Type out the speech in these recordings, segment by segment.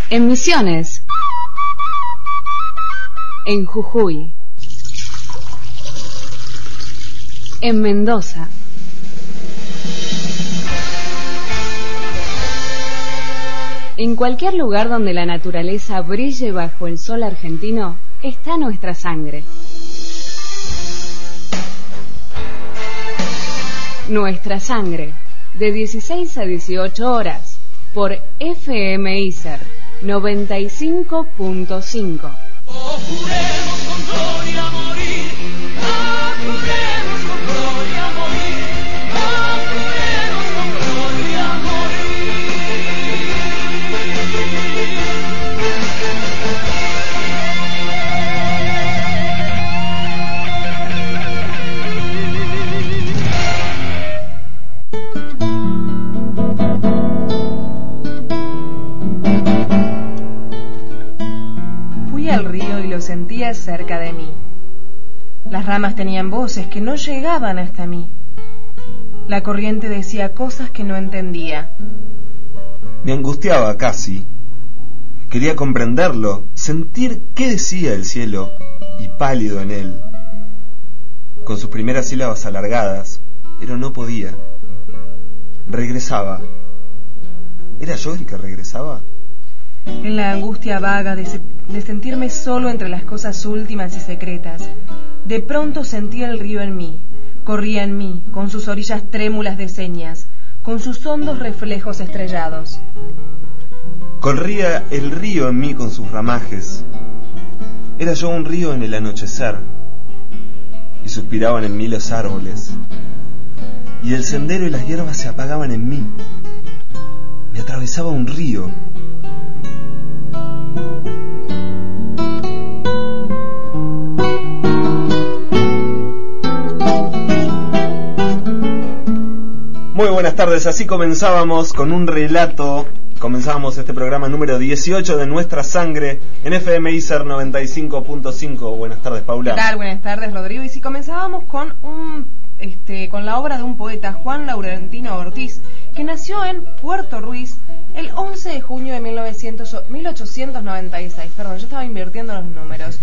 En Misiones, en Jujuy, en Mendoza, en cualquier lugar donde la naturaleza brille bajo el sol argentino, está nuestra sangre. Nuestra sangre, de 16 a 18 horas, por FM ISER 95.5. Oh, juremos con gloria a morir, ah, juremos con gloria a morir, ah, juremos con gloria a Fui al río y lo sentía cerca de mí. Las ramas tenían voces que no llegaban hasta mí. La corriente decía cosas que no entendía. Me angustiaba casi. Quería comprenderlo, sentir qué decía el cielo, y pálido en él, con sus primeras sílabas alargadas, pero no podía. Regresaba. ¿Era yo el que regresaba? En la angustia vaga de sentirme solo entre las cosas últimas y secretas, de pronto sentí el río en mí, corría en mí, con sus orillas trémulas de señas, con sus hondos reflejos estrellados. Corría el río en mí con sus ramajes. Era yo un río en el anochecer, y suspiraban en mí los árboles, y el sendero y las hierbas se apagaban en mí. Me atravesaba un río. Muy buenas tardes, así comenzábamos con un relato. Comenzábamos este programa número 18 de Nuestra Sangre en FM ISER 95.5. Buenas tardes, Paula. ¿Qué tal? Buenas tardes, Rodrigo. Y si comenzábamos con con la obra de un poeta, Juan Laurentino Ortiz, que nació en Puerto Ruiz el 11 de junio de 1896. Perdón, yo estaba invirtiendo los números.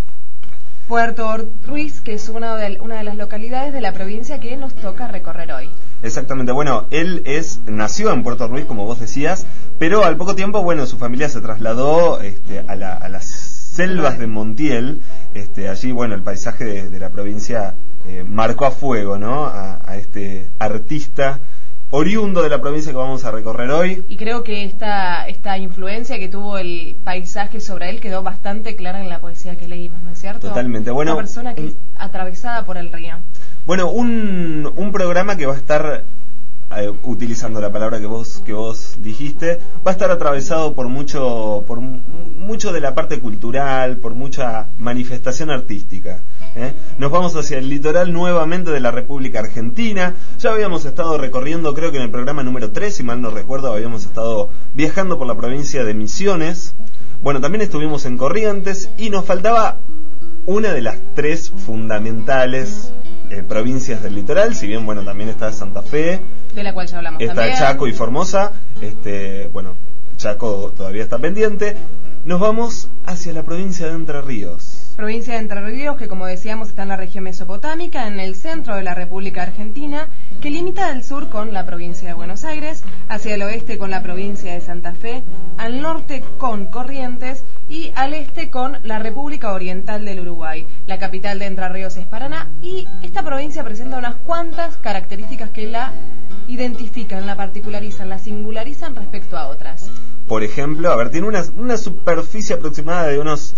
Puerto Ruiz, que es una de las localidades de la provincia que nos toca recorrer hoy. Exactamente, bueno, él nació en Puerto Ruiz, como vos decías, pero al poco tiempo, bueno, su familia se trasladó a las selvas de Montiel. Allí, bueno, el paisaje de la provincia marcó a fuego, ¿no? A este artista oriundo de la provincia que vamos a recorrer hoy. Y creo que esta influencia que tuvo el paisaje sobre él quedó bastante clara en la poesía que leímos, ¿no es cierto? Totalmente, bueno. Una persona que es atravesada por el río. Bueno, un programa que va a estar, utilizando la palabra que vos dijiste, va a estar atravesado por mucho de la parte cultural, por mucha manifestación artística. Nos vamos hacia el litoral nuevamente de la República Argentina. Ya habíamos estado recorriendo, creo que en el programa número 3, si mal no recuerdo, habíamos estado viajando por la provincia de Misiones. Bueno, también estuvimos en Corrientes y nos faltaba una de las tres fundamentales provincias del litoral, si bien, bueno, también está Santa Fe, de la cual ya hablamos está también. Chaco y Formosa. Bueno, Chaco todavía está pendiente. Nos vamos hacia la provincia de Entre Ríos. Provincia de Entre Ríos, que como decíamos está en la región mesopotámica, en el centro de la República Argentina, que limita al sur con la provincia de Buenos Aires, hacia el oeste con la provincia de Santa Fe, al norte con Corrientes y al este con la República Oriental del Uruguay. La capital de Entre Ríos es Paraná, y esta provincia presenta unas cuantas características que la identifican, la particularizan, la singularizan respecto a otras. Por ejemplo, tiene una superficie aproximada de unos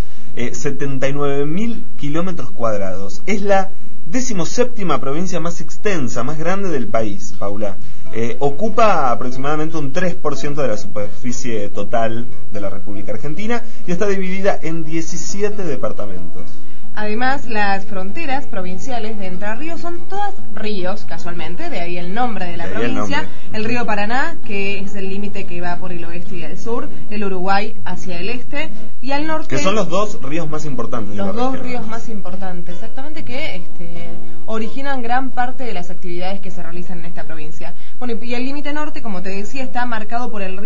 79.000 kilómetros cuadrados. Es la 17ª provincia más extensa, más grande del país, Paula. Ocupa aproximadamente un 3% de la superficie total de la República Argentina y está dividida en 17 departamentos. Además, las fronteras provinciales de Entre Ríos son todas ríos, casualmente, de ahí el nombre de la provincia. El río Paraná, que es el límite que va por el oeste y el sur, el Uruguay hacia el este, y al norte... Que son los dos ríos más importantes. Los dos ríos más importantes, exactamente, que originan gran parte de las actividades que se realizan en esta provincia. Bueno, y el límite norte, como te decía, está marcado por el río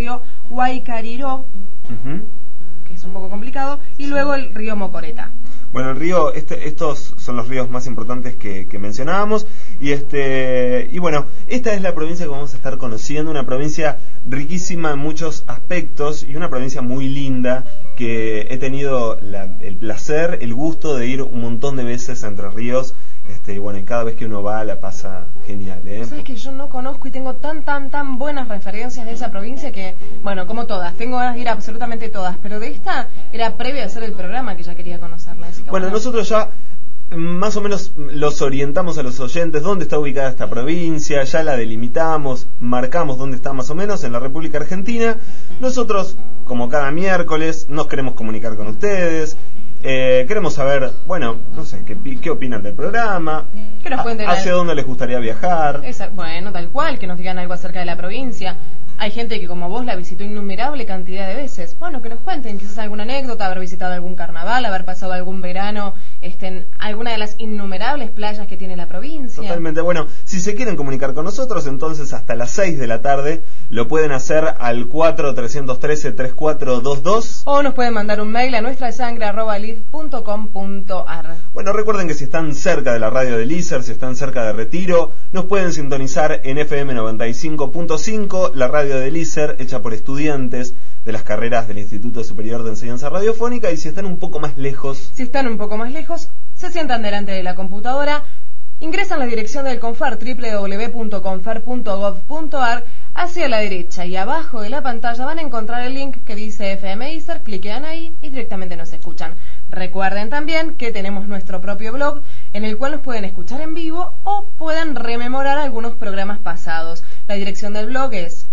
Huaycariró, que es un poco complicado, y luego el río Mocoreta. Bueno, el río, estos son los ríos más importantes que mencionábamos, y bueno, esta es la provincia que vamos a estar conociendo, una provincia riquísima en muchos aspectos y una provincia muy linda que he tenido el placer, el gusto de ir un montón de veces a Entre Ríos. Y bueno, y cada vez que uno va la pasa genial, Sabes que yo no conozco y tengo tan buenas referencias de esa provincia que, bueno, como todas, tengo ganas de ir a absolutamente todas, pero de esta era previo a hacer el programa que ya quería conocerla. Así que bueno, nosotros ya más o menos los orientamos a los oyentes dónde está ubicada esta provincia, ya la delimitamos, marcamos dónde está más o menos en la República Argentina. Nosotros, como cada miércoles, nos queremos comunicar con ustedes. Queremos saber, bueno, no sé, qué opinan del programa, que nos cuenten hacia dónde les gustaría viajar. Bueno, tal cual, que nos digan algo acerca de la provincia. Hay gente que como vos la visitó innumerable cantidad de veces. Bueno, que nos cuenten quizás alguna anécdota, haber visitado algún carnaval, haber pasado algún verano en alguna de las innumerables playas que tiene la provincia. Totalmente. Bueno, si se quieren comunicar con nosotros, entonces hasta las 6 de la tarde lo pueden hacer al 4-313-3422. O nos pueden mandar un mail a nuestrasangre@live.com.ar. Bueno, recuerden que si están cerca de la radio del ISER, si están cerca de Retiro, nos pueden sintonizar en FM 95.5, la radio del ISER, hecha por estudiantes de las carreras del Instituto Superior de Enseñanza Radiofónica. Y si están un poco más lejos, se sientan delante de la computadora, ingresan la dirección del Confar, www.confar.gov.ar, hacia la derecha y abajo de la pantalla van a encontrar el link que dice FM ISER, cliquean ahí y directamente nos escuchan. Recuerden también que tenemos nuestro propio blog en el cual nos pueden escuchar en vivo o pueden rememorar algunos programas pasados. La dirección del blog es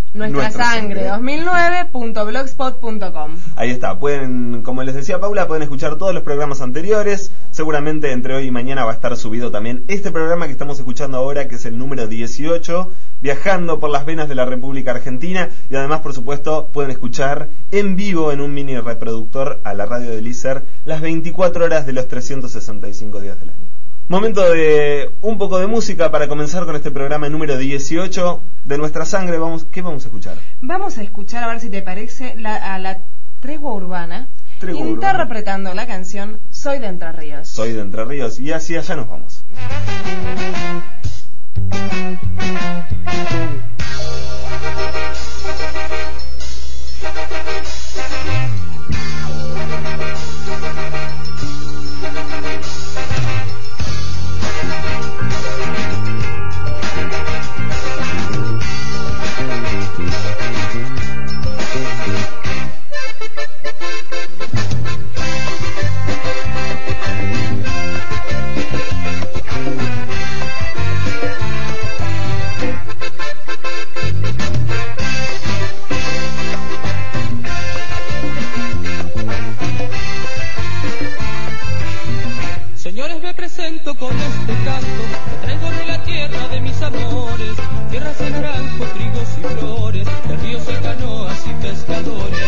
nuestrasangre2009.blogspot.com. Ahí está, pueden, como les decía Paula, pueden escuchar todos los programas anteriores. Seguramente entre hoy y mañana va a estar subido también este programa que estamos escuchando ahora, que es el número 18, Viajando por las Venas de la República Argentina. Y además, por supuesto, pueden escuchar en vivo en un mini reproductor a la radio del ISER las 24 horas de los 365 días del año. Momento de un poco de música para comenzar con este programa número 18 de Nuestra Sangre. ¿Qué vamos a escuchar? Vamos a escuchar, a ver si te parece, a la Tregua Urbana, interpretando la canción Soy de Entre Ríos. Soy de Entre Ríos, y así allá nos vamos. Señores, me presento con este canto, que traigo de la tierra de mis amores, tierras de naranjo, trigos y flores, de ríos y canoas y pescadores.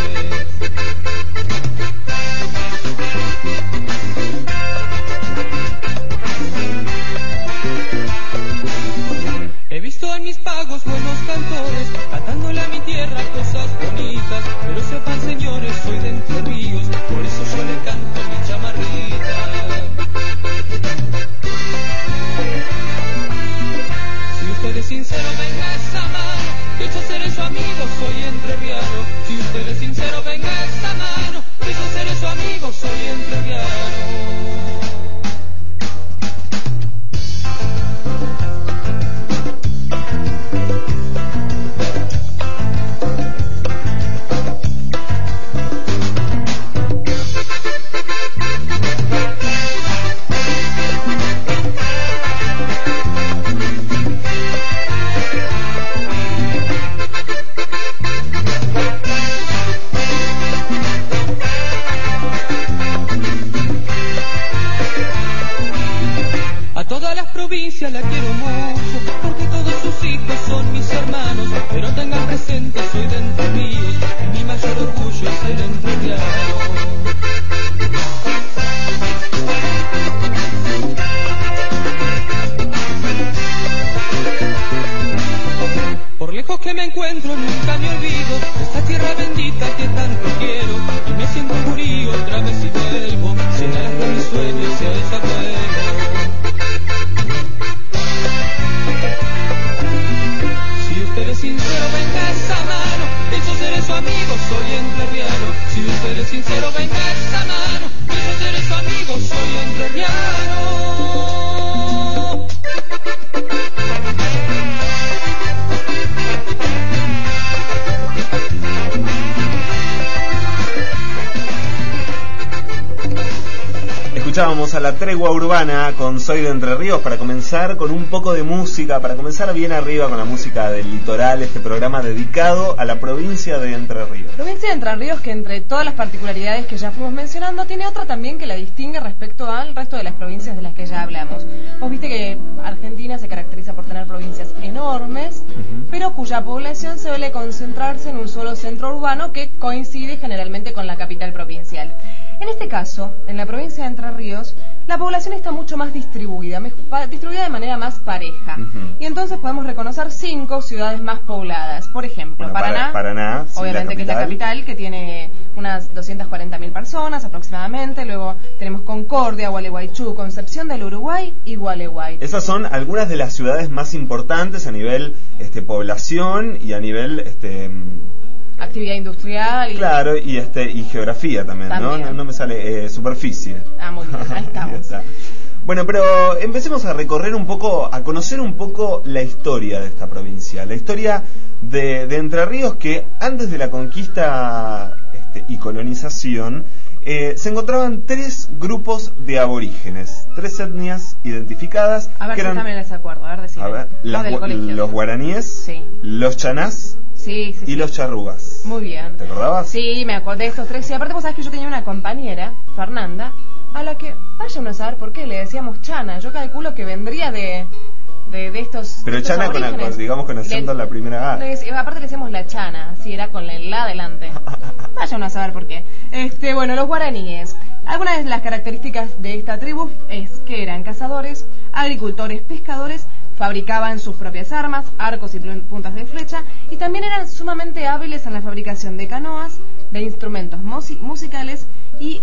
He visto en mis pagos buenos cantores, cantándole a mi tierra cosas bonitas, pero sepan señores, soy de Entre Ríos, por eso yo le canto mi chamarrita. Si usted es sincero, venga esa mano, que yo seré su amigo, soy entrerriano. Si usted es sincero, venga esa mano, que yo seré su amigo, soy entrerriano. La quiero mucho, porque todos sus hijos son mis hermanos, pero tengan presente, soy de Entre Ríos, y mi mayor orgullo es ser entrerriano. Por lejos que me me encuentro nunca me olvido de esta tierra bendita que tanto quiero, y me siento un gurí otra vez y vuelvo, sin alas de mis sueños y a desacuerdo. Si usted es sincero, venga esa mano, pienso ser su amigo, soy entrerriano. Si usted es sincero, venga esa mano, pienso ser su amigo, soy entrerriano. Escuchábamos a La Tregua Urbana con Soy de Entre Ríos para comenzar con un poco de música, para comenzar bien arriba con la música del litoral, este programa dedicado a la provincia de Entre Ríos. Provincia de Entre Ríos que entre todas las particularidades que ya fuimos mencionando, tiene otra también que la distingue respecto al resto de las provincias de las que ya hablamos. Vos viste que Argentina se caracteriza por tener provincias enormes, pero cuya población se suele concentrarse en un solo centro urbano que coincide generalmente con la capital provincial. En este caso, en la provincia de Entre Ríos, la población está mucho más distribuida de manera más pareja. Y entonces podemos reconocer 5 ciudades más pobladas. Por ejemplo, bueno, Paraná, sí, obviamente, que es la capital, que tiene unas 240.000 personas aproximadamente. Luego tenemos Concordia, Gualeguaychú, Concepción del Uruguay y Gualeguay. Esas son algunas de las ciudades más importantes a nivel población y a nivel actividad industrial. Claro, y geografía también. No me sale superficie. Muy bien, ahí estamos. Bueno, pero empecemos a recorrer un poco, a conocer un poco la historia de esta provincia. La historia de Entre Ríos, que antes de la conquista y colonización, se encontraban 3 grupos de aborígenes, 3 etnias identificadas. A ver, que yo también les acuerdo, a ver, decime. A ver, los guaraníes, sí, los chanás, sí, y los charrúas. Muy bien. ¿Te acordabas? Sí, me acordé de estos 3. Y aparte vos sabés que yo tenía una compañera, Fernanda, a la que, vaya uno a saber por qué, le decíamos chana. Yo calculo que vendría de estos. Pero estos chana digamos con acento en la primera A. Aparte le decíamos la chana, sí, era con la adelante. Vaya uno a saber por qué. Bueno, los guaraníes. Algunas de las características de esta tribu es que eran cazadores, agricultores, pescadores, fabricaban sus propias armas, arcos y puntas de flecha, y también eran sumamente hábiles en la fabricación de canoas, de instrumentos musicales, y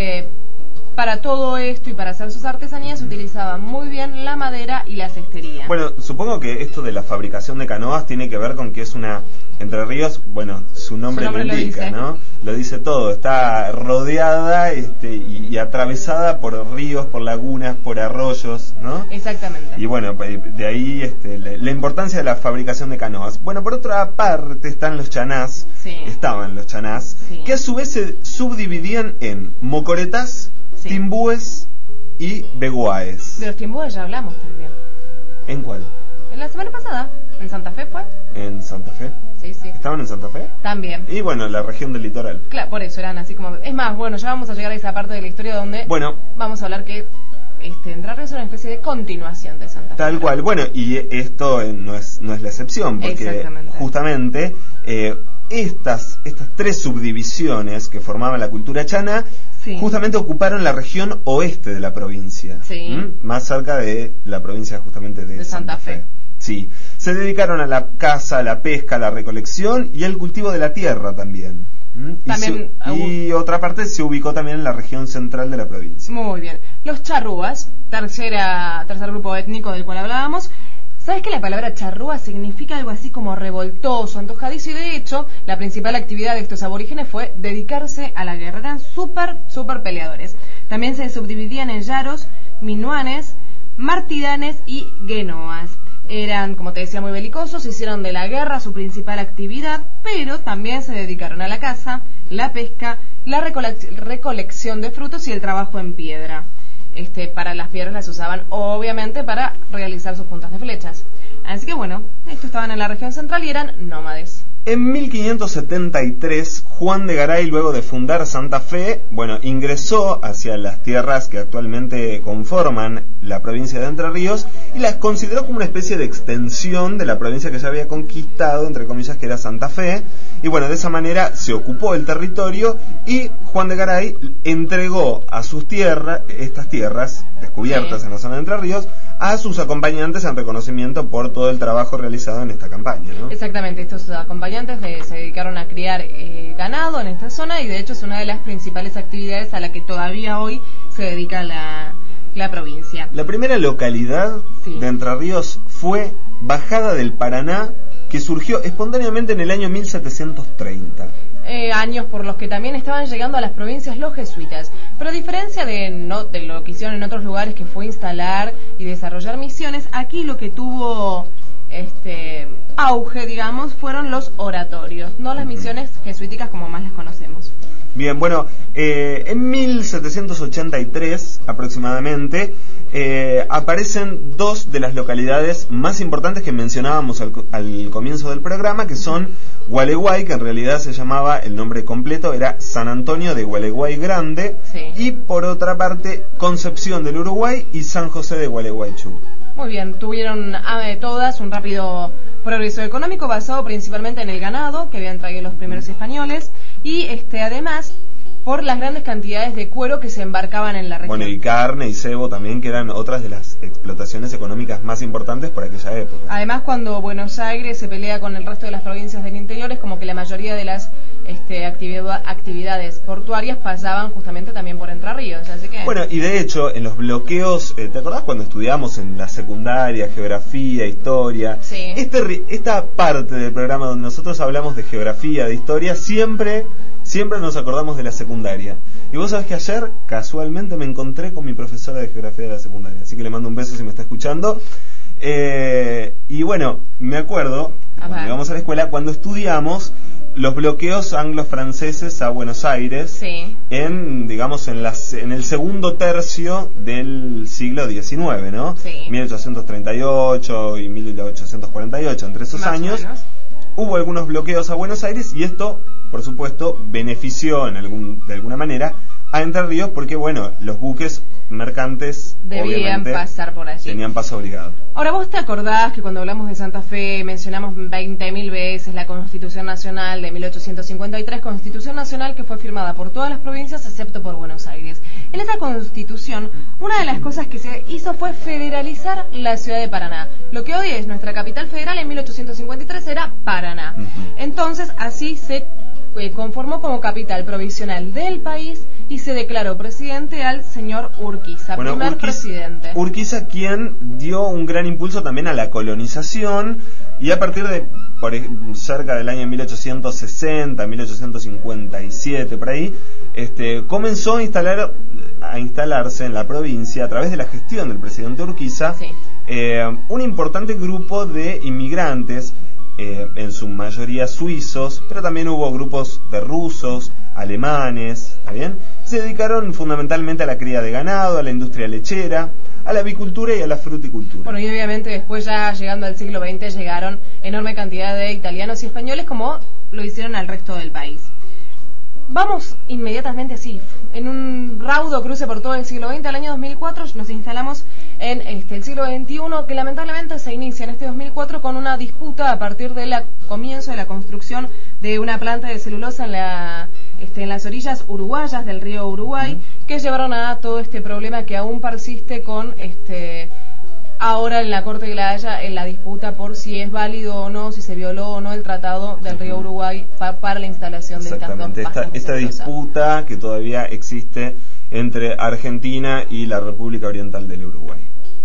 para todo esto y para hacer sus artesanías utilizaban muy bien la madera y la cestería. Bueno, supongo que esto de la fabricación de canoas tiene que ver con que es una... Entre Ríos, bueno, su nombre lo indica, ¿no? Lo dice todo, está rodeada y atravesada por ríos, por lagunas, por arroyos, ¿no? Exactamente. Y bueno, de ahí la importancia de la fabricación de canoas. Bueno, por otra parte están los chanás, sí. Estaban los chanás, sí, que a su vez se subdividían en mocoretas, sí, timbúes y beguaes. De los timbúes ya hablamos también. ¿En cuál? En la semana pasada, en Santa Fe fue. ¿En Santa Fe? Sí, sí. ¿Estaban en Santa Fe? También. Y bueno, la región del litoral. Claro, por eso eran así como... Es más, bueno, ya vamos a llegar a esa parte de la historia donde vamos a hablar que Entre Ríos es una especie de continuación de Santa Fe. Tal cual. Bueno, y esto no es la excepción, porque justamente estas 3 subdivisiones que formaban la cultura chana, sí, justamente ocuparon la región oeste de la provincia, sí, más cerca de la provincia justamente de Santa Fe. Sí, se dedicaron a la caza, a la pesca, a la recolección y al cultivo de la tierra también. Y otra parte se ubicó también en la región central de la provincia. Muy bien. Los charrúas, tercer grupo étnico del cual hablábamos. ¿Sabes que la palabra charrúa significa algo así como revoltoso, antojadizo? Y de hecho, la principal actividad de estos aborígenes fue dedicarse a la guerra. Eran súper peleadores. También se subdividían en yaros, minuanes, martidanes y guenoas. Eran, como te decía, muy belicosos, hicieron de la guerra su principal actividad, pero también se dedicaron a la caza, la pesca, la recolección de frutos y el trabajo en piedra. Para las piedras las usaban obviamente para realizar sus puntas de flechas. Así que bueno, estos estaban en la región central y eran nómades. En 1573, Juan de Garay, luego de fundar Santa Fe, ingresó hacia las tierras que actualmente conforman la provincia de Entre Ríos y las consideró como una especie de extensión de la provincia que ya había conquistado, entre comillas, que era Santa Fe, y bueno, de esa manera se ocupó el territorio y Juan de Garay entregó a sus tierras, estas tierras descubiertas en la zona de Entre Ríos, a sus acompañantes en reconocimiento por todo el trabajo realizado en esta campaña, ¿no? Exactamente, estos acompañantes se dedicaron a criar ganado en esta zona y de hecho es una de las principales actividades a la que todavía hoy se dedica la provincia. La primera localidad de Entre Ríos fue Bajada del Paraná, que surgió espontáneamente en el año 1730. Años por los que también estaban llegando a las provincias los jesuitas. Pero a diferencia de lo que hicieron en otros lugares, que fue instalar y desarrollar misiones, aquí lo que tuvo auge, digamos, fueron los oratorios, no las misiones jesuíticas como más las conocemos. Bien, bueno, en 1783 aproximadamente aparecen dos de las localidades más importantes que mencionábamos al comienzo del programa, que son Gualeguay, que en realidad se llamaba, el nombre completo era San Antonio de Gualeguay Grande, y por otra parte Concepción del Uruguay y San José de Gualeguaychú. Muy bien, tuvieron todas un rápido progreso económico basado principalmente en el ganado que habían traído los primeros españoles y además por las grandes cantidades de cuero que se embarcaban en la región. Bueno, y carne y cebo también, que eran otras de las explotaciones económicas más importantes por aquella época. Además, cuando Buenos Aires se pelea con el resto de las provincias del interior, es como que la mayoría de las actividades portuarias pasaban justamente también por Entre Ríos, así que... Bueno, y de hecho, en los bloqueos, ¿te acordás cuando estudiamos en la secundaria, geografía, historia? Sí. Esta parte del programa donde nosotros hablamos de geografía, de historia, siempre nos acordamos de la secundaria. Y vos sabés que ayer, casualmente, me encontré con mi profesora de geografía de la secundaria, así que le mando un beso si me está escuchando. Y bueno, me acuerdo, cuando íbamos a la escuela, cuando estudiamos los bloqueos anglo-franceses a Buenos Aires, en el segundo tercio del siglo XIX, ¿no? Sí. 1838 y 1848, entre esos años. Hubo algunos bloqueos a Buenos Aires y esto, por supuesto, benefició de alguna manera a Entre Ríos porque, bueno, los buques mercantes debían pasar por allí. Tenían paso obligado. Ahora, ¿vos te acordás que cuando hablamos de Santa Fe mencionamos 20.000 veces la Constitución Nacional de 1853, Constitución Nacional que fue firmada por todas las provincias excepto por Buenos Aires? En esa Constitución, una de las cosas que se hizo fue federalizar la ciudad de Paraná. Lo que hoy es nuestra capital federal, en 1853 era Paraná. Entonces, así se conformó como capital provisional del país y se declaró presidente al señor Urquiza, primer presidente. Urquiza, quien dio un gran impulso también a la colonización, y a partir de cerca del año 1860, 1857, por ahí, comenzó a instalarse en la provincia, a través de la gestión del presidente Urquiza, un importante grupo de inmigrantes, en su mayoría suizos, pero también hubo grupos de rusos, alemanes, ¿está bien? Se dedicaron fundamentalmente a la cría de ganado, a la industria lechera, a la avicultura y a la fruticultura. Bueno, y obviamente después, ya llegando al siglo XX, llegaron enorme cantidad de italianos y españoles, como lo hicieron al resto del país. Vamos inmediatamente así, en un raudo cruce por todo el siglo XX, al año 2004 nos instalamos en el siglo XXI, que lamentablemente se inicia en este 2004 con una disputa a partir del comienzo de la construcción de una planta de celulosa en las orillas uruguayas del río Uruguay, que llevaron a todo este problema que aún persiste con ahora en la Corte de la Haya, en la disputa por si es válido o no, si se violó o no el tratado del río Uruguay para la instalación de estas dos pastas de esta celulosa. Disputa que todavía existe entre Argentina y la República Oriental del Uruguay.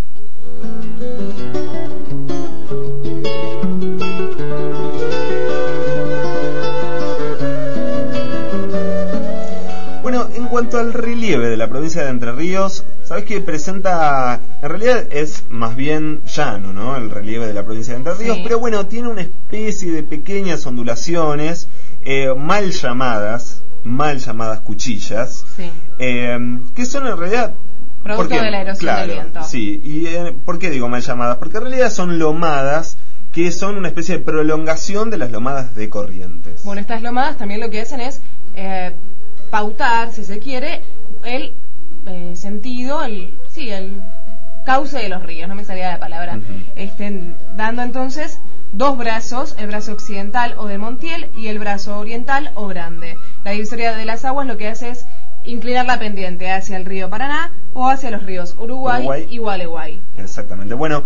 Bueno, en cuanto al relieve de la provincia de Entre Ríos, sabes que presenta, en realidad es más bien llano, ¿no? El relieve de la provincia de Entre Ríos, pero bueno, tiene una especie de pequeñas ondulaciones mal llamadas cuchillas, que son en realidad producto de la erosión del viento. Sí, y ¿por qué digo mal llamadas? Porque en realidad son lomadas que son una especie de prolongación de las lomadas de Corrientes. Bueno, estas lomadas también lo que hacen es pautar, si se quiere, el sentido, el cauce de los ríos, no me salía la palabra, dando entonces dos brazos, el brazo occidental o de Montiel y el brazo oriental o Grande. La divisoria de las aguas lo que hace es inclinar la pendiente hacia el río Paraná o hacia los ríos Uruguay y Gualeguay. Exactamente. Bueno,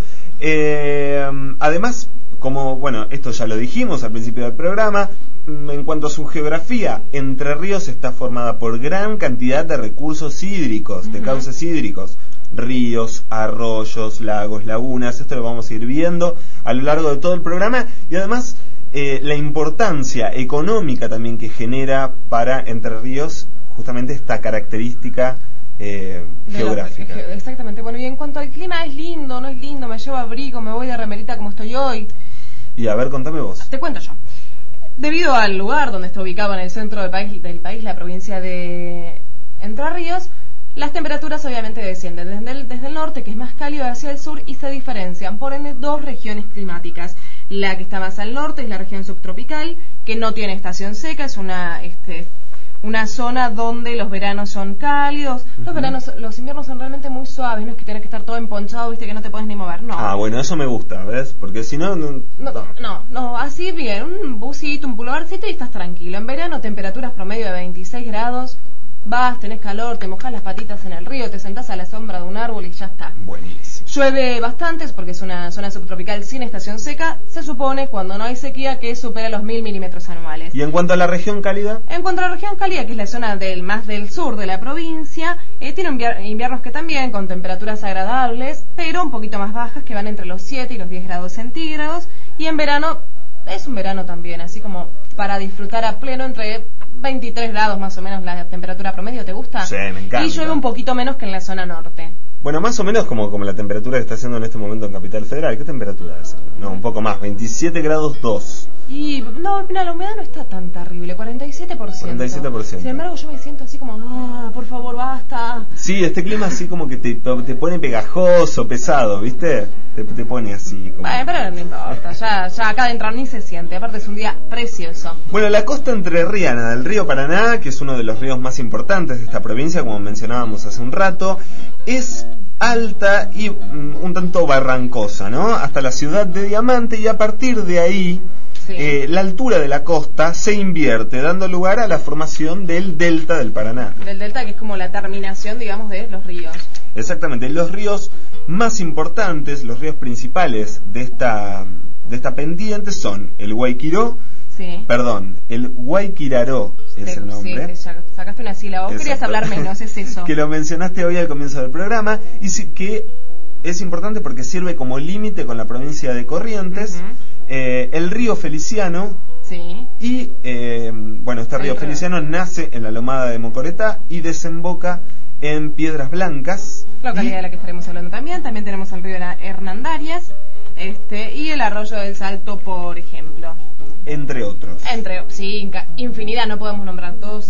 además, como esto ya lo dijimos al principio del programa, en cuanto a su geografía, Entre Ríos está formada por gran cantidad de recursos hídricos, de cauces hídricos. Ríos, arroyos, lagos, lagunas, esto lo vamos a ir viendo a lo largo de todo el programa, y además la importancia económica también que genera para Entre Ríos justamente esta característica geográfica. Exactamente. Bueno, y en cuanto al clima, ¿es lindo, no es lindo? ¿Me llevo abrigo, me voy de remerita como estoy hoy? Y a ver, contame vos. Te cuento yo. Debido al lugar donde está ubicado en el centro del país, la provincia de Entre Ríos, las temperaturas obviamente descienden desde el norte, que es más cálido, hacia el sur, y se diferencian por ende dos regiones climáticas. La que está más al norte es la región subtropical, que no tiene estación seca, es una zona donde los veranos son cálidos. Los inviernos son realmente muy suaves, no es que tenés que estar todo emponchado, viste, que no te puedes ni mover, no. Ah, bueno, eso me gusta, ¿ves? Porque si no... No, así bien, un busito, un pullovercito y estás tranquilo. En verano, temperaturas promedio de 26 grados, vas, tenés calor, te mojás las patitas en el río, te sentás a la sombra de un árbol y ya está. Buenísimo. Llueve bastante porque es una zona subtropical sin estación seca, se supone, cuando no hay sequía, que supera los 1000 milímetros anuales. ¿Y en cuanto a la región cálida? En cuanto a la región cálida, que es la zona más del sur de la provincia, tiene inviernos que también, con temperaturas agradables, pero un poquito más bajas, que van entre los 7 y los 10 grados centígrados, y en verano, es un verano también, así como para disfrutar a pleno, entre 23 grados más o menos la temperatura promedio. ¿Te gusta? Sí, me encanta. Y llueve un poquito menos que en la zona norte. Bueno, más o menos como la temperatura que está haciendo en este momento en Capital Federal. ¿Qué temperatura hace? No, un poco más, 27 grados 2. Y no, mira, la humedad no está tan terrible, 47%. 47%. Sin embargo, yo me siento así como, por favor, basta. Sí, este clima así como que te pone pegajoso, pesado, ¿viste? Te pone así como... Bueno, pero no importa, ya acá adentro ni se siente, aparte es un día precioso. Bueno, la costa entrerriana del río Paraná, que es uno de los ríos más importantes de esta provincia, como mencionábamos hace un rato, es alta y un tanto barrancosa, ¿no? Hasta la ciudad de Diamante, y a partir de ahí... Sí. La altura de la costa se invierte, dando lugar a la formación del delta del Paraná. Del delta, que es como la terminación, digamos, de los ríos. Exactamente. Los ríos más importantes, los ríos principales de esta pendiente son el Guayquiró, el Guayquiraró es el nombre. Sí, sacaste una sílaba. Vos querías hablar menos, es eso. Que lo mencionaste hoy al comienzo del programa, y sí, que es importante porque sirve como límite con la provincia de Corrientes. El río Feliciano, y este río Feliciano nace en la lomada de Mocoretá y desemboca en Piedras Blancas, localidad de la que estaremos hablando también. También tenemos el río Hernandarias y el arroyo del Salto, por ejemplo, entre otros. Infinidad, no podemos nombrar todos.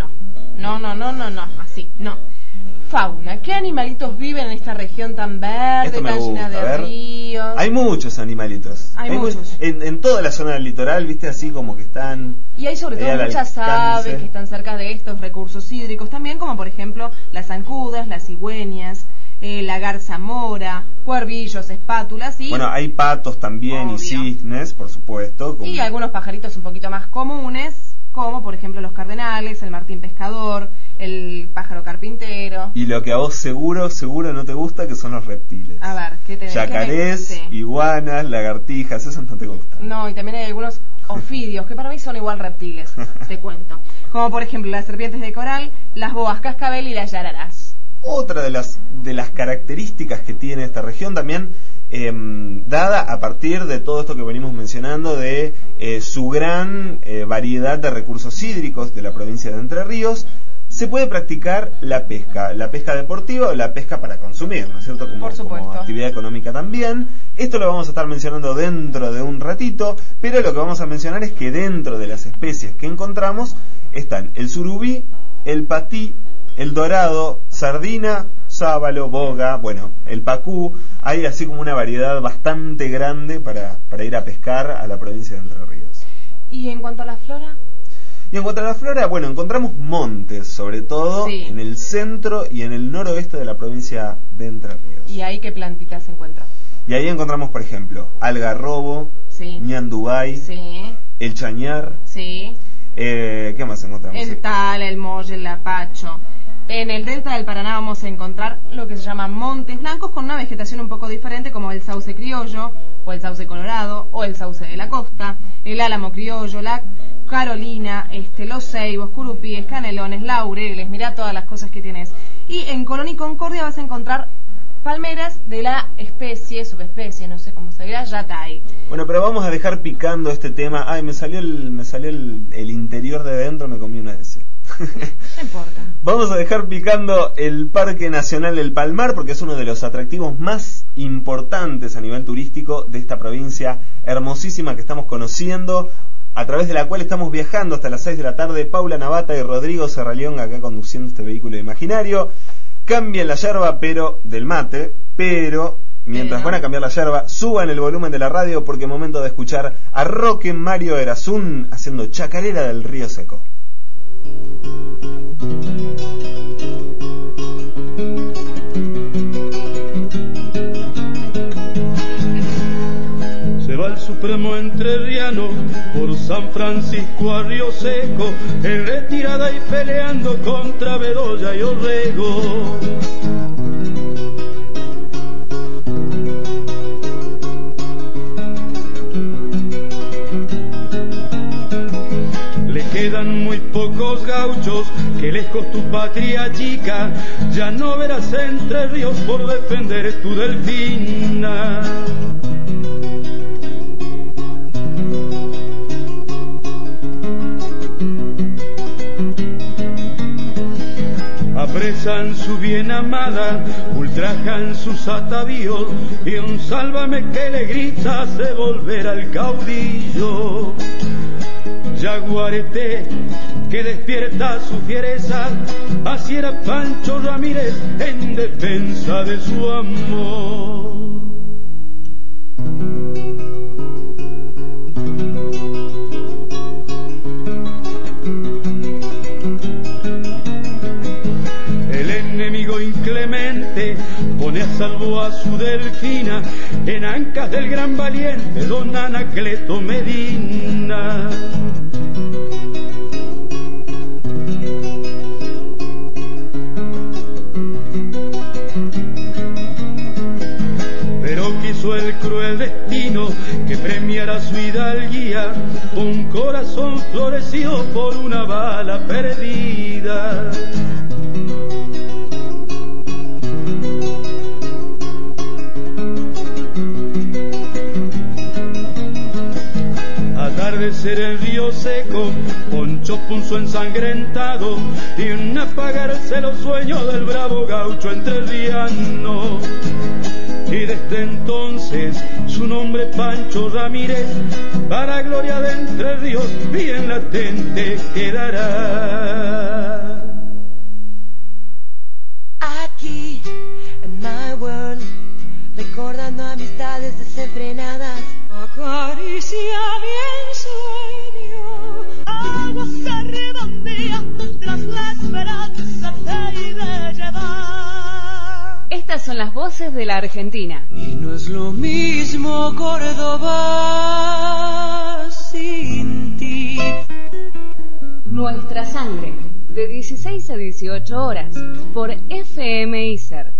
No, así, no. Fauna, ¿qué animalitos viven en esta región tan verde, tan llena de ríos? Hay muchos animalitos. Hay muchos. En toda la zona del litoral, viste, así como que están... Y hay sobre todo muchas aves que están cerca de estos recursos hídricos también, como por ejemplo las zancudas, las cigüeñas, la garza mora, cuervillos, espátulas y... Bueno, hay patos también, y cisnes, por supuesto. Y algunos pajaritos un poquito más comunes, como por ejemplo los cardenales, el martín pescador, el pájaro carpintero. Y lo que a vos seguro no te gusta, que son los reptiles. A ver, ¿qué tenés? Yacarés, iguanas, lagartijas, esos no te gustan. No, y también hay algunos ofidios, que para mí son igual reptiles, te cuento. Como por ejemplo las serpientes de coral, las boas cascabel y las yararás. Otra de las características que tiene esta región también, dada a partir de todo esto que venimos mencionando, de su gran variedad de recursos hídricos de la provincia de Entre Ríos, se puede practicar la pesca deportiva o la pesca para consumir, ¿no es cierto? Como actividad económica también. Esto lo vamos a estar mencionando dentro de un ratito, pero lo que vamos a mencionar es que dentro de las especies que encontramos están el surubí, el patí, el dorado, sardina, sábalo, boga, el pacú. Hay así como una variedad bastante grande para ir a pescar a la provincia de Entre Ríos. ¿Y en cuanto a la flora? Encontramos montes, sobre todo en el centro y en el noroeste de la provincia de Entre Ríos. ¿Y ahí qué plantitas se encuentran? Y ahí encontramos, por ejemplo, algarrobo, Sí. Ñandubay. Sí. El Chañar. Sí. ¿Qué más encontramos? El Tal, el Molle, el Lapacho. En el delta del Paraná vamos a encontrar lo que se llama montes blancos con una vegetación un poco diferente, como el sauce criollo, o el sauce colorado, o el sauce de la costa, el álamo criollo, la carolina, los ceibos, curupíes, canelones, laureles, mirá todas las cosas que tienes. Y en Colón y Concordia vas a encontrar palmeras de la subespecie, no sé cómo se dirá, yatay. Bueno, pero vamos a dejar picando este tema. Ay, me salió el interior de adentro, me comí una S. No importa. Vamos a dejar picando el Parque Nacional del Palmar, porque es uno de los atractivos más importantes a nivel turístico de esta provincia hermosísima que estamos conociendo, a través de la cual estamos viajando hasta las 6 de la tarde. Paula Navata y Rodrigo Serraleón acá conduciendo este vehículo imaginario. Cambien la yerba del mate, pero mientras van a cambiar la yerba, suban el volumen de la radio, porque es momento de escuchar a Roque Mario Erazún haciendo Chacarera del Río Seco. Se va el supremo entrerriano por San Francisco a Río Seco, en retirada y peleando contra Bedoya y Orrego. Le quedan muy pocos gauchos, que lejos tu patria chica, ya no verás Entre Ríos por defender tu Delfina. Apresan su bien amada, ultrajan sus atavíos, y un sálvame que le grita hace volver al caudillo. Yaguareté que despierta su fiereza, así era Pancho Ramírez en defensa de su amor. El enemigo inclemente pone a salvo a su Delfina en ancas del gran valiente don Anacleto Medina. Pero quiso el cruel destino que premiara su hidalguía, un corazón florecido por una bala perdida. Atardecer en Río Seco, Poncho Punzo ensangrentado, y en apagarse los sueños del bravo gaucho entrerriano. Y desde entonces su nombre Pancho Ramírez, para gloria de Entre Ríos, bien latente quedará. Aquí, en My World, recordando amistades desenfrenadas. Acaricia mi ensueño, agua se redondea tras la esperanza de ir de llevar. Estas son las voces de la Argentina. Y no es lo mismo Córdoba sin ti. Nuestra sangre, de 16 a 18 horas, por FM ISER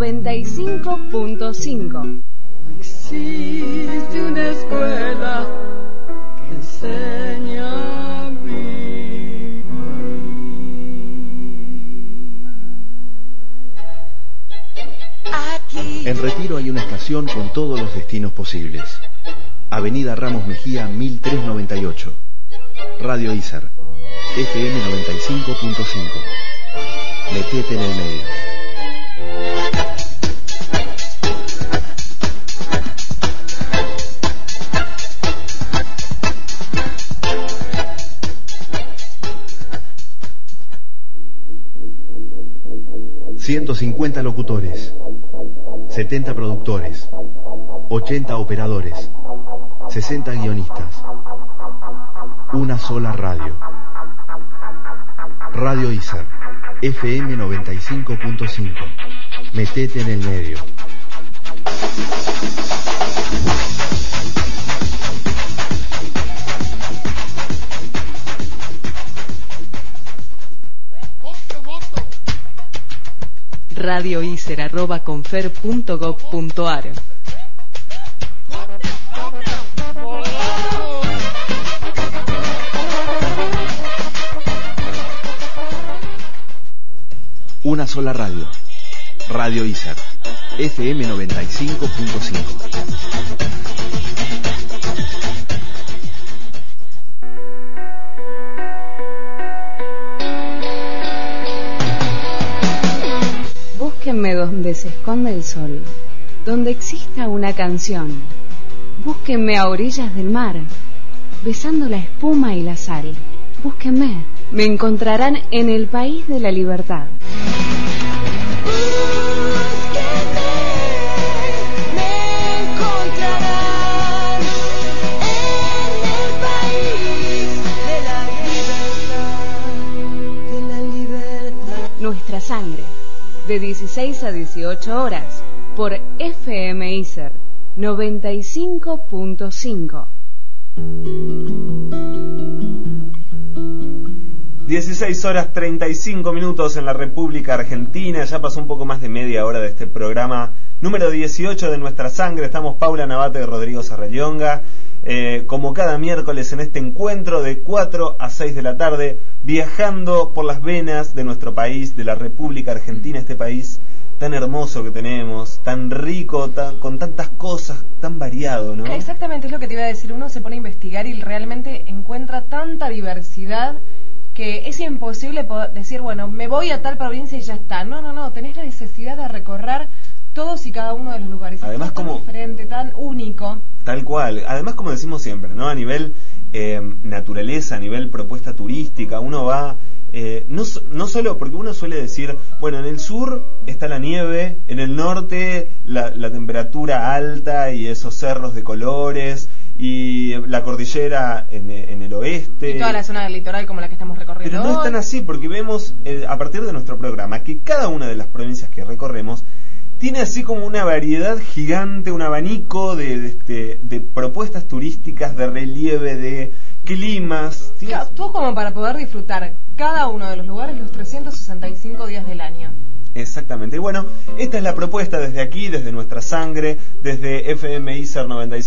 95.5. Existe una escuela que enseña a vivir. Aquí. En Retiro hay una estación con todos los destinos posibles. Avenida Ramos Mejía 1398. Radio ISER, FM 95.5. Metete en el medio. ...150 locutores... ...70 productores... ...80 operadores... ...60 guionistas... ...una sola radio... Radio ISER... FM 95.5... Metete en el medio... radioiser@confer.gov.ar. Una sola radio. Radio ISER. FM 95.5. Búsquenme donde se esconde el sol, donde exista una canción. Búsquenme a orillas del mar, besando la espuma y la sal. Búsquenme, me encontrarán en el país de la libertad. Nuestra sangre, de 16 a 18 horas, por FM ISER 95.5. 16 horas 35 minutos en la República Argentina. Ya pasó un poco más de media hora de este programa número 18 de Nuestra Sangre. Estamos Paula Navate y Rodrigo Sarrayonga, como cada miércoles en este encuentro de 4 a 6 de la tarde, viajando por las venas de nuestro país, de la República Argentina, este país tan hermoso que tenemos, tan rico, con tantas cosas, tan variado, ¿no? Exactamente, es lo que te iba a decir. Uno se pone a investigar y realmente encuentra tanta diversidad que es imposible poder decir, bueno, me voy a tal provincia y ya está. No, tenés la necesidad de recorrer todos y cada uno de los lugares. Además, tan diferente, tan único. Tal cual. Además, como decimos siempre, ¿no? A nivel naturaleza, a nivel propuesta turística, uno va... no solo porque uno suele decir, bueno, en el sur está la nieve, en el norte la temperatura alta y esos cerros de colores, y la cordillera en el oeste, y toda la zona del litoral como la que estamos recorriendo. Pero no es tan así, porque vemos a partir de nuestro programa que cada una de las provincias que recorremos tiene así como una variedad gigante, un abanico de propuestas turísticas, de relieve, de climas. Todo como para poder disfrutar cada uno de los lugares los 365 días del año. Exactamente. Y bueno, esta es la propuesta desde aquí, desde Nuestra Sangre, desde FM ISER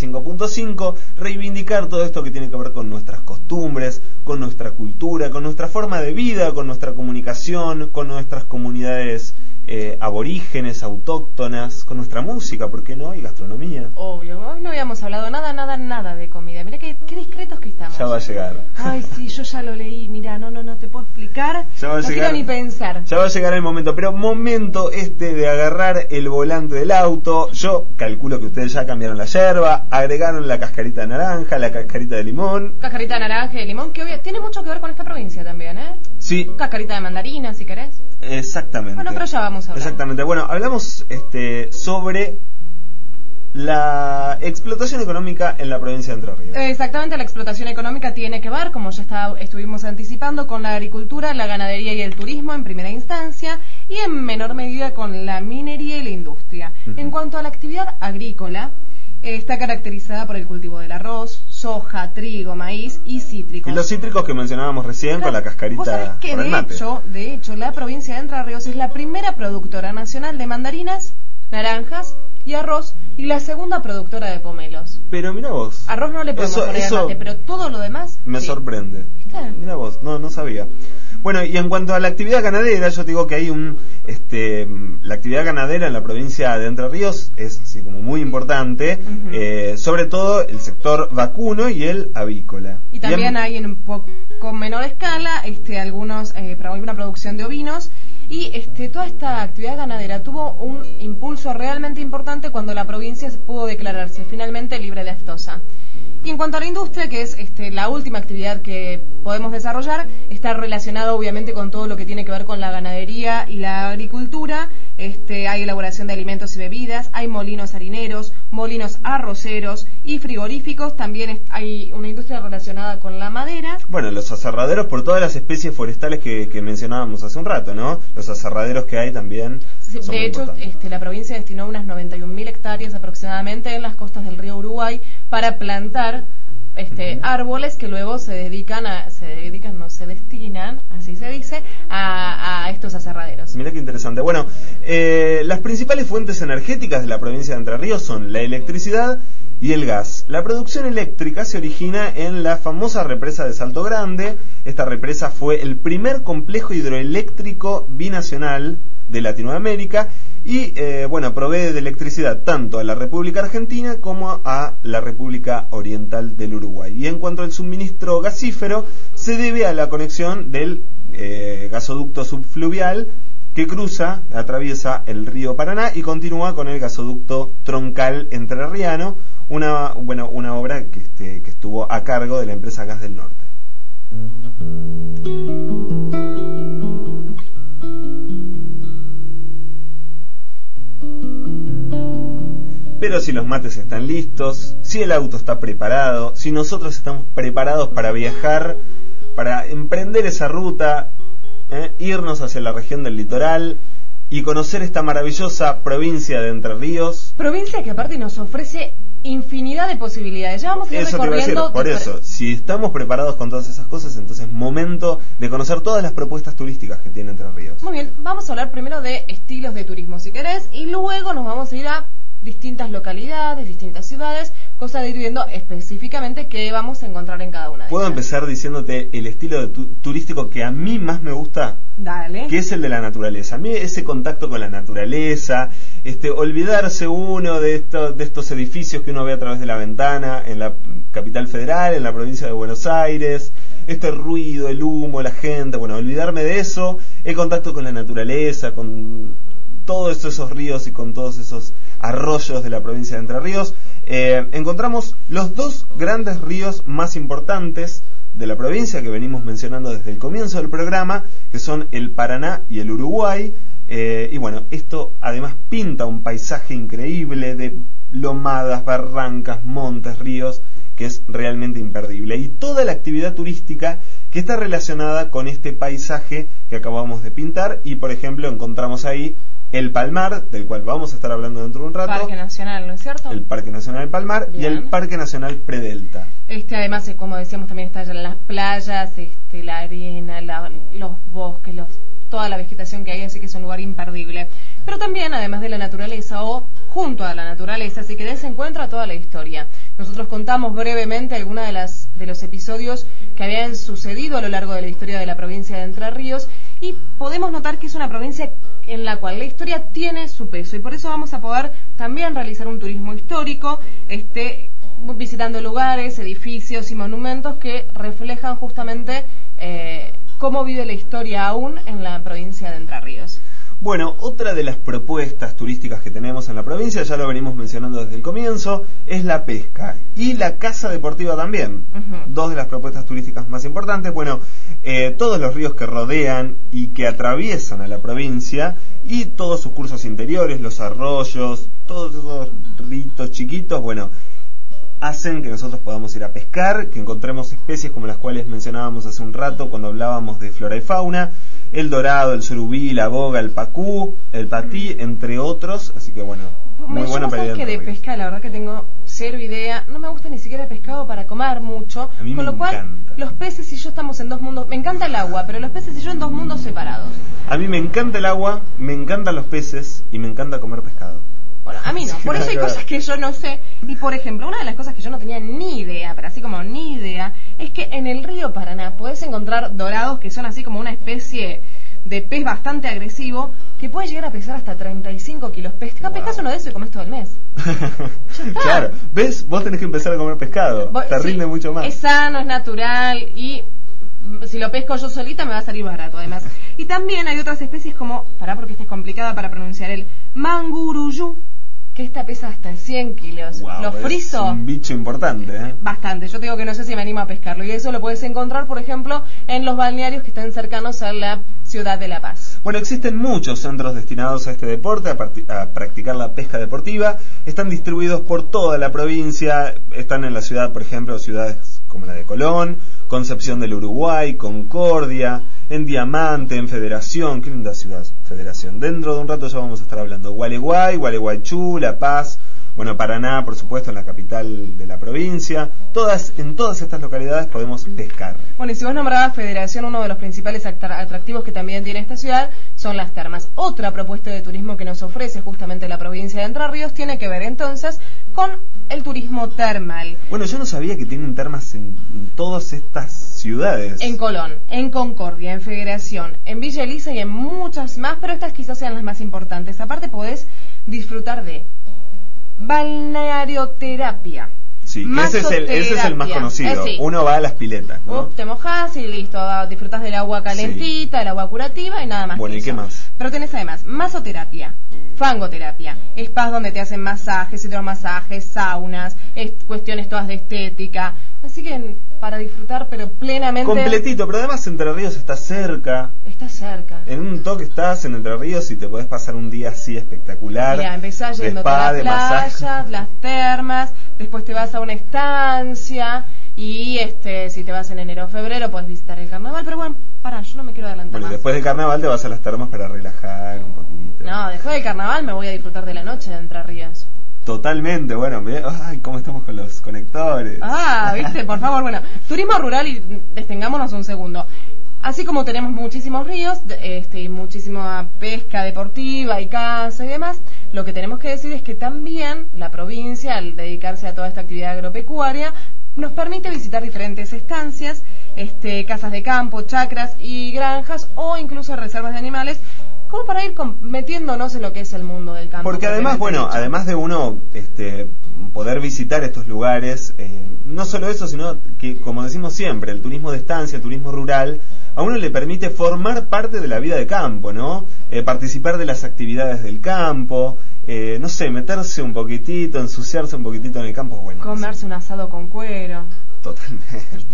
95.5, reivindicar todo esto que tiene que ver con nuestras costumbres, con nuestra cultura, con nuestra forma de vida, con nuestra comunicación, con nuestras comunidades aborígenes, autóctonas, con nuestra música, ¿por qué no? Y gastronomía. Obvio, hoy no habíamos hablado nada de comida. Mira qué discretos que estamos. Ya va a llegar. Ay, sí, yo ya lo leí. Mira, no te puedo explicar. Ya va a no llegar, quiero ni pensar. Ya va a llegar el momento, pero momento de agarrar el volante del auto. Yo calculo que ustedes ya cambiaron la yerba, agregaron la cascarita de naranja, la cascarita de limón. Cascarita de naranja y de limón, que obvio, tiene mucho que ver con esta provincia también, ¿eh? Sí. Cascarita de mandarina, si querés. Exactamente. Bueno, pero ya vamos a hablar. Exactamente. Bueno, hablamos sobre la explotación económica en la provincia de Entre Ríos. Exactamente, la explotación económica tiene que ver, como ya estuvimos anticipando, con la agricultura, la ganadería y el turismo en primera instancia, y en menor medida con la minería y la industria. Uh-huh. En cuanto a la actividad agrícola, está caracterizada por el cultivo del arroz, soja, trigo, maíz y cítricos. Y los cítricos que mencionábamos recién, claro, con la cascarita. ¿Vos sabés que de hecho, la provincia de Entre Ríos es la primera productora nacional de mandarinas, naranjas y arroz, y la segunda productora de pomelos? Pero mira vos. Arroz no le podemos poner mate, pero todo lo demás me sorprende. ¿Viste? Mira vos, no sabía. Bueno, y en cuanto a la actividad ganadera, yo te digo que hay la actividad ganadera en la provincia de Entre Ríos es así como muy importante, uh-huh. Sobre todo el sector vacuno y el avícola. Y también hay en un poco menor escala alguna producción de ovinos. Y toda esta actividad ganadera tuvo un impulso realmente importante cuando la provincia pudo declararse finalmente libre de aftosa. Y en cuanto a la industria, que es la última actividad que podemos desarrollar, está relacionada obviamente con todo lo que tiene que ver con la ganadería y la agricultura. Hay elaboración de alimentos y bebidas, hay molinos harineros, molinos arroceros y frigoríficos. También hay una industria relacionada con la madera. Bueno, los aserraderos por todas las especies forestales que mencionábamos hace un rato, ¿no? Los aserraderos que hay también. Sí, de hecho, la provincia destinó unas 91.000 hectáreas aproximadamente en las costas del río Uruguay para plantar árboles que luego se destinan, así se dice, a estos aserraderos. Mirá qué interesante. Bueno, las principales fuentes energéticas de la provincia de Entre Ríos son la electricidad y el gas. La producción eléctrica se origina en la famosa represa de Salto Grande. Esta represa fue el primer complejo hidroeléctrico binacional de Latinoamérica y provee de electricidad tanto a la República Argentina como a la República Oriental del Uruguay. Y en cuanto al suministro gasífero, se debe a la conexión del gasoducto subfluvial que atraviesa el río Paraná y continúa con el gasoducto troncal entrerriano, una obra que estuvo a cargo de la empresa Gas del Norte. Pero si los mates están listos, si el auto está preparado, si nosotros estamos preparados para viajar, para emprender esa ruta, irnos hacia la región del litoral y conocer esta maravillosa provincia de Entre Ríos. Provincia que aparte nos ofrece infinidad de posibilidades. Ya vamos a ir recorriendo. Por eso, si estamos preparados con todas esas cosas, entonces es momento de conocer todas las propuestas turísticas que tiene Entre Ríos. Muy bien, vamos a hablar primero de estilos de turismo, si querés, y luego nos vamos a ir a distintas localidades, distintas ciudades, cosa de ir viendo específicamente qué vamos a encontrar en cada una de ellas. ¿Puedo empezar diciéndote el estilo turístico que a mí más me gusta? Dale. Que es el de la naturaleza. A mí ese contacto con la naturaleza, olvidarse uno de estos edificios que uno ve a través de la ventana en la capital federal, en la provincia de Buenos Aires, este ruido, el humo, la gente, olvidarme de eso, el contacto con la naturaleza, con todos esos ríos y con todos esos arroyos de la provincia de Entre Ríos. Encontramos los dos grandes ríos más importantes de la provincia que venimos mencionando desde el comienzo del programa, que son el Paraná y el Uruguay. Esto además pinta un paisaje increíble de lomadas, barrancas, montes, ríos, que es realmente imperdible. Y toda la actividad turística que está relacionada con este paisaje que acabamos de pintar. Y por ejemplo encontramos ahí el Palmar, del cual vamos a estar hablando dentro de un rato. Parque Nacional, ¿no es cierto? El Parque Nacional Palmar. Bien. Y el Parque Nacional Predelta. Además, como decíamos, también está ya las playas, la arena, los bosques, toda la vegetación que hay, así que es un lugar imperdible. Pero también, además de la naturaleza o junto a la naturaleza, así que se encuentra toda la historia. Nosotros contamos brevemente algunos de los episodios que habían sucedido a lo largo de la historia de la provincia de Entre Ríos y podemos notar que es una provincia en la cual la historia tiene su peso y por eso vamos a poder también realizar un turismo histórico, visitando lugares, edificios y monumentos que reflejan justamente cómo vive la historia aún en la provincia de Entre Ríos. Bueno, otra de las propuestas turísticas que tenemos en la provincia, ya lo venimos mencionando desde el comienzo, es la pesca y la caza deportiva también. Dos de las propuestas turísticas más importantes. Todos los ríos que rodean y que atraviesan a la provincia y todos sus cursos interiores, los arroyos, todos esos ritos chiquitos, hacen que nosotros podamos ir a pescar, que encontremos especies como las cuales mencionábamos hace un rato cuando hablábamos de flora y fauna, el dorado, el surubí, la boga, el pacú, el patí, entre otros, así que muy buena para ir a de pesca, la verdad que tengo cero idea, no me gusta ni siquiera el pescado para comer mucho, a mí con lo cual encanta. Los peces y yo estamos en dos mundos, me encanta el agua, pero los peces y yo en dos mundos separados. A mí me encanta el agua, me encantan los peces y me encanta comer pescado. Bueno, a mí no, por eso hay cosas que yo no sé. Y por ejemplo, una de las cosas que yo no tenía ni idea, pero así como ni idea, es que en el río Paraná podés encontrar dorados que son así como una especie de pez bastante agresivo que puede llegar a pesar hasta 35 kilos. Pescas uno de eso y comes todo el mes. Claro, ¿ves? Vos tenés que empezar a comer pescado, te rinde mucho más. Es sano, es natural y si lo pesco yo solita me va a salir barato además. Y también hay otras especies como, porque esta es complicada para pronunciar, el manguruyú, que esta pesa hasta 100 kilos. Wow, lo friso. Es un bicho importante, ¿eh? Bastante. Yo te digo que no sé si me animo a pescarlo. Y eso lo puedes encontrar, por ejemplo, en los balnearios que están cercanos a la ciudad de La Paz. Bueno, existen muchos centros destinados a este deporte, a practicar la pesca deportiva. Están distribuidos por toda la provincia. Están en la ciudad, por ejemplo, ciudades como la de Colón, Concepción del Uruguay, Concordia, en Diamante, en Federación. Qué linda ciudad, Federación. Dentro de un rato ya vamos a estar hablando Gualeguay, Gualeguaychú, La Paz, Bueno, Paraná, por supuesto, en la capital de la provincia. En todas estas localidades podemos pescar. Bueno, y si vos nombrabas Federación, uno de los principales atractivos que también tiene esta ciudad son las termas. Otra propuesta de turismo que nos ofrece justamente la provincia de Entre Ríos tiene que ver entonces con el turismo termal. Bueno, yo no sabía que tienen termas en todas estas ciudades. En Colón, en Concordia, en Federación, en Villa Elisa y en muchas más, pero estas quizás sean las más importantes. Aparte podés disfrutar de balnearioterapia. Sí, ese es el más conocido. Sí. Uno va a las piletas, ¿no? Te mojás y listo, disfrutás del agua calentita, del agua curativa y nada más. Bueno, ¿y qué más? Pero tenés además masoterapia, fangoterapia, spas donde te hacen masajes, hidromasajes, saunas, cuestiones todas de estética. Así que para disfrutar, pero plenamente. Completito, pero además Entre Ríos está cerca. Está cerca. En un toque estás en Entre Ríos y te podés pasar un día así espectacular. Mira, empezás yendo a las playas, las termas, después te vas a una estancia y si te vas en enero o febrero podés visitar el carnaval, pero bueno, yo no me quiero adelantar más. Después del carnaval te vas a las termas para relajar un poquito. No, después del carnaval me voy a disfrutar de la noche de Entre Ríos. Totalmente, bueno, ay, cómo estamos con los conectores. Viste, por favor, bueno, turismo rural y detengámonos un segundo. Así como tenemos muchísimos ríos y muchísima pesca deportiva y caza y demás, lo que tenemos que decir es que también la provincia, al dedicarse a toda esta actividad agropecuaria, nos permite visitar diferentes estancias, casas de campo, chacras y granjas o incluso reservas de animales, como para ir metiéndonos en lo que es el mundo del campo. Porque además, además de uno poder visitar estos lugares, no solo eso, sino que, como decimos siempre, el turismo de estancia, el turismo rural, a uno le permite formar parte de la vida de campo, ¿no? Participar de las actividades del campo, no sé, meterse un poquitito, ensuciarse un poquitito en el campo, bueno. Comerse un asado con cuero. Totalmente.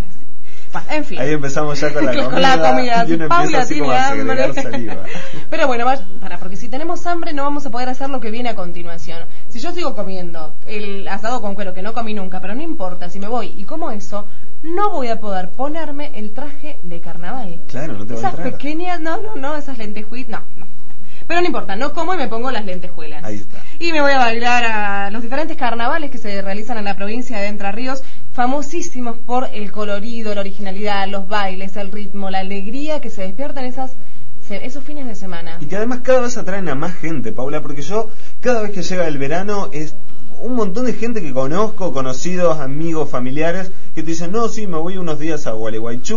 En fin. Ahí empezamos ya con la comida. Con la comida. Y uno Paula empieza así como a segregar saliva. Pero bueno, porque si tenemos hambre no vamos a poder hacer lo que viene a continuación. Si yo sigo comiendo el asado con cuero, que no comí nunca, pero no importa, si me voy y como eso, no voy a poder ponerme el traje de carnaval. Claro, no te va a entrar. Esas pequeñas, no, esas lentejuelas, no. Pero no importa, no como y me pongo las lentejuelas. Ahí está. Y me voy a bailar a los diferentes carnavales que se realizan en la provincia de Entre Ríos, famosísimos por el colorido, la originalidad, los bailes, el ritmo, la alegría que se despiertan esos fines de semana. Y que además cada vez atraen a más gente, Paula, porque yo, cada vez que llega el verano, es un montón de gente que conozco, conocidos, amigos, familiares, que te dicen, no, sí, me voy unos días a Gualeguaychú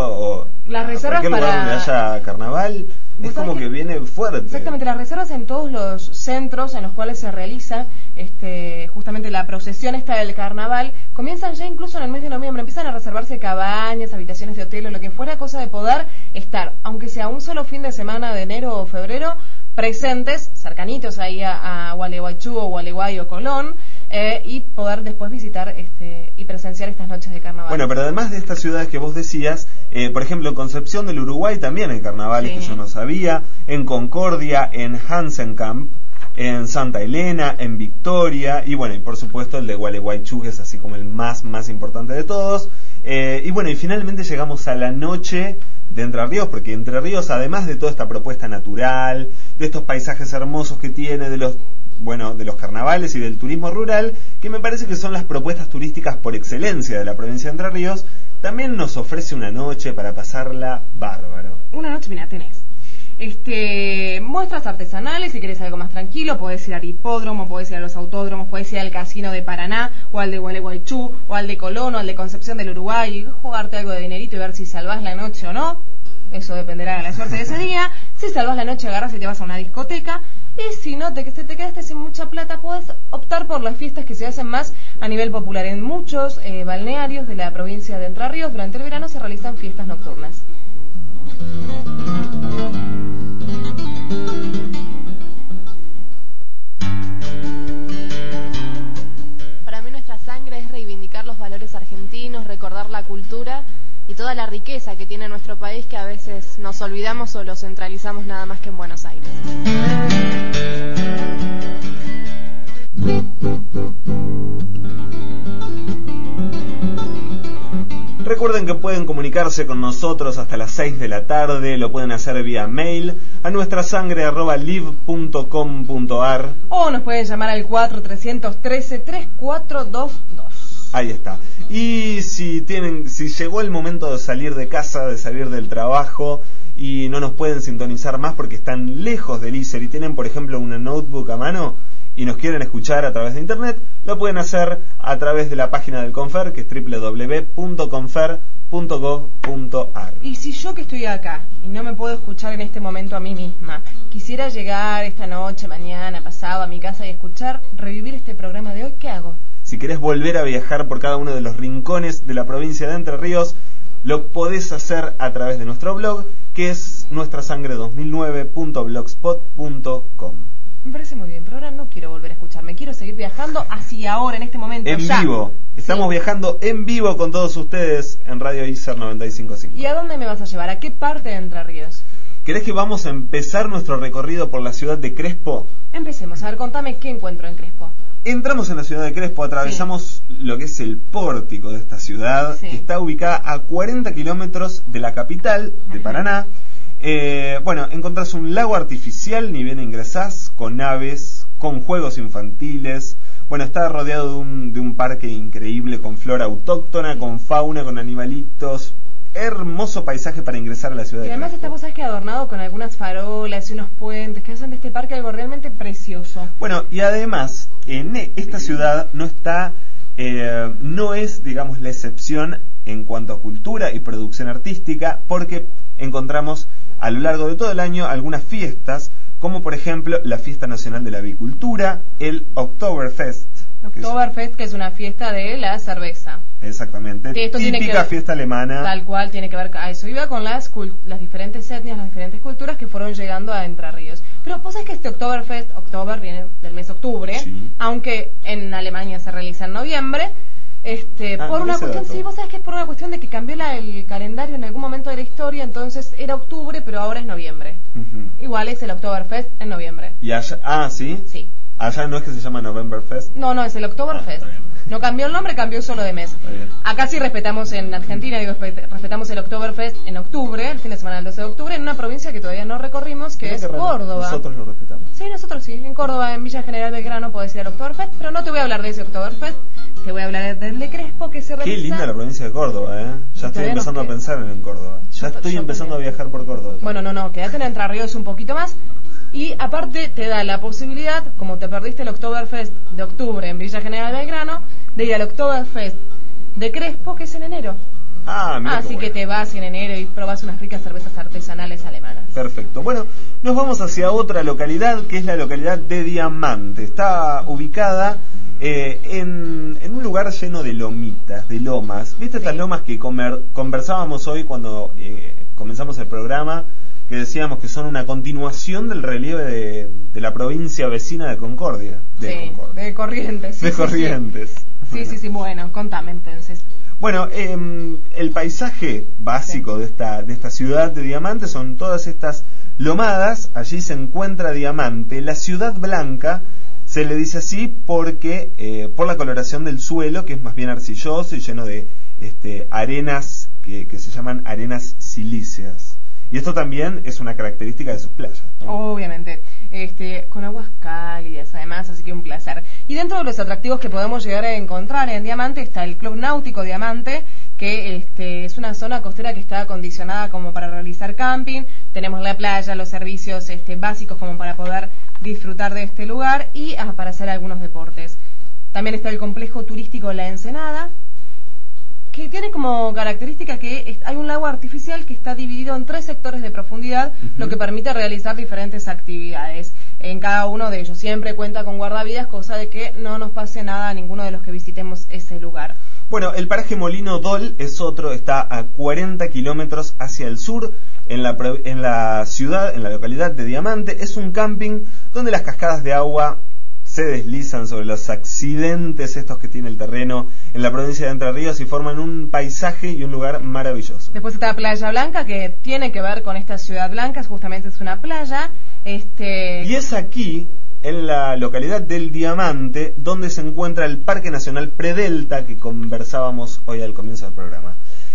o las reservas cualquier lugar donde haya carnaval. Es como que viene fuerte. Exactamente, las reservas en todos los centros en los cuales se realiza justamente la procesión del carnaval comienzan ya incluso en el mes de noviembre. Empiezan a reservarse cabañas, habitaciones de hotel o lo que fuera, cosa de poder estar, aunque sea un solo fin de semana de enero o febrero, presentes, cercanitos ahí a Gualeguaychú o Gualeguay o Colón, y poder después visitar y presenciar estas noches de carnaval. Bueno, pero además de estas ciudades que vos decías, por ejemplo, en Concepción del Uruguay también hay carnavales, sí, que yo no sabía, en Concordia, en Hansenkamp, en Santa Elena, en Victoria, y bueno, y por supuesto el de Gualeguaychú, que es así como el más importante de todos. Y bueno, y finalmente llegamos a la noche de Entre Ríos, porque Entre Ríos, además de toda esta propuesta natural, de estos paisajes hermosos que tiene, de los carnavales y del turismo rural, que me parece que son las propuestas turísticas por excelencia de la provincia de Entre Ríos, también nos ofrece una noche para pasarla bárbaro. Una noche, mira, tenés muestras artesanales. Si querés algo más tranquilo, podés ir al hipódromo, podés ir a los autódromos, podés ir al casino de Paraná o al de Gualeguaychú o al de Colón o al de Concepción del Uruguay, jugarte algo de dinerito y ver si salvás la noche o no. Eso dependerá de la suerte de ese día. Si salvás la noche, agarras y te vas a una discoteca. Y si no, te quedaste sin mucha plata, podés optar por las fiestas que se hacen más a nivel popular. En muchos balnearios de la provincia de Entre Ríos, durante el verano se realizan fiestas nocturnas. Para mí nuestra sangre es reivindicar los valores argentinos, recordar la cultura y toda la riqueza que tiene nuestro país, que a veces nos olvidamos o lo centralizamos nada más que en Buenos Aires. Recuerden que pueden comunicarse con nosotros hasta las 6 de la tarde, lo pueden hacer vía mail a nuestrasangre@live.com.ar o nos pueden llamar al 4313-3422. Ahí está. Y si llegó el momento de salir de casa, de salir del trabajo y no nos pueden sintonizar más porque están lejos del ISER y tienen, por ejemplo, una notebook a mano y nos quieren escuchar a través de internet, lo pueden hacer a través de la página del Confer, que es www.confer.gov.ar. Y si yo, que estoy acá y no me puedo escuchar en este momento a mí misma, quisiera llegar esta noche, mañana, pasado a mi casa y escuchar, revivir este programa de hoy, ¿qué hago? Si querés volver a viajar por cada uno de los rincones de la provincia de Entre Ríos, lo podés hacer a través de nuestro blog, que es nuestrasangre2009.blogspot.com. Me parece muy bien, pero ahora no quiero volver a escucharme, quiero seguir viajando hacia ahora, en este momento. En ya. Vivo. Estamos viajando en vivo con todos ustedes en Radio ISER 95.5. ¿Y a dónde me vas a llevar? ¿A qué parte de Entre Ríos? ¿Querés que vamos a empezar nuestro recorrido por la ciudad de Crespo? Empecemos, a ver, contame qué encuentro en Crespo. Entramos en la ciudad de Crespo, atravesamos lo que es el pórtico de esta ciudad, que está ubicada a 40 kilómetros de la capital de Paraná. Bueno, encontrás un lago artificial ni bien ingresás, con aves, con juegos infantiles. Bueno, está rodeado de un parque increíble con flora autóctona, con fauna, con animalitos. Hermoso paisaje para ingresar a la ciudad de Crespo. Y además está, vos sabés, que adornado con algunas farolas y unos puentes que hacen de este parque algo realmente precioso. Bueno, y además, en esta ciudad no es, digamos, la excepción en cuanto a cultura y producción artística, porque encontramos a lo largo de todo el año algunas fiestas, como por ejemplo la Fiesta Nacional de la Avicultura, el Oktoberfest. Oktoberfest, que es una fiesta de la cerveza. Exactamente, típica fiesta alemana. Tal cual, tiene que ver, a eso iba, con las diferentes etnias, las diferentes culturas que fueron llegando a Entre Ríos. Pero vos sabés que este Oktoberfest, Oktober viene del mes octubre, aunque en Alemania se realiza en noviembre. Por una cuestión, sí, vos sabés que es por una cuestión de que cambió el calendario en algún momento de la historia, entonces era octubre, pero ahora es noviembre. Igual es el Oktoberfest en noviembre. ¿Y allá, sí? Sí. Allá no es que se llama Novemberfest. No, es el Oktoberfest. No cambió el nombre, cambió solo de mes. Acá sí respetamos en Argentina, respetamos el Oktoberfest en octubre, el fin de semana del 12 de octubre, en una provincia que todavía no recorrimos, que es Córdoba. Nosotros lo respetamos. Sí, nosotros sí. En Córdoba, en Villa General Belgrano, podés ir al Oktoberfest, pero no te voy a hablar de ese Oktoberfest, te voy a hablar del de Crespo, que se realiza... Qué linda la provincia de Córdoba, ¿eh? Ya estoy empezando a pensar en Córdoba. Ya estoy empezando a viajar por Córdoba. Bueno, no, quédate en Entre Ríos un poquito más. Y aparte te da la posibilidad, como te perdiste el Oktoberfest de octubre en Villa General Belgrano, de ir al Oktoberfest de Crespo, que es en enero. Así que te vas en enero y probas unas ricas cervezas artesanales alemanas. Perfecto. Bueno, nos vamos hacia otra localidad, que es la localidad de Diamante. Está ubicada en un lugar lleno de lomitas, de lomas. ¿Viste estas lomas que conversábamos hoy cuando comenzamos el programa? Que decíamos que son una continuación del relieve de la provincia vecina de Concordia. De Corrientes. De Corrientes. Sí, bueno, contame entonces. Bueno, el paisaje básico de esta ciudad de Diamante son todas estas lomadas. Allí se encuentra Diamante, la ciudad blanca. Se le dice así porque por la coloración del suelo, que es más bien arcilloso y lleno de arenas que se llaman arenas silíceas. Y esto también es una característica de sus playas, ¿no? Obviamente, con aguas cálidas además, así que un placer. Y dentro de los atractivos que podemos llegar a encontrar en Diamante está el Club Náutico Diamante, que es una zona costera que está acondicionada como para realizar camping. Tenemos la playa, los servicios básicos como para poder disfrutar de este lugar y para hacer algunos deportes. También está el complejo turístico La Ensenada, que tiene como característica que hay un lago artificial que está dividido en 3 sectores de profundidad, lo que permite realizar diferentes actividades en cada uno de ellos. Siempre cuenta con guardavidas, cosa de que no nos pase nada a ninguno de los que visitemos ese lugar. Bueno, el paraje Molino Dol es otro, está a 40 kilómetros hacia el sur, en la ciudad, en la localidad de Diamante. Es un camping donde las cascadas de agua se deslizan sobre los accidentes estos que tiene el terreno en la provincia de Entre Ríos y forman un paisaje y un lugar maravilloso. Después está Playa Blanca, que tiene que ver con esta ciudad blanca, justamente es una playa. Y es aquí, en la localidad del Diamante, donde se encuentra el Parque Nacional Predelta, que conversábamos hoy al comienzo del programa.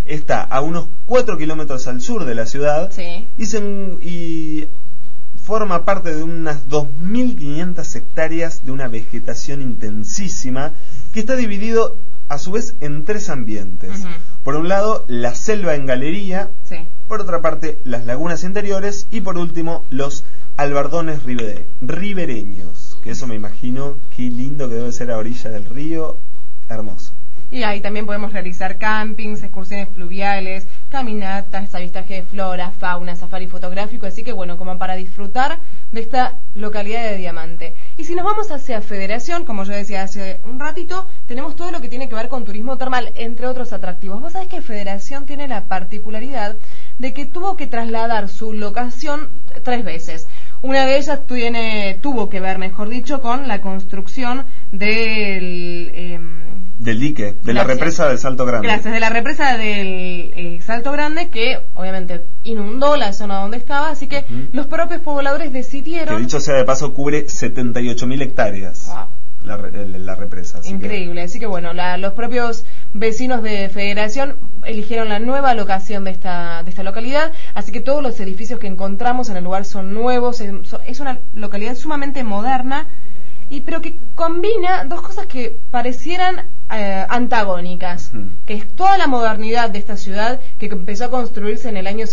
está a unos 4 kilómetros al sur de la ciudad, Sí. y forma parte de unas 2.500 hectáreas de una vegetación intensísima que está dividido a su vez en 3 ambientes. Ujú. Por un lado, la selva en galería, Sí. por otra parte, las lagunas interiores y por último, los albardones ribereños, que eso me imagino qué lindo que debe ser a orilla del río, hermoso. Y ahí también podemos realizar campings, excursiones fluviales, caminatas, avistaje de flora, fauna, safari fotográfico, así que bueno, como para disfrutar de esta localidad de Diamante. Y si nos vamos hacia Federación, como yo decía hace un ratito, tenemos todo lo que tiene que ver con turismo termal, entre otros atractivos. Vos sabés que Federación tiene la particularidad de que tuvo que trasladar su locación 3 veces. Una de ellas tuvo que ver, mejor dicho, con la construcción del dique, de la represa del Salto Grande. Gracias, de la represa del Salto Grande, que obviamente inundó la zona donde estaba, así que los propios pobladores decidieron... Que dicho sea de paso, cubre 78.000 hectáreas. Wow. La represa. Increíble, así que bueno, los propios vecinos de Federación eligieron la nueva locación de esta localidad, así que todos los edificios que encontramos en el lugar son nuevos, es una localidad sumamente moderna, pero que combina dos cosas que parecieran antagónicas, que es toda la modernidad de esta ciudad que empezó a construirse en el año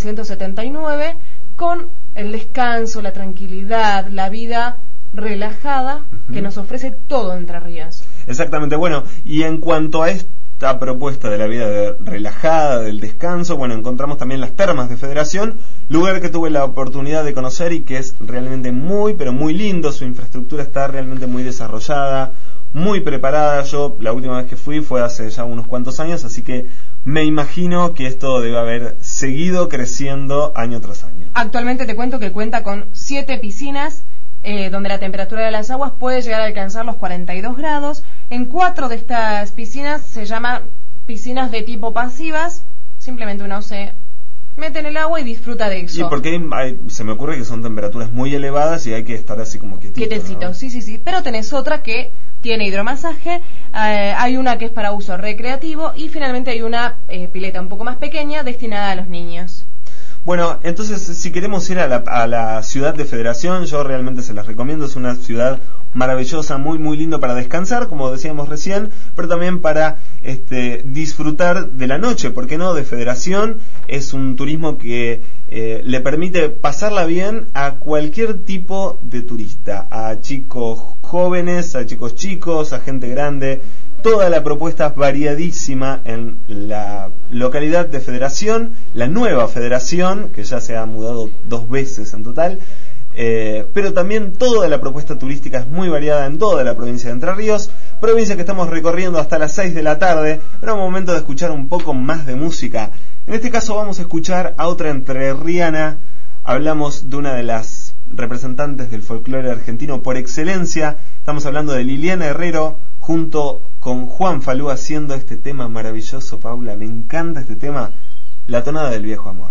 1979 con el descanso, la tranquilidad, la vida relajada que nos ofrece todo Entre Ríos. Exactamente, bueno, y en cuanto a esta propuesta de la vida relajada, del descanso, bueno, encontramos también las termas de Federación, lugar que tuve la oportunidad de conocer y que es realmente muy, pero muy lindo. Su infraestructura está realmente muy desarrollada, muy preparada. Yo la última vez que fui fue hace ya unos cuantos años, así que me imagino que esto debe haber seguido creciendo año tras año. Actualmente te cuento que cuenta con 7 piscinas, donde la temperatura de las aguas puede llegar a alcanzar los 42 grados. En 4 de estas piscinas se llaman piscinas de tipo pasivas. Simplemente uno se mete en el agua y disfruta de eso. Y porque se me ocurre que son temperaturas muy elevadas y hay que estar así como quietecito, ¿no? Sí. Pero tenés otra que tiene hidromasaje, hay una que es para uso recreativo y finalmente hay una pileta un poco más pequeña destinada a los niños. Bueno, entonces si queremos ir a la ciudad de Federación, yo realmente se las recomiendo. Es una ciudad maravillosa, muy muy lindo para descansar, como decíamos recién, pero también para disfrutar de la noche, ¿por qué no? De Federación. Es un turismo que le permite pasarla bien a cualquier tipo de turista, a chicos jóvenes, a chicos, a gente grande. Toda la propuesta es variadísima en la localidad de Federación, la nueva Federación, que ya se ha mudado 2 veces en total, pero también toda la propuesta turística es muy variada en toda la provincia de Entre Ríos, provincia que estamos recorriendo hasta las 6 de la tarde, pero es momento de escuchar un poco más de música. En este caso vamos a escuchar a otra entrerriana. Hablamos de una de las representantes del folclore argentino por excelencia. Estamos hablando de Liliana Herrero junto con Juan Falú haciendo este tema maravilloso. Paula, me encanta este tema, La tonada del viejo amor.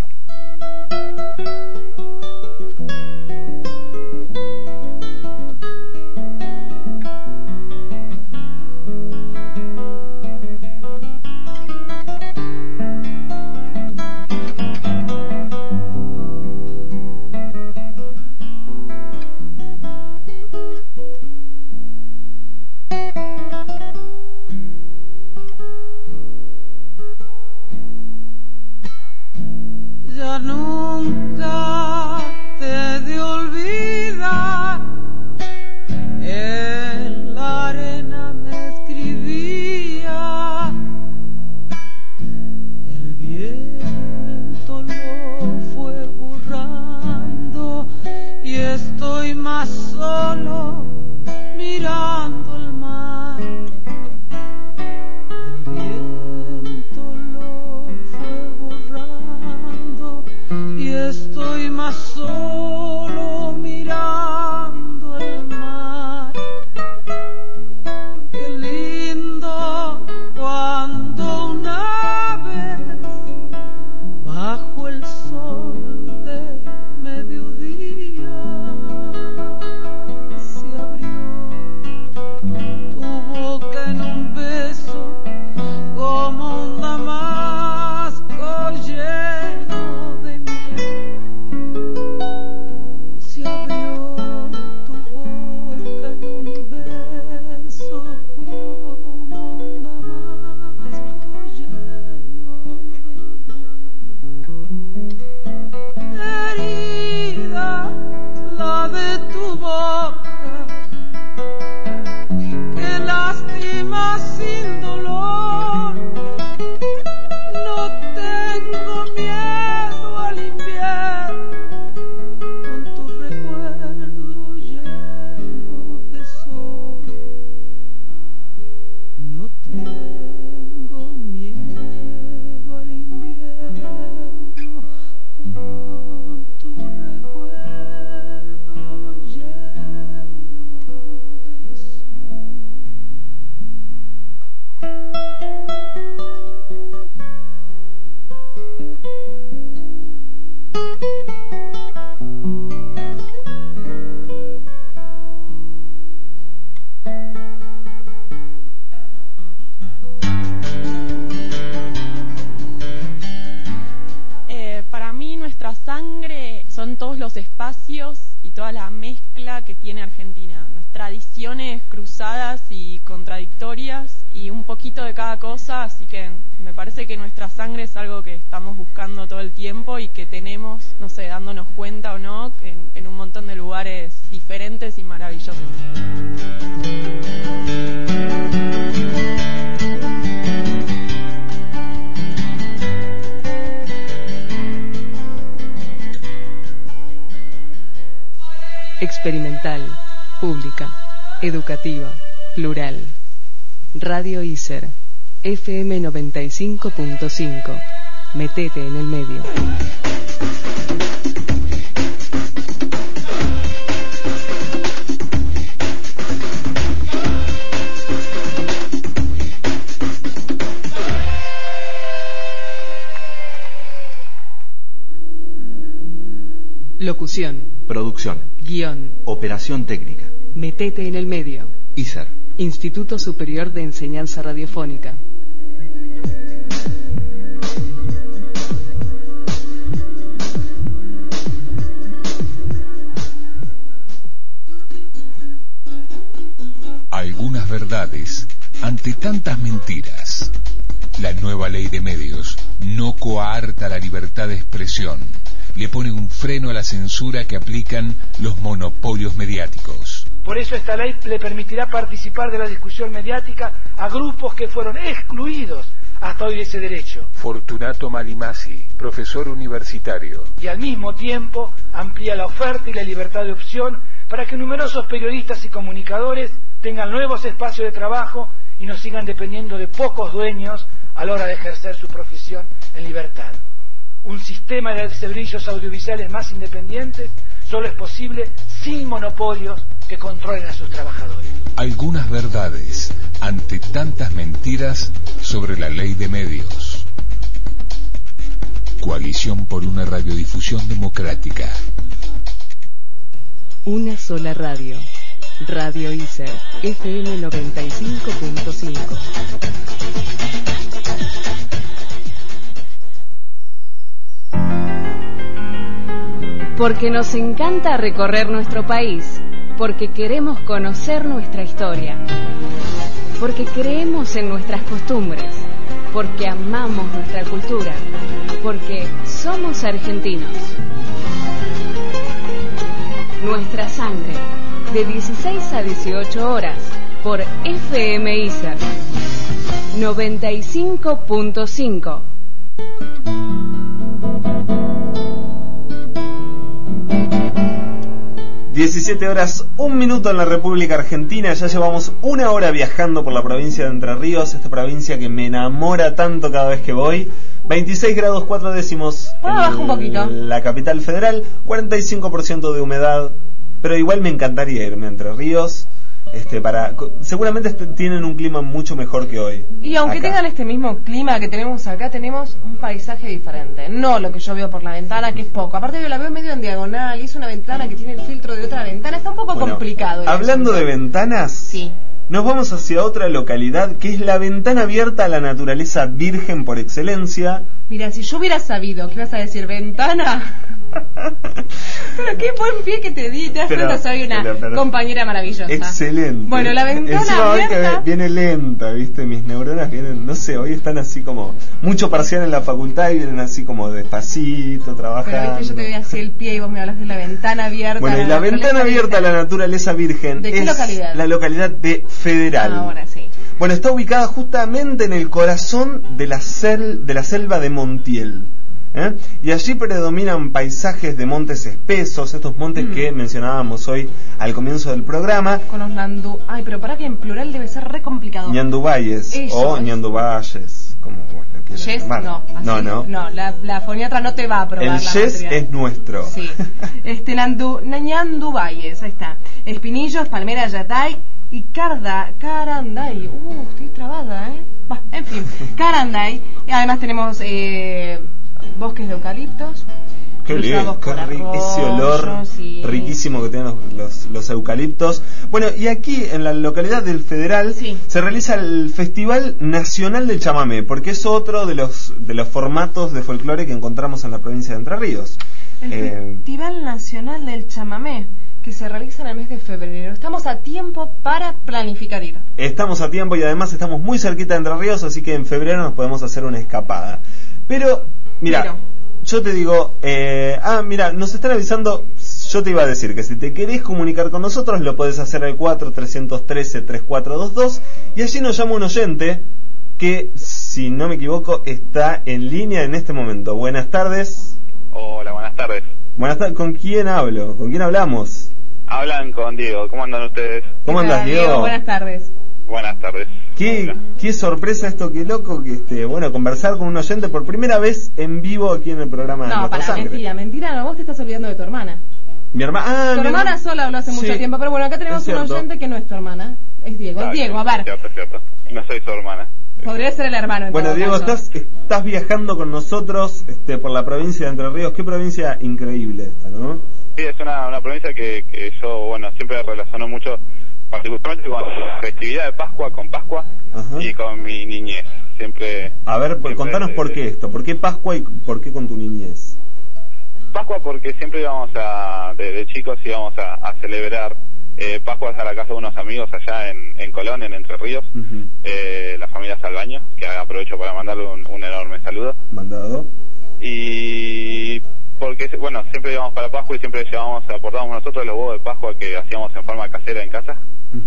Ya nunca te he de olvidar, en la arena me escribía, el viento lo fue borrando y estoy más solo mirando el mar. El viento lo fue borrando y estoy más solo mirando el mar. Qué lindo cuando una vez bajo el sol de mediodía se abrió tu boca en un beso como un damar. herida, la de tu boca, que lastima sin dolor. No tengo miedo al invierno, con tu recuerdo lleno de sol. No tengo miedo al invierno, con tu recuerdo lleno de sol. Para mí nuestra sangre son todos los espacios y toda la mezcla que tiene Argentina, nuestras tradiciones cruzadas y contradictorias y un poquito de cada cosa, así que me parece que nuestra sangre es algo que estamos buscando todo el tiempo y que tenemos, no sé, dándonos cuenta o no, en un montón de lugares diferentes y maravillosos. Experimental, pública, educativa, plural. Radio ISER, FM 95.5. Metete en el medio. Locución. Producción. Guión. Operación técnica. Metete en el medio. ISER. Instituto Superior de Enseñanza Radiofónica. Algunas verdades ante tantas mentiras. La nueva ley de medios no coarta la libertad de expresión. Le pone un freno a la censura que aplican los monopolios mediáticos. Por eso esta ley le permitirá participar de la discusión mediática a grupos que fueron excluidos hasta hoy de ese derecho. Fortunato Malimasi, profesor universitario. Y al mismo tiempo amplía la oferta y la libertad de opción para que numerosos periodistas y comunicadores tengan nuevos espacios de trabajo y no sigan dependiendo de pocos dueños a la hora de ejercer su profesión en libertad. Un sistema de servicios audiovisuales más independientes solo es posible sin monopolios que controlen a sus trabajadores. Algunas verdades ante tantas mentiras sobre la ley de medios. Coalición por una radiodifusión democrática. Una sola radio. Radio ISER, FM 95.5. Porque nos encanta recorrer nuestro país, porque queremos conocer nuestra historia, porque creemos en nuestras costumbres, porque amamos nuestra cultura, porque somos argentinos. Nuestra sangre, de 16 a 18 horas, por FM ISER 95.5. 17 horas, 1 minuto en la República Argentina. Ya llevamos 1 hora viajando por la provincia de Entre Ríos, esta provincia que me enamora tanto cada vez que voy. 26 grados 4 décimos baja un poquito. La capital federal, 45% de humedad, pero igual me encantaría irme a Entre Ríos. Seguramente tienen un clima mucho mejor que hoy. Y aunque acá tengan este mismo clima que tenemos acá, tenemos un paisaje diferente. No lo que yo veo por la ventana, que es poco. Aparte yo la veo medio en diagonal, y es una ventana que tiene el filtro de otra ventana. Está un poco complicado. Hablando de ventanas, sí, nos vamos hacia otra localidad que es la ventana abierta a la naturaleza virgen por excelencia. Mira, si yo hubiera sabido que ibas a decir ventana, Pero qué buen pie que te di, te das cuenta, soy una compañera maravillosa. Excelente. Bueno, la ventana encima abierta. Hoy que viene lenta, ¿viste? Mis neuronas vienen, no sé, hoy están así como mucho parcial en la facultad y vienen así como despacito, trabajando. Pero viste, yo te doy así el pie y vos me hablas de la ventana abierta. Bueno, y la ventana abierta a la naturaleza virgen. ¿De qué es localidad? La localidad de Federal. Ahora sí. Bueno, está ubicada justamente en el corazón de la selva de Montiel. Y allí predominan paisajes de montes espesos, estos montes que mencionábamos hoy al comienzo del programa. Con los Ay, pero para que en plural debe ser re complicado. Ñandubayes o Ñandubayes, como bueno quieras llamar. No, la foniatra no te va a aprobar. El yes es nuestro. Sí. Ñandubayes, ahí está. Espinillos, palmera, yatay y caranday. Estoy trabada, en fin, caranday. Y además tenemos bosques de eucaliptos. Qué lindo, ese olor riquísimo que tienen los eucaliptos. Bueno, y aquí en la localidad del Federal se realiza el Festival Nacional del Chamamé, porque es otro de los formatos de folclore que encontramos en la provincia de Entre Ríos. El Festival Nacional del Chamamé, que se realiza en el mes de febrero. Estamos a tiempo para planificar ir. Estamos a tiempo y además estamos muy cerquita de Entre Ríos, así que en febrero nos podemos hacer una escapada. Pero, mira, yo te digo, nos están avisando, yo te iba a decir que si te querés comunicar con nosotros lo podés hacer al 4-313-3422 y allí nos llama un oyente que, si no me equivoco, está en línea en este momento. Buenas tardes. Hola, buenas tardes. Buenas tardes, ¿con quién hablo? ¿Con quién hablamos? Hablan con Diego, ¿cómo andan ustedes? ¿Cómo andas, Diego? Buenas tardes. Buenas tardes. Qué sorpresa esto, qué loco que conversar con un oyente por primera vez en vivo aquí en el programa de Nuestra Sangre. Mentira, no, vos te estás olvidando de tu hermana. Mi hermana. Tu hermana sola habló hace mucho tiempo, pero bueno, acá tenemos un oyente que no es tu hermana, es Diego. Es Diego, a ver. Cierto. No soy su hermana. Podría ser el hermano. Bueno, Diego, estás viajando con nosotros por la provincia de Entre Ríos. Qué provincia increíble esta, ¿no? Sí, es una provincia que yo, siempre relaciono mucho, particularmente con la festividad de Pascua, con Pascua. Ajá. Y con mi niñez. Siempre. A ver, contanos por qué esto. ¿Por qué Pascua y por qué con tu niñez? Pascua porque siempre íbamos de chicos íbamos a celebrar Pascuas a la casa de unos amigos allá en Colón, en Entre Ríos, la familia Salvaño, que aprovecho para mandarle un enorme saludo. Mandado. Y porque, siempre íbamos para Pascua y siempre aportábamos nosotros los huevos de Pascua que hacíamos en forma casera en casa.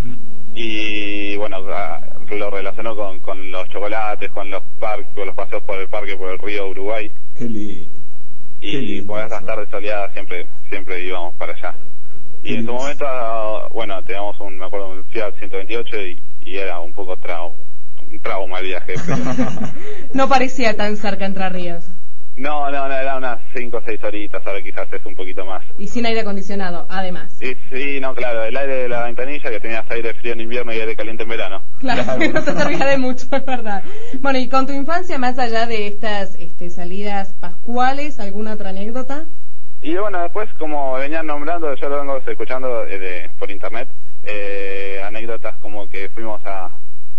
Y lo relaciono con los chocolates, con los parques, con los paseos por el parque, por el río Uruguay. Qué lindo. Y por esas tardes soleadas siempre íbamos para allá. Y en su momento, teníamos me acuerdo, un Fiat 128 y era un poco un trauma el viaje. Pero... No parecía tan cerca Entre Ríos. No, era unas 5 o 6 horitas, ahora quizás es un poquito más. Y sin aire acondicionado, además. Sí, claro, el aire de la ventanilla, que tenías aire frío en invierno y aire caliente en verano. Claro. No te servía de mucho, es verdad. Bueno, y con tu infancia, más allá de estas salidas pascuales, ¿alguna otra anécdota? Y después, como venían nombrando, yo lo vengo escuchando por internet, anécdotas como que fuimos a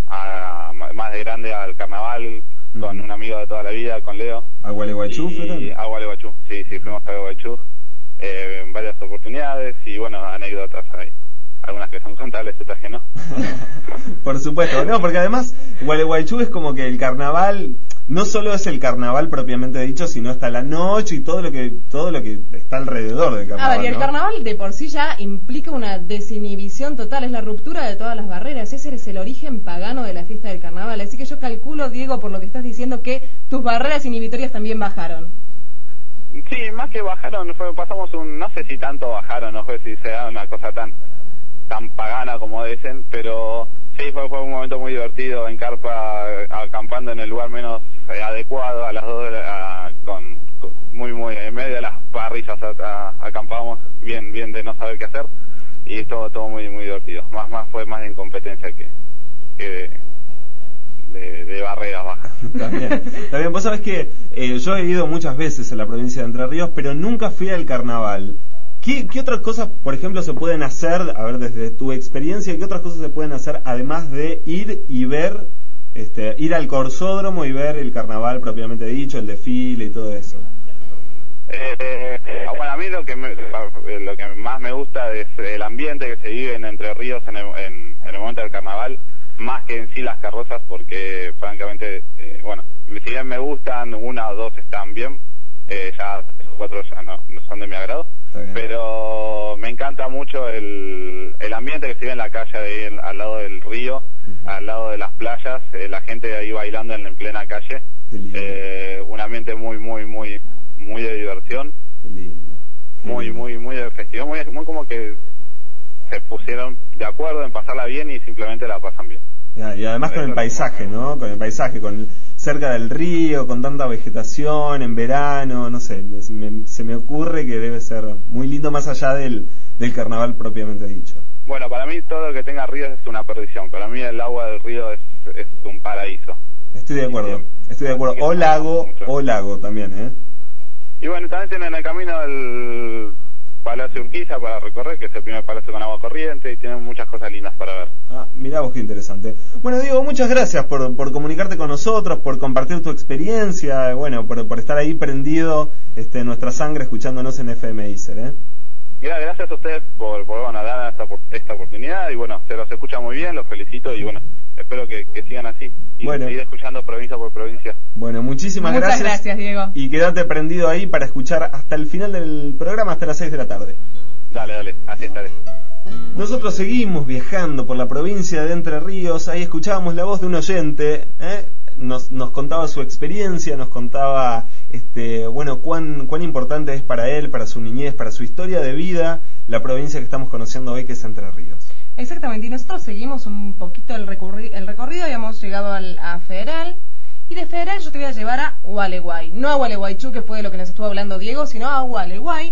más de grande al carnaval con un amigo de toda la vida, con Leo. ¿A Gualeguaychú? A Gualeguaychú, sí, fuimos a Gualeguaychú en varias oportunidades y anécdotas hay. Algunas que son contables, otras que no. Por supuesto, porque además Gualeguaychú es como que el carnaval no solo es el carnaval propiamente dicho, sino hasta la noche y todo lo que está alrededor del carnaval. A ver, y el carnaval de por sí ya implica una desinhibición total, es la ruptura de todas las barreras, ese es el origen pagano de la fiesta del carnaval, así que yo calculo, Diego, por lo que estás diciendo, que tus barreras inhibitorias también bajaron. Sí, más que bajaron, pasamos no sé si tanto bajaron, no sé si sea una cosa tan pagana como dicen, pero sí, fue un momento muy divertido en carpa, acampando en el lugar menos adecuado, a las 2 de muy en medio de las parrillas acampábamos bien de no saber qué hacer y todo muy muy divertido. Fue más de incompetencia que de barreras bajas. Está bien, vos sabés que yo he ido muchas veces a la provincia de Entre Ríos, pero nunca fui al carnaval. ¿Qué otras cosas, por ejemplo, se pueden hacer, a ver, desde tu experiencia, qué otras cosas se pueden hacer además de ir y ver, ir al corsódromo y ver el carnaval propiamente dicho, el desfile y todo eso? lo que más me gusta es el ambiente que se vive en Entre Ríos en el momento del carnaval, más que en sí las carrozas, porque francamente, bueno, si bien me gustan, una o dos están bien, ya 3 o 4 ya no son de mi agrado, pero me encanta mucho el ambiente que se vive en la calle de, al lado del río, al lado de las playas, la gente ahí bailando en plena calle, un ambiente muy de diversión, muy de festivo, muy como que se pusieron de acuerdo en pasarla bien y simplemente la pasan bien. Y además con el paisaje, ¿no? Con el paisaje, cerca del río, con tanta vegetación, en verano, no sé, se me ocurre que debe ser muy lindo más allá del carnaval propiamente dicho. Bueno, para mí todo lo que tenga ríos es una perdición. Para mí el agua del río es un paraíso. Estoy de acuerdo. O lago también, ¿eh? Y bueno, también tienen el camino del Palacio Urquiza para recorrer, que es el primer palacio con agua corriente, y tienen muchas cosas lindas para ver. Mirá vos qué interesante. Bueno, Diego, muchas gracias por comunicarte con nosotros, por compartir tu experiencia, bueno, por estar ahí prendido en nuestra sangre escuchándonos en FM Iser, ¿eh? Gracias a ustedes por dar esta oportunidad, y bueno, se los escucha muy bien, los felicito, y bueno, espero que sigan así y seguir escuchando provincia por provincia. Bueno, muchas gracias, Diego. Y quédate prendido ahí para escuchar hasta el final del programa, hasta las 6 de la tarde. Dale, así estaré. Nosotros seguimos viajando por la provincia de Entre Ríos. Ahí escuchábamos la voz de un oyente, nos contaba su experiencia, nos contaba bueno, cuán importante es para él, para su niñez, para su historia de vida, la provincia que estamos conociendo hoy, que es Entre Ríos. Exactamente, y nosotros seguimos un poquito el recorrido, habíamos llegado a Federal, y de Federal yo te voy a llevar a Gualeguay, no a Gualeguaychú, que fue de lo que nos estuvo hablando Diego, sino a Gualeguay.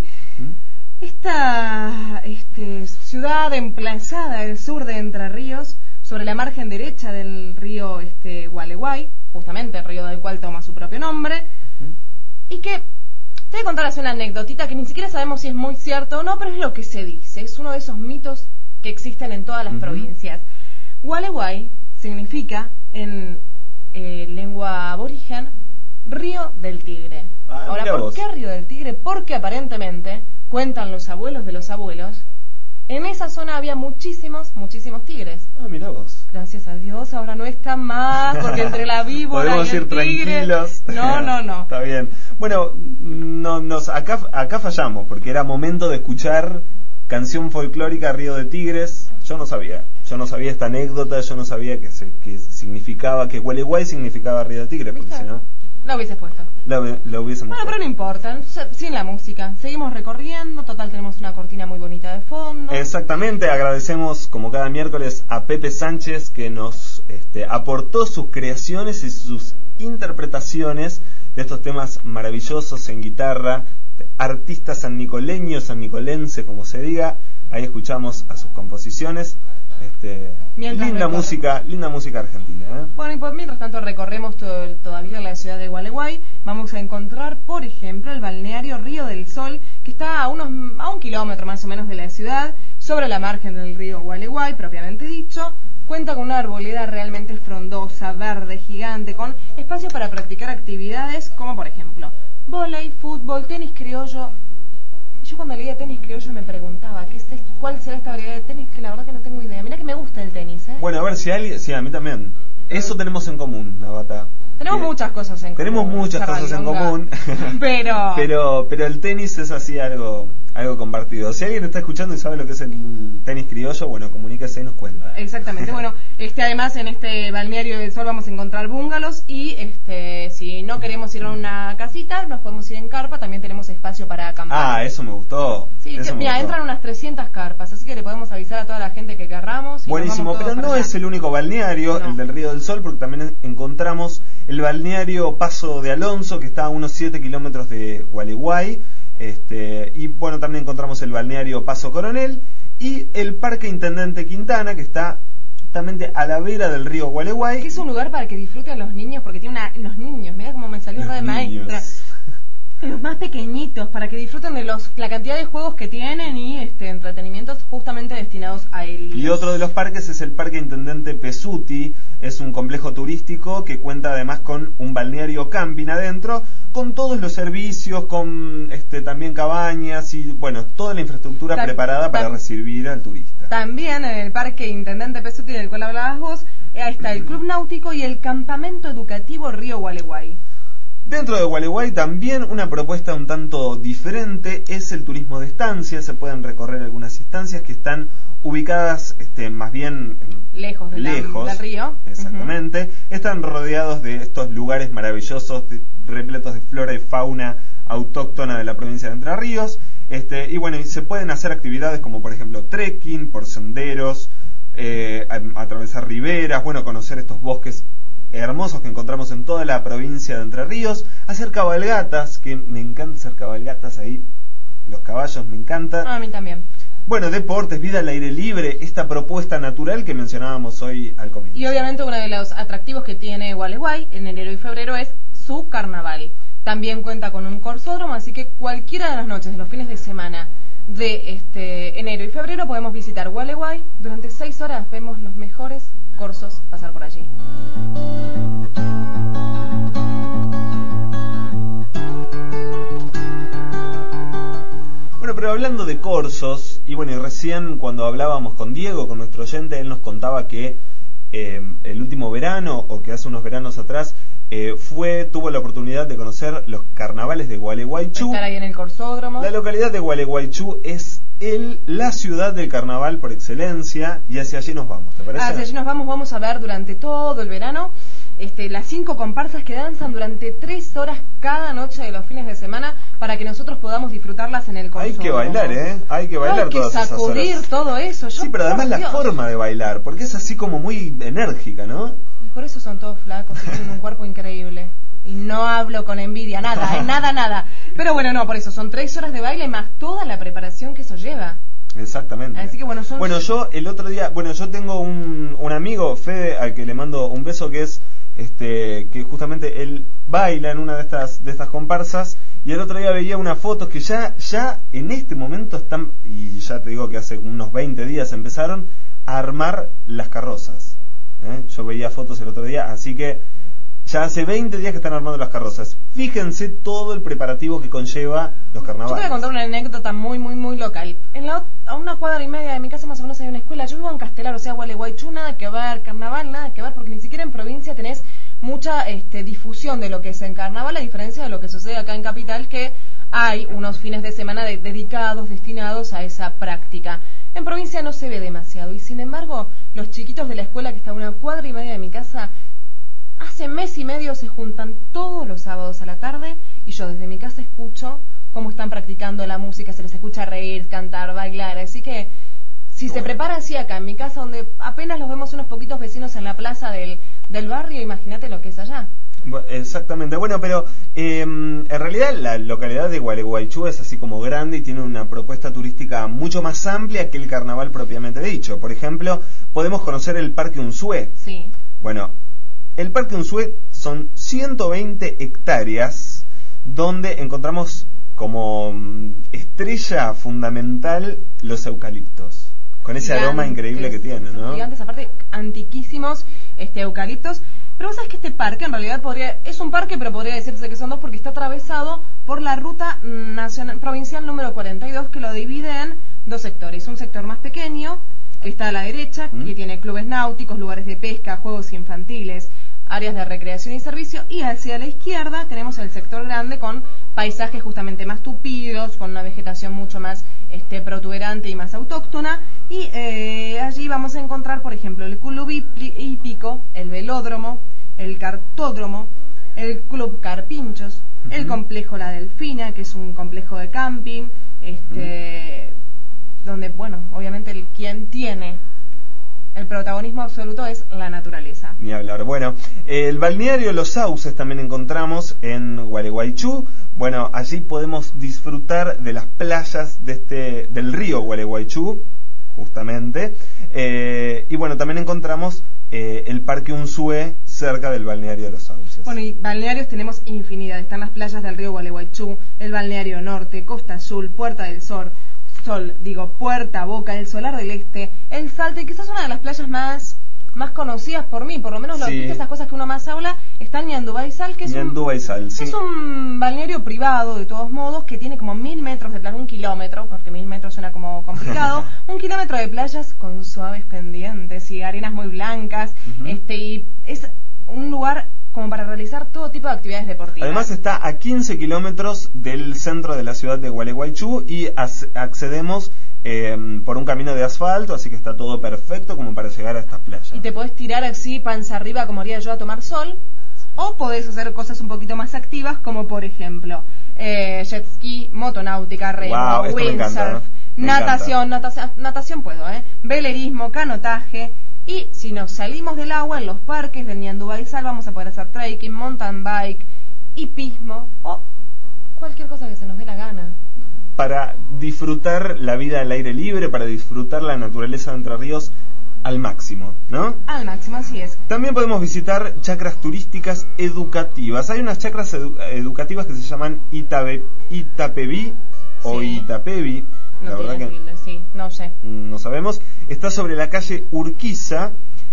Esta ciudad emplazada al sur de Entre Ríos, sobre la margen derecha del río Gualeguay, justamente el río del cual toma su propio nombre, y que te voy a contar así una anécdotita que ni siquiera sabemos si es muy cierto o no, pero es lo que se dice, es uno de esos mitos que existen en todas las provincias. Gualeguay significa en lengua aborigen río del Tigre. Ahora, ¿por qué río del Tigre? Porque aparentemente, cuentan los abuelos de los abuelos, en esa zona había muchísimos tigres. Mirá vos. Gracias a Dios, ahora no están más, porque entre la víbora y el tigre... tranquilos. No. Está bien. Bueno, acá fallamos, porque era momento de escuchar canción folclórica Río de Tigres. Yo no sabía esta anécdota, yo no sabía que significaba, que Gualeguay significaba Río de Tigres, porque si no... Lo hubieses puesto. Lo hubiésemos puesto. Pero no importa, sin la música. Seguimos recorriendo, total tenemos una cortina muy bonita de fondo. Exactamente, agradecemos como cada miércoles a Pepe Sánchez, que nos aportó sus creaciones y sus interpretaciones de estos temas maravillosos en guitarra, artista sannicolense, como se diga. Ahí escuchamos a sus composiciones. Linda música argentina, Bueno, y mientras tanto recorremos todavía la ciudad de Gualeguay. Vamos a encontrar, por ejemplo, el balneario Río del Sol, que está a un kilómetro más o menos de la ciudad, sobre la margen del río Gualeguay, propiamente dicho. Cuenta con una arboleda realmente frondosa, verde, gigante, con espacio para practicar actividades como, por ejemplo, vóley, fútbol, tenis criollo. Yo cuando leía tenis criollo me preguntaba cuál será esta variedad de tenis, que la verdad que no tengo idea. Mira que me gusta el tenis, Bueno, a ver si alguien... Sí, a mí también. Eso tenemos en común, Navata. Tenemos muchas cosas en común. Tenemos muchas cosas en común. pero el tenis es así algo compartido. Si alguien está escuchando y sabe lo que es el tenis criollo, bueno, comuníquese y nos cuenta. Exactamente. Bueno, además en este balneario del Sol vamos a encontrar bungalows y si no queremos ir a una casita, nos podemos ir en carpa, también tenemos espacio para acampar. Eso me gustó. Sí, mira, entran unas 300 carpas, así que le podemos avisar a toda la gente que querramos. Buenísimo, pero no es el único balneario, el del Río del Sol, porque también encontramos el balneario Paso de Alonso, que está a unos 7 kilómetros de Gualeguay. Y bueno, también encontramos el balneario Paso Coronel y el Parque Intendente Quintana, que está justamente a la vera del río Gualeguay, que es un lugar para que disfruten los niños, porque tiene los niños, mira cómo me salió de maestra. Los más pequeñitos, para que disfruten de la cantidad de juegos que tienen y entretenimientos justamente destinados a ellos. Y otro de los parques es el Parque Intendente Pesuti. Es un complejo turístico que cuenta además con un balneario camping adentro, con todos los servicios, con también cabañas y bueno, toda la infraestructura preparada para recibir al turista. También en el Parque Intendente Pesuti, del cual hablabas vos, está el Club Náutico y el Campamento Educativo Río Gualeguay. Dentro de Gualeguay también una propuesta un tanto diferente es el turismo de estancia. Se pueden recorrer algunas estancias que están ubicadas más bien lejos del río. Exactamente. Están rodeados de estos lugares maravillosos, repletos de flora y fauna autóctona de la provincia de Entre Ríos. Y bueno, y se pueden hacer actividades como por ejemplo trekking por senderos, atravesar riberas, bueno, conocer estos bosques hermosos que encontramos en toda la provincia de Entre Ríos, hacer cabalgatas, que me encanta hacer cabalgatas ahí, los caballos me encantan. A mí también. Bueno, deportes, vida al aire libre, esta propuesta natural que mencionábamos hoy al comienzo. Y obviamente uno de los atractivos que tiene Gualeguay en enero y febrero es su carnaval. También cuenta con un corsódromo, así que cualquiera de las noches de los fines de semana de enero y febrero podemos visitar Gualeguay. Durante 6 horas vemos los mejores corsos pasar por allí. Bueno, pero hablando de corsos, y bueno, y recién cuando hablábamos con Diego, con nuestro oyente, él nos contaba que el último verano, o que hace unos veranos atrás, tuvo la oportunidad de conocer los carnavales de Gualeguaychú. Estar ahí en el corsódromo. La localidad de Gualeguaychú es la ciudad del carnaval por excelencia, y hacia allí nos vamos, ¿te parece? Hacia allí nos vamos a ver durante todo el verano las 5 comparsas que danzan durante 3 horas cada noche de los fines de semana para que nosotros podamos disfrutarlas en el corsódromo. Hay que bailar, hay que bailar todas esas horas. Hay que sacudir todo eso. Sí, pero además la forma de bailar, porque es así como muy enérgica, ¿no? Y por eso son todos flacos y tienen un cuerpo increíble. Y no hablo con envidia, nada, nada. Pero bueno, no, por eso son 3 horas de baile más toda la preparación que eso lleva. Exactamente. Así que bueno, yo el otro día, yo tengo un amigo, Fede, al que le mando un beso, que es que justamente él baila en una de estas comparsas, y el otro día veía unas fotos que ya en este momento están, y ya te digo que hace unos 20 días empezaron a armar las carrozas. Yo veía fotos el otro día, así que ya hace 20 días que están armando las carrozas. Fíjense todo el preparativo que conlleva los carnavales. Yo te voy a contar una anécdota muy local. A una cuadra y media de mi casa más o menos hay una escuela. Yo vivo en Castelar, o sea, Gualeguaychú, nada que ver, carnaval, nada que ver, porque ni siquiera en provincia tenés mucha difusión de lo que es en carnaval, a diferencia de lo que sucede acá en Capital, que hay unos fines de semana destinados a esa práctica. En provincia no se ve demasiado, y sin embargo, los chiquitos de la escuela que está a una cuadra y media de mi casa, hace mes y medio se juntan todos los sábados a la tarde, y yo desde mi casa escucho cómo están practicando la música, se les escucha reír, cantar, bailar, así que si se prepara así acá en mi casa, donde apenas los vemos unos poquitos vecinos en la plaza del barrio, imagínate lo que es allá. Exactamente, bueno, pero en realidad la localidad de Gualeguaychú es así como grande y tiene una propuesta turística mucho más amplia que el carnaval propiamente dicho. Por ejemplo, podemos conocer el Parque Unzué. Sí. Bueno, el Parque Unzué son 120 hectáreas donde encontramos como estrella fundamental los eucaliptos, con ese aroma increíble que tienen, ¿no? Gigantes, aparte antiquísimos eucaliptos. Pero vos sabés que este parque en realidad es un parque, pero podría decirse que son 2 porque está atravesado por la ruta provincial número 42, que lo divide en 2 sectores. Un sector más pequeño, que está a la derecha, que tiene clubes náuticos, lugares de pesca, juegos infantiles, áreas de recreación y servicio, y hacia la izquierda tenemos el sector grande con paisajes justamente más tupidos, con una vegetación mucho más protuberante y más autóctona, y allí vamos a encontrar, por ejemplo, el club hípico, el velódromo, el cartódromo, el club Carpinchos, el complejo La Delfina, que es un complejo de camping, donde, bueno, obviamente quien tiene el protagonismo absoluto es la naturaleza. Ni hablar. Bueno, el balneario Los Sauces también encontramos en Gualeguaychú. Bueno, allí podemos disfrutar de las playas del río Gualeguaychú, justamente. Y bueno, también encontramos el Parque Unzué, cerca del balneario de Los Sauces. Bueno, y balnearios tenemos infinidad. Están las playas del río Gualeguaychú, el balneario Norte, Costa Azul, Puerta del Sol, Puerta Boca, el Solar del Este, el Salto, y quizás una de las playas más conocidas por mí, por lo menos Sí. esas cosas que uno más habla, está Ñandúbal-Sal, que es sí. un balneario privado, de todos modos, que tiene como 1000 metros de playa, 1 kilómetro, porque 1000 metros suena como complicado, 1 kilómetro de playas con suaves pendientes y arenas muy blancas, y es un lugar como para realizar todo tipo de actividades deportivas. Además está a 15 kilómetros del centro de la ciudad de Gualeguaychú y accedemos por un camino de asfalto, así que está todo perfecto como para llegar a estas playas. Y te podés tirar así panza arriba, como haría yo, a tomar sol, o podés hacer cosas un poquito más activas, como por ejemplo jet ski, motonáutica, remo, esto me encanta, windsurf, me natación puedo, velerismo, canotaje. Y si nos salimos del agua, en los parques del Ñandúbal-Sal vamos a poder hacer trekking, mountain bike, hipismo o cualquier cosa que se nos dé la gana. Para disfrutar la vida al aire libre, para disfrutar la naturaleza de Entre Ríos al máximo, ¿no? Al máximo, así es. También podemos visitar chacras turísticas educativas. Hay unas chacras educativas que se llaman Itapevi o Itapevi. No la verdad que sí, no sé. No sabemos. Está sobre la calle Urquiza.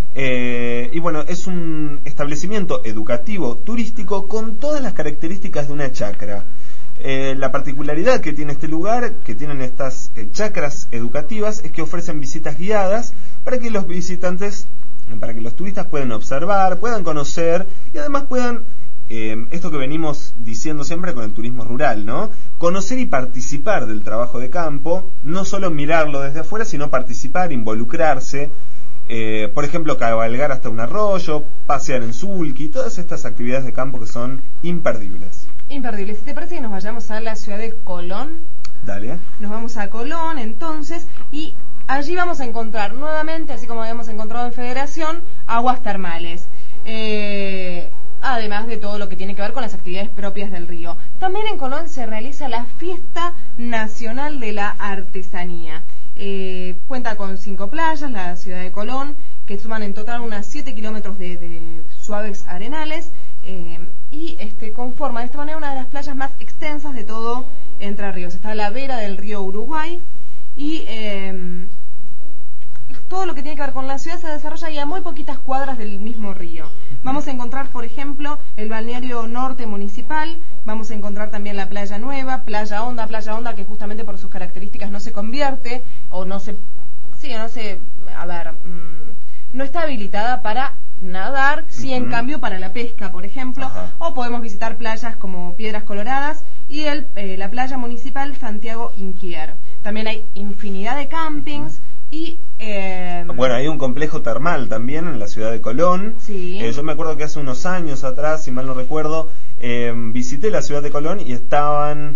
Y bueno, es un establecimiento educativo turístico con todas las características de una chacra. La particularidad que tiene este lugar, que tienen estas chacras educativas, es que ofrecen visitas guiadas para que los visitantes, para que los turistas puedan observar, puedan conocer y además puedan, esto que venimos diciendo siempre con el turismo rural, ¿no? Conocer y participar del trabajo de campo, no solo mirarlo desde afuera, sino participar, involucrarse. Por ejemplo, cabalgar hasta un arroyo, pasear en sulky, todas estas actividades de campo que son imperdibles. Imperdibles. Si te parece que nos vayamos a la ciudad de Colón. Dale. Nos vamos a Colón entonces y allí vamos a encontrar nuevamente, así como habíamos encontrado en Federación, aguas termales. Además de todo lo que tiene que ver con las actividades propias del río. También en Colón se realiza la Fiesta Nacional de la Artesanía. Cuenta con 5 playas, la ciudad de Colón, que suman en total unas 7 kilómetros de suaves arenales, y conforma de esta manera una de las playas más extensas de todo Entre Ríos. Está a la vera del río Uruguay y todo lo que tiene que ver con la ciudad se desarrolla ahí a muy poquitas cuadras del mismo río. Vamos a encontrar, por ejemplo, el balneario Norte Municipal, vamos a encontrar también la Playa Nueva, Playa Honda que justamente por sus características no se convierte, no está habilitada para nadar, sí en cambio para la pesca, por ejemplo, o podemos visitar playas como Piedras Coloradas y la playa municipal Santiago Inquier. También hay infinidad de campings y bueno, hay un complejo termal también en la ciudad de Colón. Sí. Yo me acuerdo que hace unos años atrás, si mal no recuerdo, visité la ciudad de Colón y estaban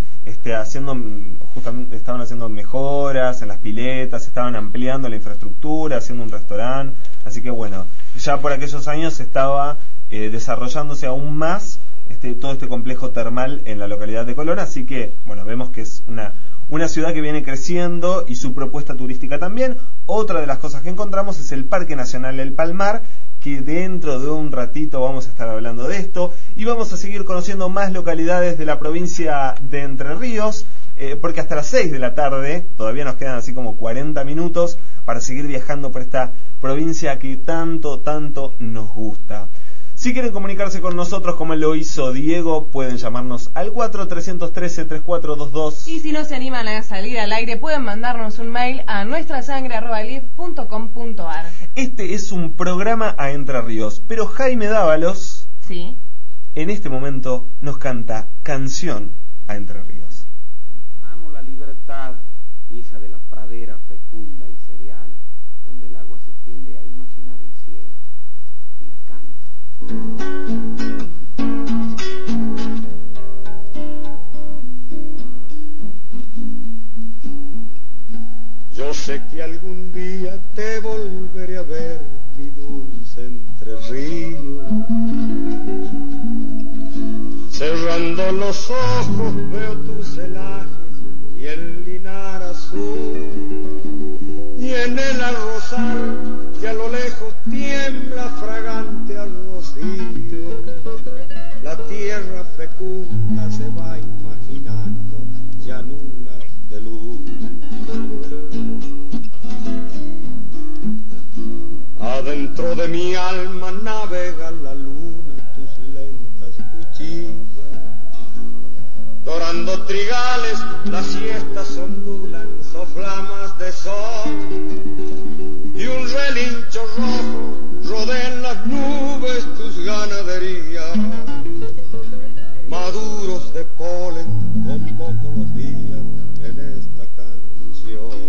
haciendo mejoras en las piletas, estaban ampliando la infraestructura, haciendo un restaurante, así que bueno, ya por aquellos años estaba desarrollándose aún más todo este complejo termal en la localidad de Colón, así que bueno, vemos que es una ciudad que viene creciendo y su propuesta turística también. Otra de las cosas que encontramos es el Parque Nacional El Palmar, que dentro de un ratito vamos a estar hablando de esto y vamos a seguir conociendo más localidades de la provincia de Entre Ríos, porque hasta las 6 de la tarde todavía nos quedan así como 40 minutos para seguir viajando por esta provincia que tanto nos gusta. Si quieren comunicarse con nosotros como lo hizo Diego, pueden llamarnos al 4313-3422. Y si no se animan a salir al aire, pueden mandarnos un mail a nuestrasangre@live.com.ar. Este es un programa a Entre Ríos, pero Jaime Dávalos, sí, en este momento nos canta Canción a Entre Ríos. Amo la libertad, hija de la pradera fecunda y cereal, donde el agua se tiende a imaginar el cielo, y la canto. Yo sé que algún día te volveré a ver, mi dulce Entre Ríos. Cerrando los ojos veo tus celajes y el linar azul, y en el arrozal que a lo lejos tiembla fragante al rocío, primaverales, las siestas ondulan, soflamas de sol, y un relincho rojo rodea en las nubes tus ganaderías. Maduros de polen convoco los días en esta canción.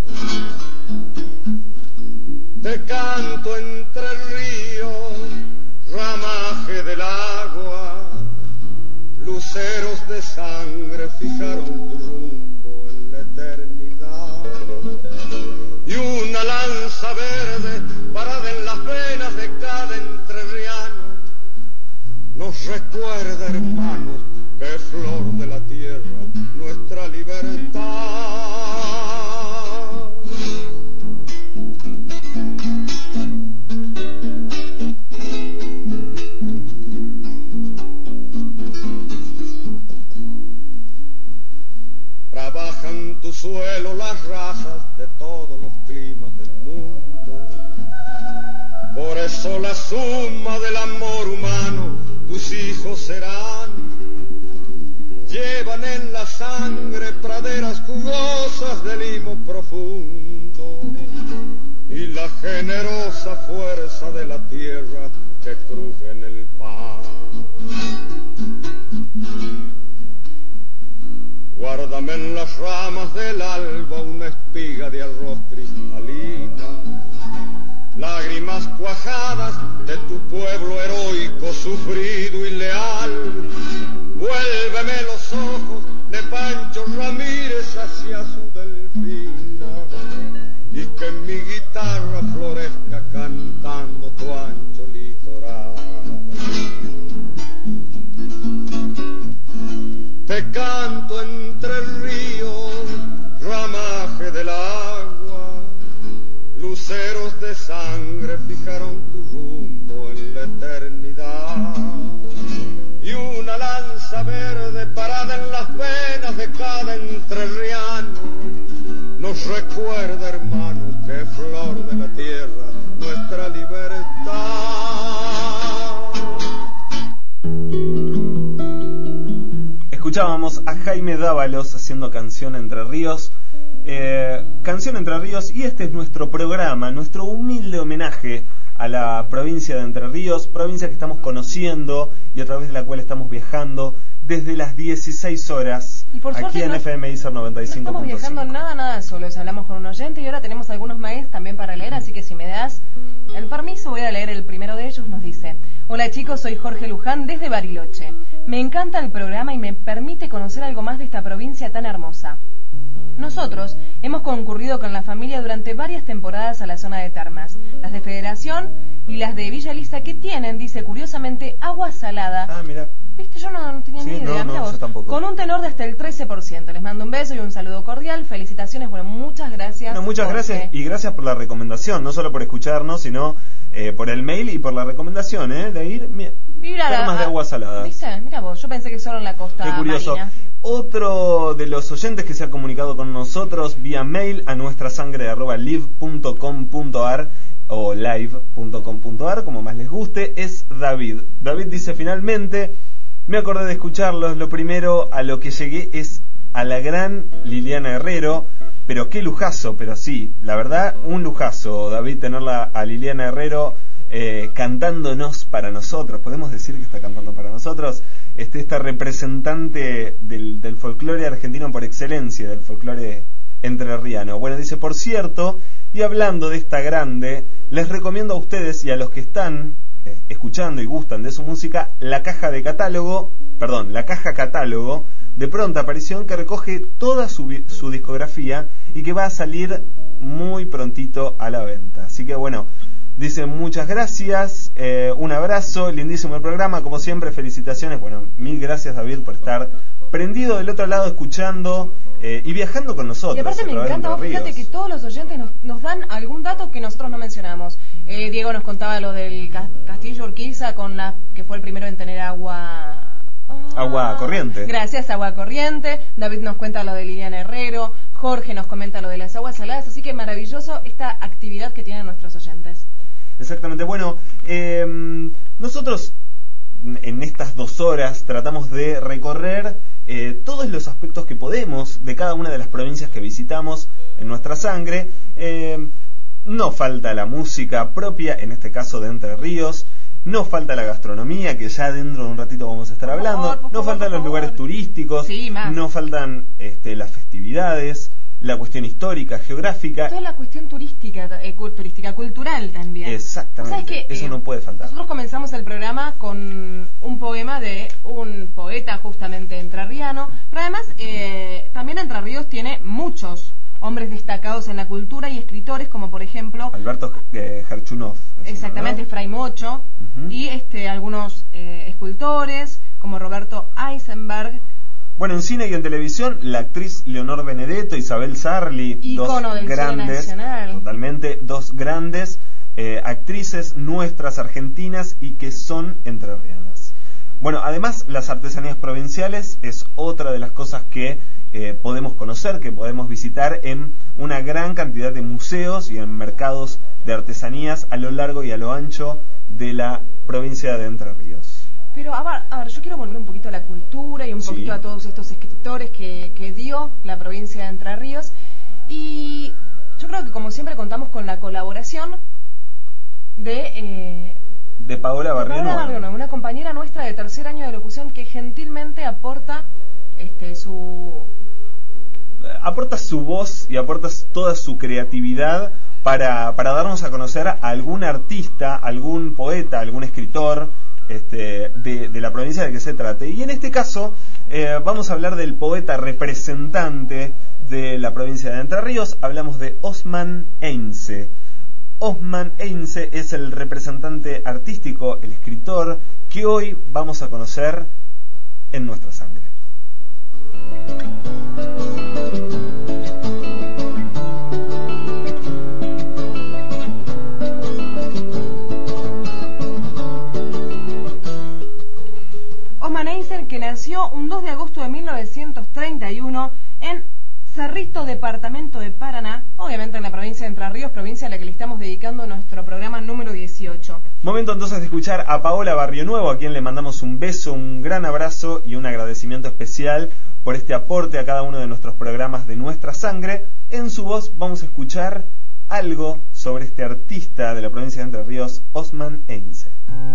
Te canto entre ríos, ramaje del agua, luceros de sangre fijaron tu rumbo en la eternidad. Y una lanza verde parada en las venas de cada entrerriano nos recuerda, hermanos, que es flor de la tierra nuestra libertad. Trabajan tu suelo las razas de todos los climas del mundo. Por eso la suma del amor humano tus hijos serán. Llevan en la sangre praderas jugosas de limo profundo y la generosa fuerza de la tierra que cruje en el pan. Guárdame en las ramas del alba una espiga de arroz cristalina, lágrimas cuajadas de tu pueblo heroico, sufrido y leal. Vuélveme los ojos de Pancho Ramírez hacia su delfina, y que mi guitarra florezca cantando tu ancho litoral. Te canto entre ríos, ramaje del agua, luceros de sangre fijaron tu rumbo en la eternidad. Y una lanza verde parada en las venas de cada entrerriano nos recuerda, hermanos, que es flor de la tierra nuestra libertad. Escuchábamos a Jaime Dávalos haciendo Canción Entre Ríos. Canción Entre Ríos, y este es nuestro programa, nuestro humilde homenaje a la provincia de Entre Ríos, provincia que estamos conociendo y a través de la cual estamos viajando desde las 16 horas y por aquí en FM ISER 95.5. No estamos viajando nada solos, hablamos con un oyente y ahora tenemos algunos mails también para leer, así que si me das el permiso voy a leer el primero de ellos. Nos dice: hola chicos, soy Jorge Luján desde Bariloche. Me encanta el programa y me permite conocer algo más de esta provincia tan hermosa. Nosotros hemos concurrido con la familia durante varias temporadas a la zona de termas, las de Federación y las de Villa Elisa, que tienen, dice curiosamente, agua salada. Ah, mira. Viste, yo no tenía ni idea. No, vos, yo tampoco. Con un tenor de hasta el 13%. Les mando un beso y un saludo cordial. Felicitaciones, bueno, muchas gracias. Bueno, muchas gracias, y gracias por la recomendación, no solo por escucharnos, sino por el mail y por la recomendación, de ir termas de agua salada. ¿Viste? Mira vos, yo pensé que solo en la costa. Qué curioso. Marina. Otro de los oyentes que se ha comunicado con nosotros vía mail a nuestra sangre@live.com.ar o live.com.ar, como más les guste, es David. David dice: finalmente me acordé de escucharlos. Lo primero a lo que llegué es a la gran Liliana Herrero. Pero qué lujazo, pero sí, la verdad, un lujazo, David, tenerla a Liliana Herrero cantándonos para nosotros. ¿Podemos decir que está cantando para nosotros? Esta representante del folclore argentino por excelencia, del folclore entrerriano. Bueno, dice: por cierto, y hablando de esta grande, les recomiendo a ustedes y a los que están escuchando y gustan de su música, la caja catálogo de pronta aparición, que recoge toda su discografía y que va a salir muy prontito a la venta. Así que bueno, dice: muchas gracias, un abrazo, lindísimo el programa, como siempre, felicitaciones. Bueno, mil gracias, David, por estar prendido del otro lado, escuchando y viajando con nosotros. Y aparte me encanta, vos fíjate que todos los oyentes nos dan algún dato que nosotros no mencionamos. Diego nos contaba lo del Castillo Urquiza, que fue el primero en tener agua corriente. Gracias, agua corriente. David nos cuenta lo de Liliana Herrero. Jorge nos comenta lo de las aguas saladas. Así que maravilloso esta actividad que tienen nuestros oyentes. Exactamente. Bueno, nosotros en estas 2 horas tratamos de recorrer todos los aspectos que podemos de cada una de las provincias que visitamos en nuestra sangre. No falta la música propia, en este caso de Entre Ríos. No falta la gastronomía, que ya dentro de un ratito vamos a estar hablando. No faltan los lugares turísticos. Sí, no faltan las festividades, la cuestión histórica, geográfica. Toda la cuestión turística, cultural también. Exactamente, eso no puede faltar. Nosotros comenzamos el programa con un poema de un poeta justamente entrerriano, pero además también Entre Ríos tiene muchos hombres destacados en la cultura y escritores, como por ejemplo Alberto Gerchunov. Exactamente, ¿no? Fray Mocho, y algunos escultores como Roberto Eisenberg. Bueno, en cine y en televisión, la actriz Leonor Benedetto, Isabel Sarli, ícono del cine nacional. Totalmente, dos grandes actrices nuestras argentinas y que son entrerrianas. Bueno, además las artesanías provinciales es otra de las cosas que podemos conocer, que podemos visitar en una gran cantidad de museos y en mercados de artesanías a lo largo y a lo ancho de la provincia de Entre Ríos. Pero a ver, yo quiero volver un poquito a la cultura y un poquito a todos estos escritores que dio la provincia de Entre Ríos. Y yo creo que como siempre contamos con la colaboración de Paola Barrio Nuevo, una compañera nuestra de tercer año de locución que gentilmente aporta su voz y aporta toda su creatividad para darnos a conocer a algún artista, algún poeta, algún escritor de la provincia de que se trate. Y en este caso vamos a hablar del poeta representante de la provincia de Entre Ríos. Hablamos de Osman Heinze. Osman Heinze es el representante artístico, el escritor que hoy vamos a conocer en nuestra sangre. Osman Heinze, que nació un 2 de agosto de 1931 en Cerrito, departamento de Paraná, obviamente en la provincia de Entre Ríos, provincia a la que le estamos dedicando nuestro programa número 18. Momento entonces de escuchar a Paola Barrio Nuevo, a quien le mandamos un beso, un gran abrazo y un agradecimiento especial por este aporte a cada uno de nuestros programas de Nuestra Sangre. En su voz vamos a escuchar algo sobre este artista de la provincia de Entre Ríos, Osman Heinze.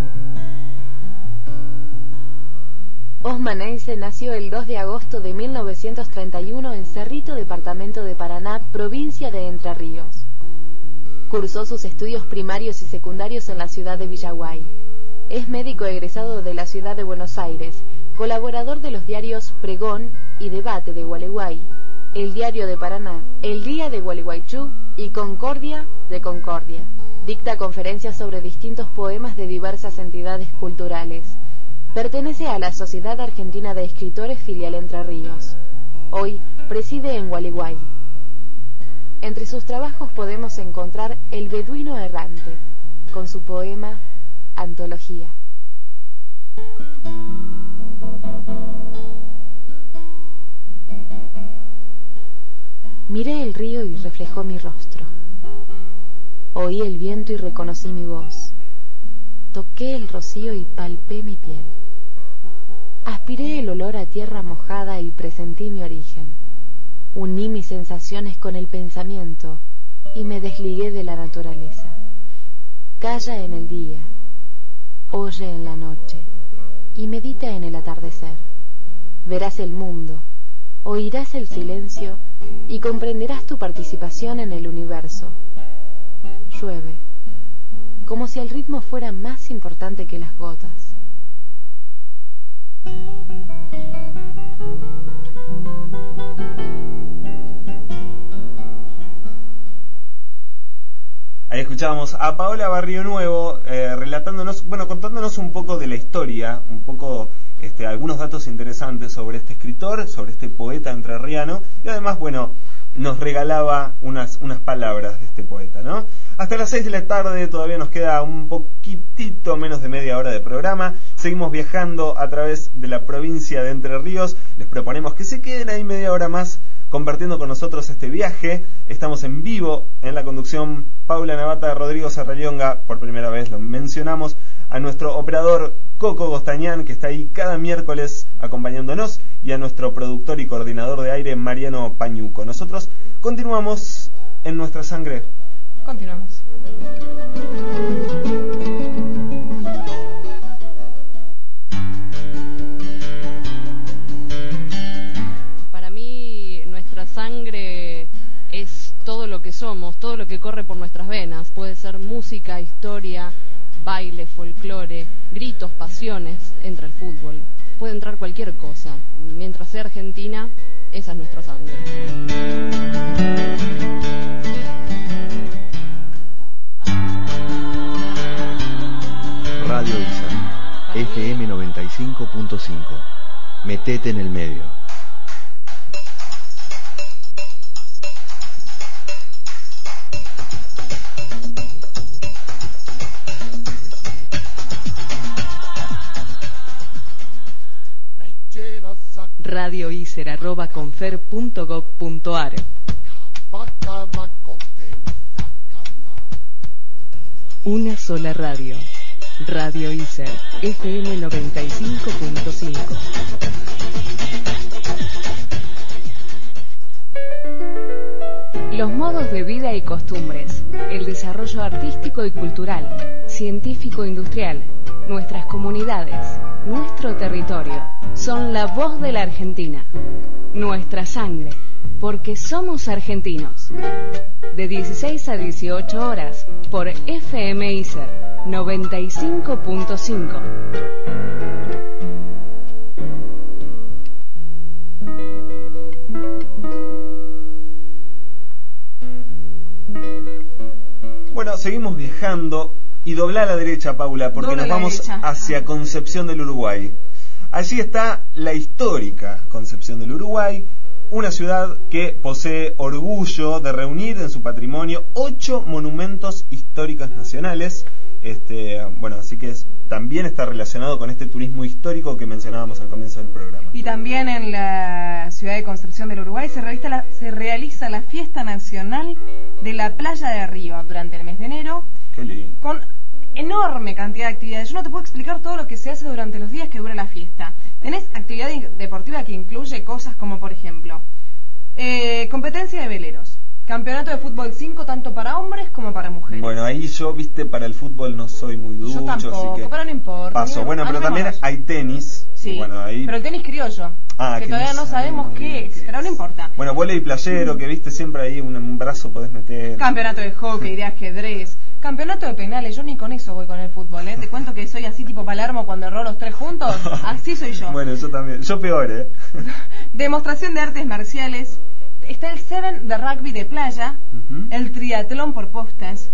Osman Heinze nació el 2 de agosto de 1931 en Cerrito, departamento de Paraná, provincia de Entre Ríos. Cursó sus estudios primarios y secundarios en la ciudad de Villaguay. Es médico egresado de la ciudad de Buenos Aires, colaborador de los diarios Pregón y Debate de Gualeguay, El Diario de Paraná, El Día de Gualeguaychú y Concordia de Concordia. Dicta conferencias sobre distintos poemas de diversas entidades culturales. Pertenece a la Sociedad Argentina de Escritores filial Entre Ríos. Hoy preside en Gualeguay. Entre sus trabajos podemos encontrar El Beduino Errante, con su poema Antología. Miré el río y reflejó mi rostro. Oí el viento y reconocí mi voz. Toqué el rocío y palpé mi piel. Aspiré el olor a tierra mojada y presentí mi origen. Uní mis sensaciones con el pensamiento y me desligué de la naturaleza. Calla en el día, oye en la noche y medita en el atardecer. Verás el mundo, oirás el silencio y comprenderás tu participación en el universo. Llueve, como si el ritmo fuera más importante que las gotas. Ahí escuchábamos a Paola Barrio Nuevo contándonos un poco de la historia, un poco algunos datos interesantes sobre este escritor, sobre este poeta entrerriano, y además, nos regalaba unas palabras de este poeta, ¿no? Hasta las 6 de la tarde todavía nos queda un poquitito menos de media hora de programa. Seguimos viajando a través de la provincia de Entre Ríos. Les proponemos que se queden ahí media hora más compartiendo con nosotros este viaje. Estamos en vivo en la conducción Paula Navata, Rodrigo Serrallonga, por primera vez lo mencionamos, a nuestro operador Coco Gostañán, que está ahí cada miércoles acompañándonos, y a nuestro productor y coordinador de aire, Mariano Pañuco. Nosotros continuamos en Nuestra Sangre. Continuamos. Para mí, nuestra sangre es todo lo que somos, todo lo que corre por nuestras venas. Puede ser música, historia, baile, folclore, gritos, pasiones. Entra el fútbol, puede entrar cualquier cosa. Mientras sea Argentina, esa es nuestra sangre. Radio ISA, FM 95.5. Metete en el medio. radioiser@confer.gov.ar. Una sola radio. Radio ISER, FM 95.5. Los modos de vida y costumbres, el desarrollo artístico y cultural, científico-industrial, nuestras comunidades, nuestro territorio, son la voz de la Argentina. Nuestra sangre, porque somos argentinos. De 16 a 18 horas, por FM ISER 95.5. Bueno, seguimos viajando y dobla a la derecha, Paula, porque Dobla nos a la vamos derecha. hacia Concepción del Uruguay. Allí está la histórica Concepción del Uruguay, una ciudad que posee orgullo de reunir en su patrimonio 8 monumentos históricos nacionales. Bueno, así que también está relacionado con este turismo histórico que mencionábamos al comienzo del programa. Y también en la ciudad de Concepción del Uruguay se realiza la fiesta nacional de la playa de Río durante el mes de enero. Qué lindo. Con enorme cantidad de actividades. Yo no te puedo explicar todo lo que se hace durante los días que dura la fiesta. Tenés actividad deportiva que incluye cosas como, por ejemplo, competencia de veleros, campeonato de fútbol 5 tanto para hombres como para mujeres. Bueno, ahí yo, para el fútbol no soy muy ducho, Yo tampoco, así que pero no importa. paso. Bueno, pero también hay tenis. Sí, bueno, ahí... pero el tenis criollo, que todavía no sabemos qué es, pero no importa. Bueno, vóley playero, que siempre ahí un brazo podés meter. Campeonato de hockey, de ajedrez, campeonato de penales. Yo ni con eso voy con el fútbol, Te cuento que soy así tipo Palermo cuando erró los 3 juntos. Así soy yo. Bueno, yo también. Yo peor, Demostración de artes marciales. Está el Seven de rugby de playa, el triatlón por postas,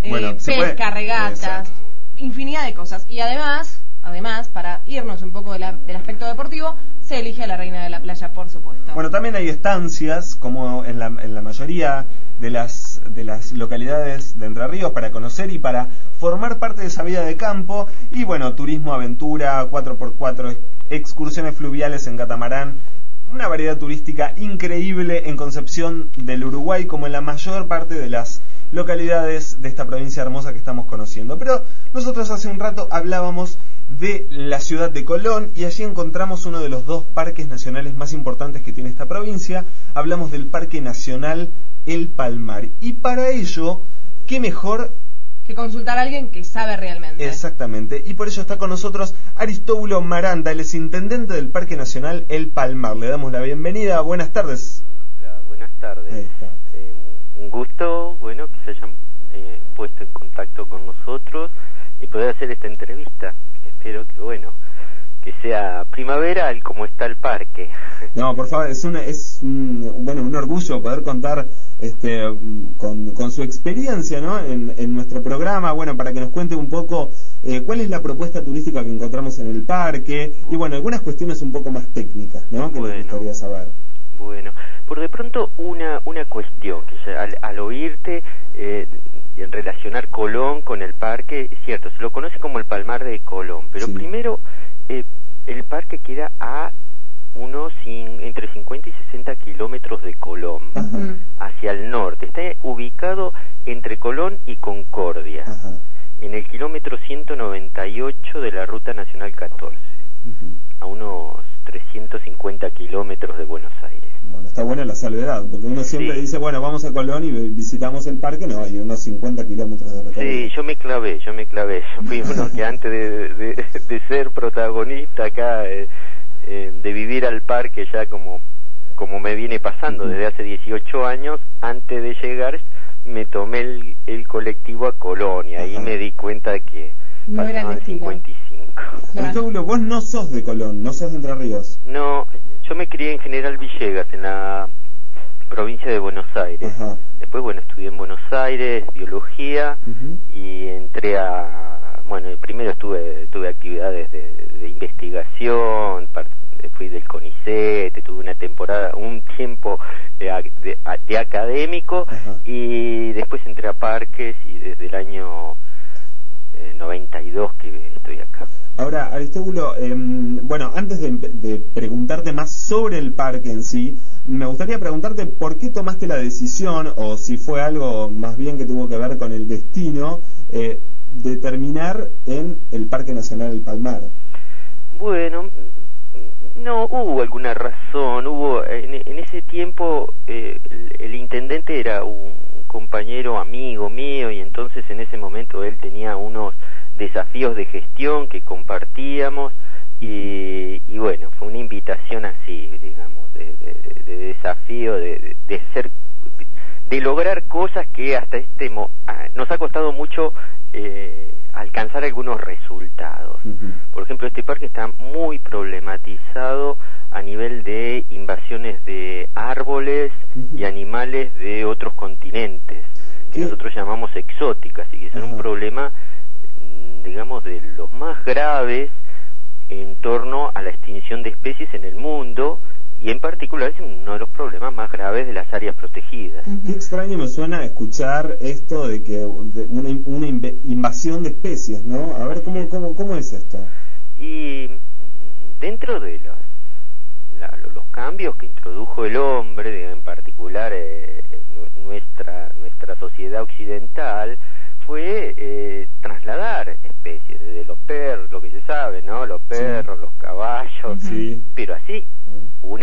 pesca, regatas, infinidad de cosas. Y además, para irnos un poco del aspecto deportivo, se elige a la reina de la playa, por supuesto. Bueno, también hay estancias, como en la mayoría de las localidades de Entre Ríos, para conocer y para formar parte de esa vida de campo. Y bueno, turismo, aventura, 4x4, excursiones fluviales en catamarán. Una variedad turística increíble en Concepción del Uruguay, como en la mayor parte de las localidades de esta provincia hermosa que estamos conociendo. Pero nosotros hace un rato hablábamos de la ciudad de Colón y allí encontramos uno de los 2 parques nacionales más importantes que tiene esta provincia. Hablamos del Parque Nacional El Palmar. Y para ello, ¿qué mejor que consultar a alguien que sabe realmente? Exactamente, y por ello está con nosotros Aristóbulo Maranda, él es intendente del Parque Nacional El Palmar. Le damos la bienvenida, buenas tardes. Hola, buenas tardes. Un gusto, que se hayan puesto en contacto con nosotros y poder hacer esta entrevista. Espero que sea primaveral como está el parque. No, por favor, es un orgullo poder contar con su experiencia, ¿no? en nuestro programa, para que nos cuente un poco cuál es la propuesta turística que encontramos en el parque y algunas cuestiones un poco más técnicas, ¿no? Que nos gustaría saber. Bueno, por de pronto una cuestión que al oírte y en relacionar Colón con el parque, es cierto, se lo conoce como el Palmar de Colón, pero primero el parque queda a entre 50 y 60 kilómetros de Colón, hacia el norte. Está ubicado entre Colón y Concordia, en en el kilómetro 198 de la Ruta Nacional 14, a unos 350 kilómetros de Buenos Aires. Bueno, está buena la salvedad, porque uno siempre dice, bueno, vamos a Colón y visitamos el parque, no, hay unos 50 kilómetros de recorrido. Sí, yo me clavé. Yo fui uno que antes de ser protagonista acá, de vivir al parque ya como me viene pasando desde hace 18 años, antes de llegar me tomé el colectivo a Colón y ahí me di cuenta que no pasaban 55. Aristóbulo, vos no sos de Colón, no sos de Entre Ríos. No, yo me crié en General Villegas, en la provincia de Buenos Aires. Después, bueno, estudié en Buenos Aires biología y entré primero tuve actividades de investigación, fui del CONICET, tuve un tiempo de académico y después entré a Parques y desde el año 92 que estoy acá. Ahora, Aristóbulo, bueno, antes de preguntarte más sobre el parque en sí, me gustaría preguntarte por qué tomaste la decisión, o si fue algo más bien que tuvo que ver con el destino, de terminar en el Parque Nacional del Palmar. Bueno, no hubo alguna razón. En ese tiempo el intendente era un compañero amigo mío, y entonces en ese momento él tenía unos desafíos de gestión que compartíamos, y bueno, fue una invitación así, digamos, de desafío, de lograr cosas que hasta nos ha costado mucho alcanzar algunos resultados. Por ejemplo, este parque está muy problematizado a nivel de invasiones de árboles y animales de otros continentes, que nosotros llamamos exóticas, y que son un problema, digamos, de los más graves en torno a la extinción de especies en el mundo, y en particular es uno de los problemas más graves de las áreas protegidas. Qué extraño me suena escuchar esto de que una invasión de especies, ¿no? A ver, ¿cómo es esto? Y dentro de los cambios que introdujo el hombre, en particular nuestra sociedad occidental, fue trasladar especies, desde los perros, lo que se sabe, ¿no? Los perros, los caballos, pero así un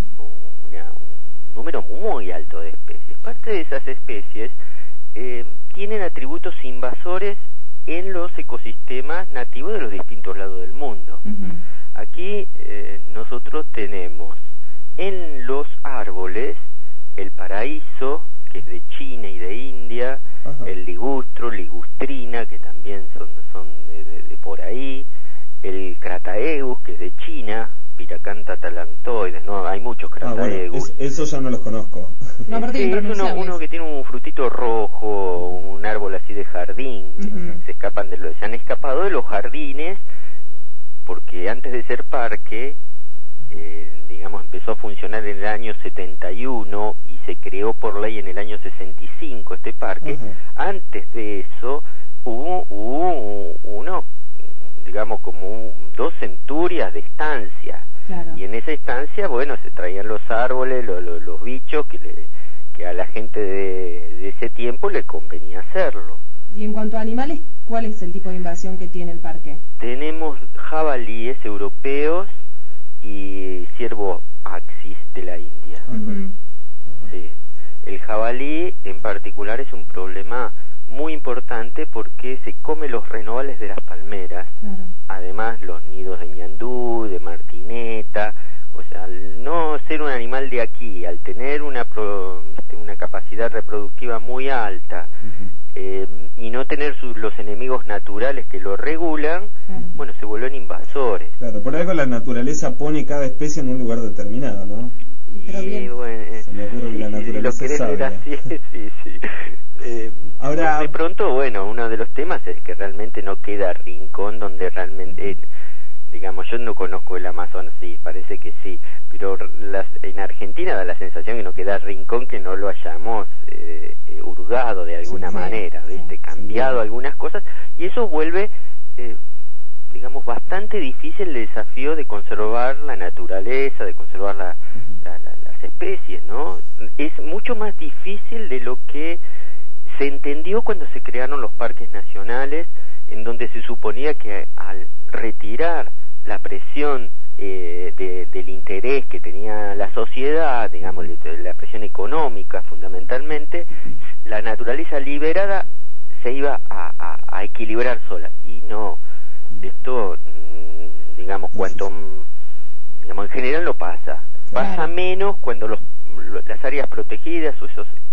número muy alto de especies. Parte de esas especies tienen atributos invasores en los ecosistemas nativos de los distintos lados del mundo. Aquí nosotros tenemos en los árboles el paraíso, que es de China y de India, el ligustro, ligustrina, que también son de por ahí, el crataegus, que es de China, Piracantha talantoides, no, hay muchos crataegus. Eso ya no los conozco. No, es uno que tiene un frutito rojo, un árbol así de jardín. Se han escapado de los jardines porque antes de ser parque, digamos, empezó a funcionar en el año 71 y se creó por ley en el año 65 este parque. Antes de eso hubo digamos, como 2 centurias de estancia. Y en esa estancia, bueno, se traían los árboles, los bichos que a la gente de ese tiempo le convenía hacerlo. Y en cuanto a animales, ¿cuál es el tipo de invasión que tiene el parque? Tenemos jabalíes europeos y ciervo axis de la India. Sí. El jabalí en particular es un problema muy importante porque se come los renovales de las palmeras, además los nidos de ñandú, de martineta. O sea, al no ser un animal de aquí, al tener una capacidad reproductiva muy alta, y no tener los enemigos naturales que lo regulan, bueno, se vuelven invasores. Claro, por algo la naturaleza pone cada especie en un lugar determinado, ¿no? Y bueno, se me ocurre que la naturaleza es sabia. Sí. Ahora, de pronto, bueno, uno de los temas es que realmente no queda rincón donde realmente, digamos, yo no conozco el Amazonas, sí, parece que sí, pero en Argentina da la sensación que no queda rincón que no lo hayamos hurgado de alguna manera, ¿viste? Cambiado algunas cosas, y eso vuelve, digamos, bastante difícil el desafío de conservar la naturaleza, de conservar las especies, ¿no? Es mucho más difícil de lo que se entendió cuando se crearon los parques nacionales en donde se suponía que al retirar la presión del interés que tenía la sociedad, digamos, la presión económica fundamentalmente, la naturaleza liberada se iba a equilibrar sola. Y no, esto, digamos, digamos, en general no pasa. Pasa menos cuando las áreas protegidas o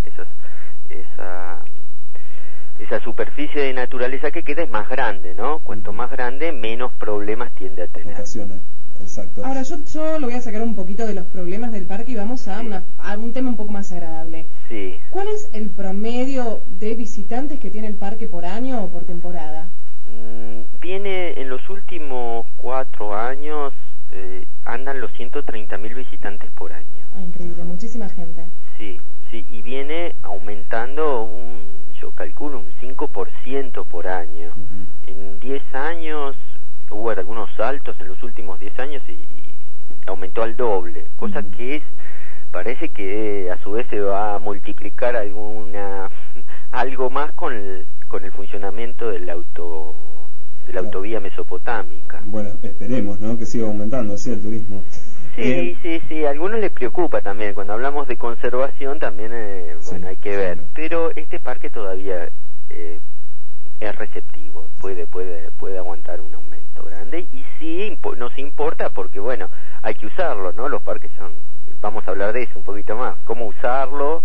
esa superficie de naturaleza que queda es más grande, ¿no? Cuanto más grande, menos problemas tiende a tener. Exacto. Ahora yo lo voy a sacar un poquito de los problemas del parque y vamos a un tema un poco más agradable. Sí. ¿Cuál es el promedio de visitantes que tiene el parque por año o por temporada? Viene en los últimos 4 años, andan los 130.000 visitantes por año. Ah, increíble, muchísima gente. Sí, y viene aumentando yo calculo un 5% por año. En 10 años hubo algunos saltos en los últimos 10 años y aumentó al doble, cosa que parece que a su vez se va a multiplicar algo más con el funcionamiento de la autovía mesopotámica. Bueno, esperemos, ¿no? Que siga aumentando así el turismo. Sí, a algunos les preocupa también. Cuando hablamos de conservación también, bueno, hay que ver. Pero este parque todavía es receptivo, puede aguantar un aumento grande. Y sí, nos importa porque, bueno, hay que usarlo, ¿no? Los parques vamos a hablar de eso un poquito más, cómo usarlo.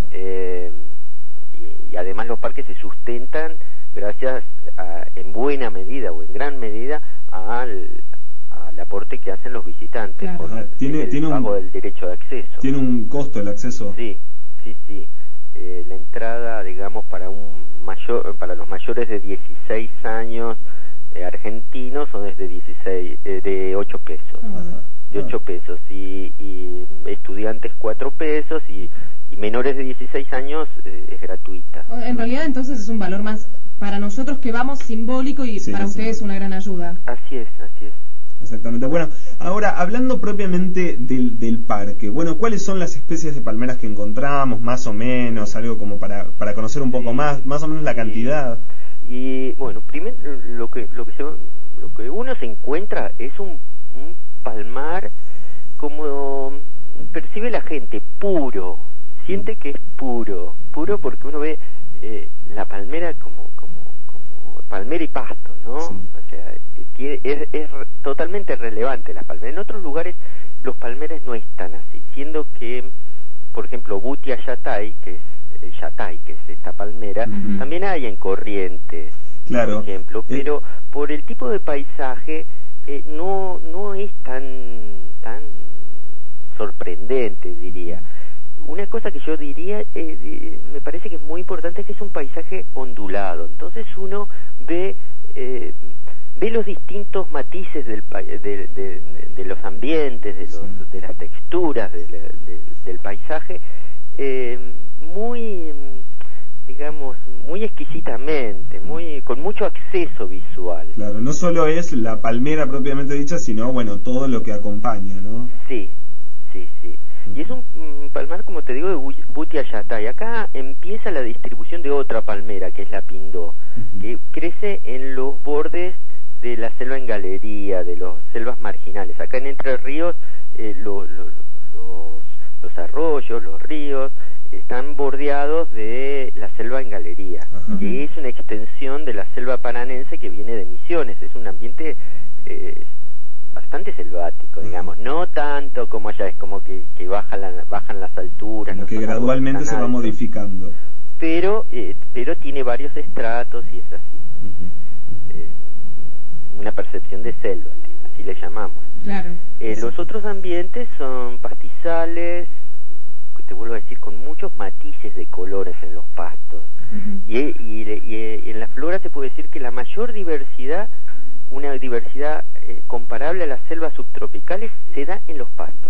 Y además los parques se sustentan gracias en buena medida o en gran medida al aporte que hacen los visitantes por el pago del derecho de acceso. ¿Tiene un costo el acceso? Sí. La entrada, digamos, para los mayores de 16 años argentinos son de 8 pesos. De 8 pesos y estudiantes 4 pesos y menores de 16 años es gratuita. En realidad entonces es un valor más para nosotros que vamos simbólico y para ustedes una gran ayuda. Así es. Exactamente. Bueno, ahora hablando propiamente del parque, bueno, ¿cuáles son las especies de palmeras que encontramos, más o menos, algo como para conocer un poco más o menos la cantidad? Y bueno, primero lo que uno se encuentra es un palmar como percibe la gente, puro, siente que es puro porque uno ve la palmera como palmera y pasto, ¿no? Sí. O sea, es totalmente relevante las palmeras. En otros lugares los palmeras no están así, siendo que, por ejemplo, Butia Yatay, que es el Yatay, que es esta palmera, también hay en Corrientes, claro, por ejemplo, pero por el tipo de paisaje no es tan sorprendente, diría. Una cosa que yo diría, me parece que es muy importante, es que es un paisaje ondulado. Entonces uno ve los distintos matices de los ambientes, de las texturas del paisaje, muy, digamos, muy exquisitamente, con mucho acceso visual. Claro, no solo es la palmera propiamente dicha, sino, bueno, todo lo que acompaña, ¿no? Sí. Y es un palmar, como te digo, de Butia Yatay. Acá empieza la distribución de otra palmera, que es la Pindó, que crece en los bordes de la selva en galería, de las selvas marginales. Acá en Entre Ríos, los arroyos, los ríos, están bordeados de la selva en galería, que es una extensión de la selva paranense que viene de Misiones. Es un ambiente bastante selvático, digamos, no tanto como allá, es como que bajan las alturas, como que gradualmente se va modificando, pero tiene varios estratos y es así, una percepción de selva, así le llamamos. Claro. Los otros ambientes son pastizales, te vuelvo a decir, con muchos matices de colores en los pastos, y en la flora se puede decir que la mayor diversidad, una diversidad comparable a las selvas subtropicales, se da en los pastos.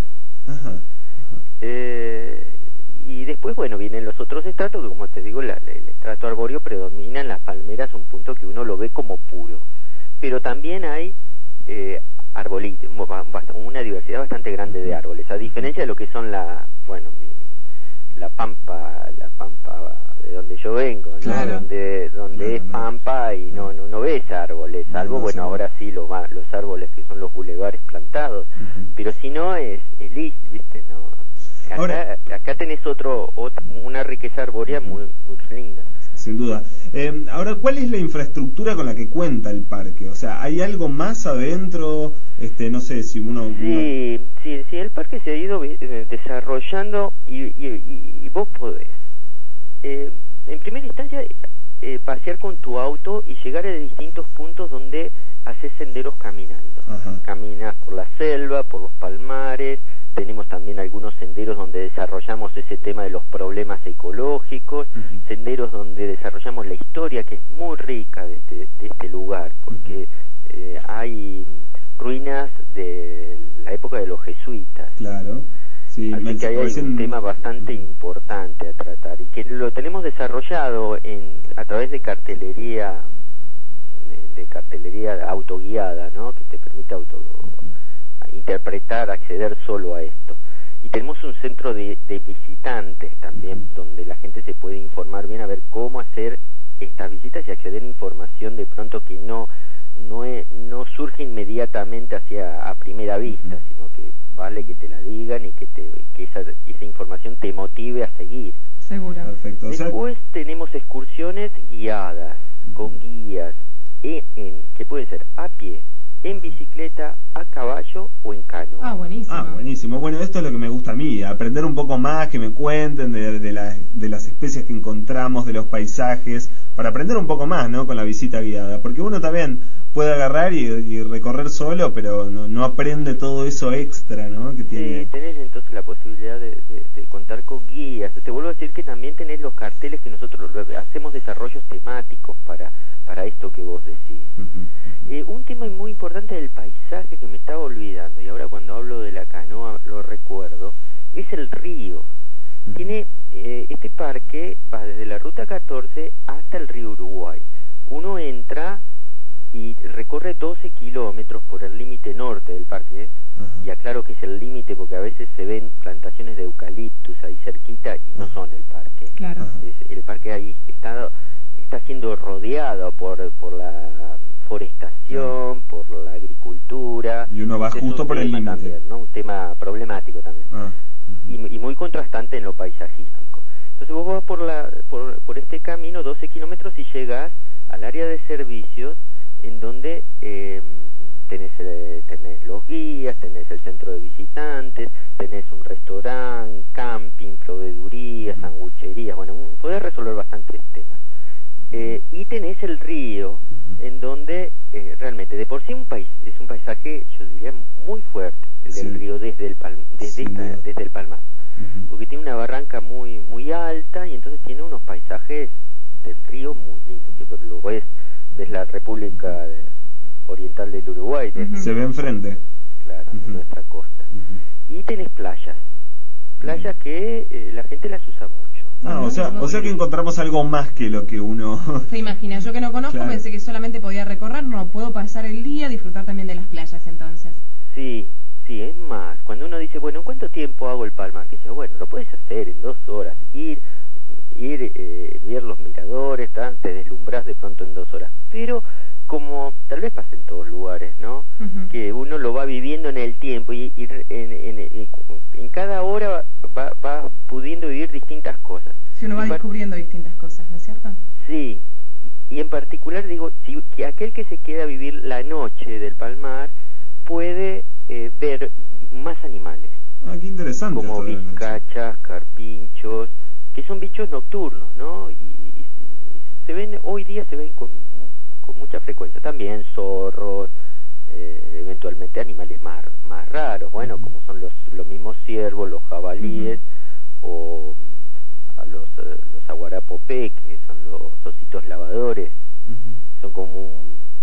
Y después, bueno, vienen los otros estratos, que como te digo, el estrato arbóreo predomina en las palmeras, un punto que uno lo ve como puro. Pero también hay arbolitos, una diversidad bastante grande de árboles, a diferencia de lo que son la pampa de donde yo vengo, ¿no? Claro. Donde es pampa y no ves árboles, salvo, bueno, ahora sí los árboles que son los bulevares plantados, pero si no es lis, ¿viste? No. Acá tenés una riqueza arbórea muy linda. Sin duda. Ahora, ¿cuál es la infraestructura con la que cuenta el parque? O sea, ¿hay algo más adentro? No sé si Sí, el parque se ha ido desarrollando y vos podés. En primera instancia, pasear con tu auto y llegar a distintos puntos donde haces senderos caminando. Caminas por la selva, por los palmares. Tenemos también algunos senderos donde desarrollamos ese tema de los problemas ecológicos, senderos donde desarrollamos la historia, que es muy rica de este lugar, porque hay ruinas de la época de los jesuitas. Claro. Sí, así que ahí hay un tema bastante importante a tratar y que lo tenemos desarrollado a través de cartelería autoguiada, ¿no? Que te permite interpretar, acceder solo a esto. Y tenemos un centro de visitantes también, donde la gente se puede informar bien a ver cómo hacer estas visitas y acceder a información de pronto que no surge inmediatamente a primera vista, sino que vale que te la digan y que esa información te motive a seguir. Seguro. Perfecto. Después tenemos excursiones guiadas, con guías, que pueden ser a pie, en bicicleta, a caballo o en canoa. Buenísimo. Bueno, esto es lo que me gusta a mí, aprender un poco más, que me cuenten de las especies que encontramos, de los paisajes, para aprender un poco más, ¿no? Con la visita guiada, porque uno también puede agarrar y recorrer solo, pero no aprende todo eso extra, ¿no? Que tiene. Sí, tenés entonces la posibilidad de contar con guías. Te vuelvo a decir que también tenés los carteles que nosotros hacemos desarrollos temáticos para esto que vos decís. Un tema muy importante del paisaje que me estaba olvidando, y ahora cuando hablo de la canoa lo recuerdo, es el río. Tiene este parque va desde la ruta 14 hasta el río Uruguay. Uno entra y recorre 12 kilómetros por el límite norte del parque, y aclaro que es el límite porque a veces se ven plantaciones de eucaliptus ahí cerquita y no son el parque. Claro. El parque ahí está siendo rodeado por la forestación, por la agricultura. Y uno va justo por el límite, ¿no? Un tema problemático también. Y muy contrastante en lo paisajístico. Entonces vos vas por este camino 12 kilómetros y llegas al área de servicios, en donde tenés los guías, tenés el centro de visitantes, tenés un restaurante, camping, proveeduría, sangucherías, bueno, podés resolver bastantes temas. Y tenés el río, en donde realmente de por sí es un paisaje, yo diría, muy fuerte, el del río desde el Palmar, porque tiene una barranca muy muy alta y entonces tiene unos paisajes del río muy lindos, que lo ves la República Oriental del Uruguay. Se ve enfrente. Claro, en nuestra costa. Y tenés playas que la gente las usa mucho. O sea que encontramos algo más que lo que uno se imagina. Yo que no conozco, pensé que solamente podía recorrer, no puedo pasar el día, disfrutar también de las playas entonces. Sí, es más, cuando uno dice, bueno, ¿cuánto tiempo hago el Palmar? Que dice, bueno, lo puedes hacer en 2 horas, ir ver los miradores, te deslumbrás de pronto en 2 horas, pero como tal vez pasa en todos lugares, ¿no? Que uno lo va viviendo en el tiempo y en cada hora va pudiendo vivir distintas cosas. Si uno va descubriendo distintas cosas, ¿no es cierto? Sí, y en particular digo, que aquel que se queda a vivir la noche del Palmar puede ver más animales. Qué interesante. Como vizcachas, carpinchos, que son bichos nocturnos, ¿no? Y hoy día se ven con mucha frecuencia. También zorros, eventualmente animales más raros, bueno, como son los mismos ciervos, los jabalíes, o a los aguarapopé, que son los ositos lavadores, son como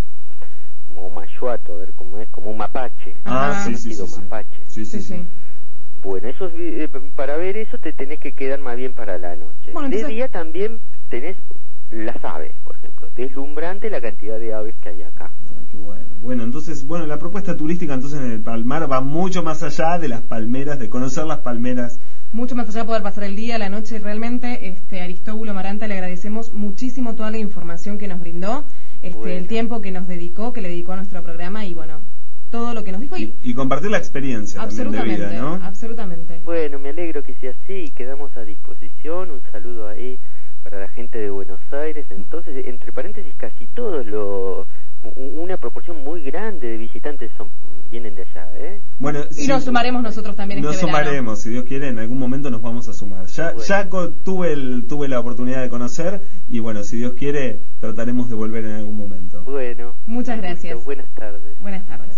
un machuato, a ver cómo es, como un mapache. Mapache. Sí. Bueno, para ver eso te tenés que quedar más bien para la noche. Bueno, entonces... De día también tenés las aves, por ejemplo. Deslumbrante la cantidad de aves que hay acá. Qué bueno. Bueno, entonces, la propuesta turística entonces en el Palmar va mucho más allá de las palmeras, de conocer las palmeras mucho más allá de poder pasar el día, la noche. Realmente, Aristóbulo Maranta, le agradecemos muchísimo toda la información que nos brindó, el tiempo que nos dedicó, que le dedicó a nuestro programa y bueno, todo lo que nos dijo. Y compartir la experiencia también de vida, ¿no? Absolutamente. Bueno, me alegro que sea así y quedamos a disposición. Un saludo ahí para la gente de Buenos Aires. Entonces, entre paréntesis, casi todos una proporción muy grande de visitantes vienen de allá, ¿eh? Bueno, y nos sumaremos nosotros también Nos sumaremos, si Dios quiere, en algún momento nos vamos a sumar. Ya tuve la oportunidad de conocer y bueno, si Dios quiere, trataremos de volver en algún momento. Bueno. Muchas gracias. Buenas tardes. Buenas tardes.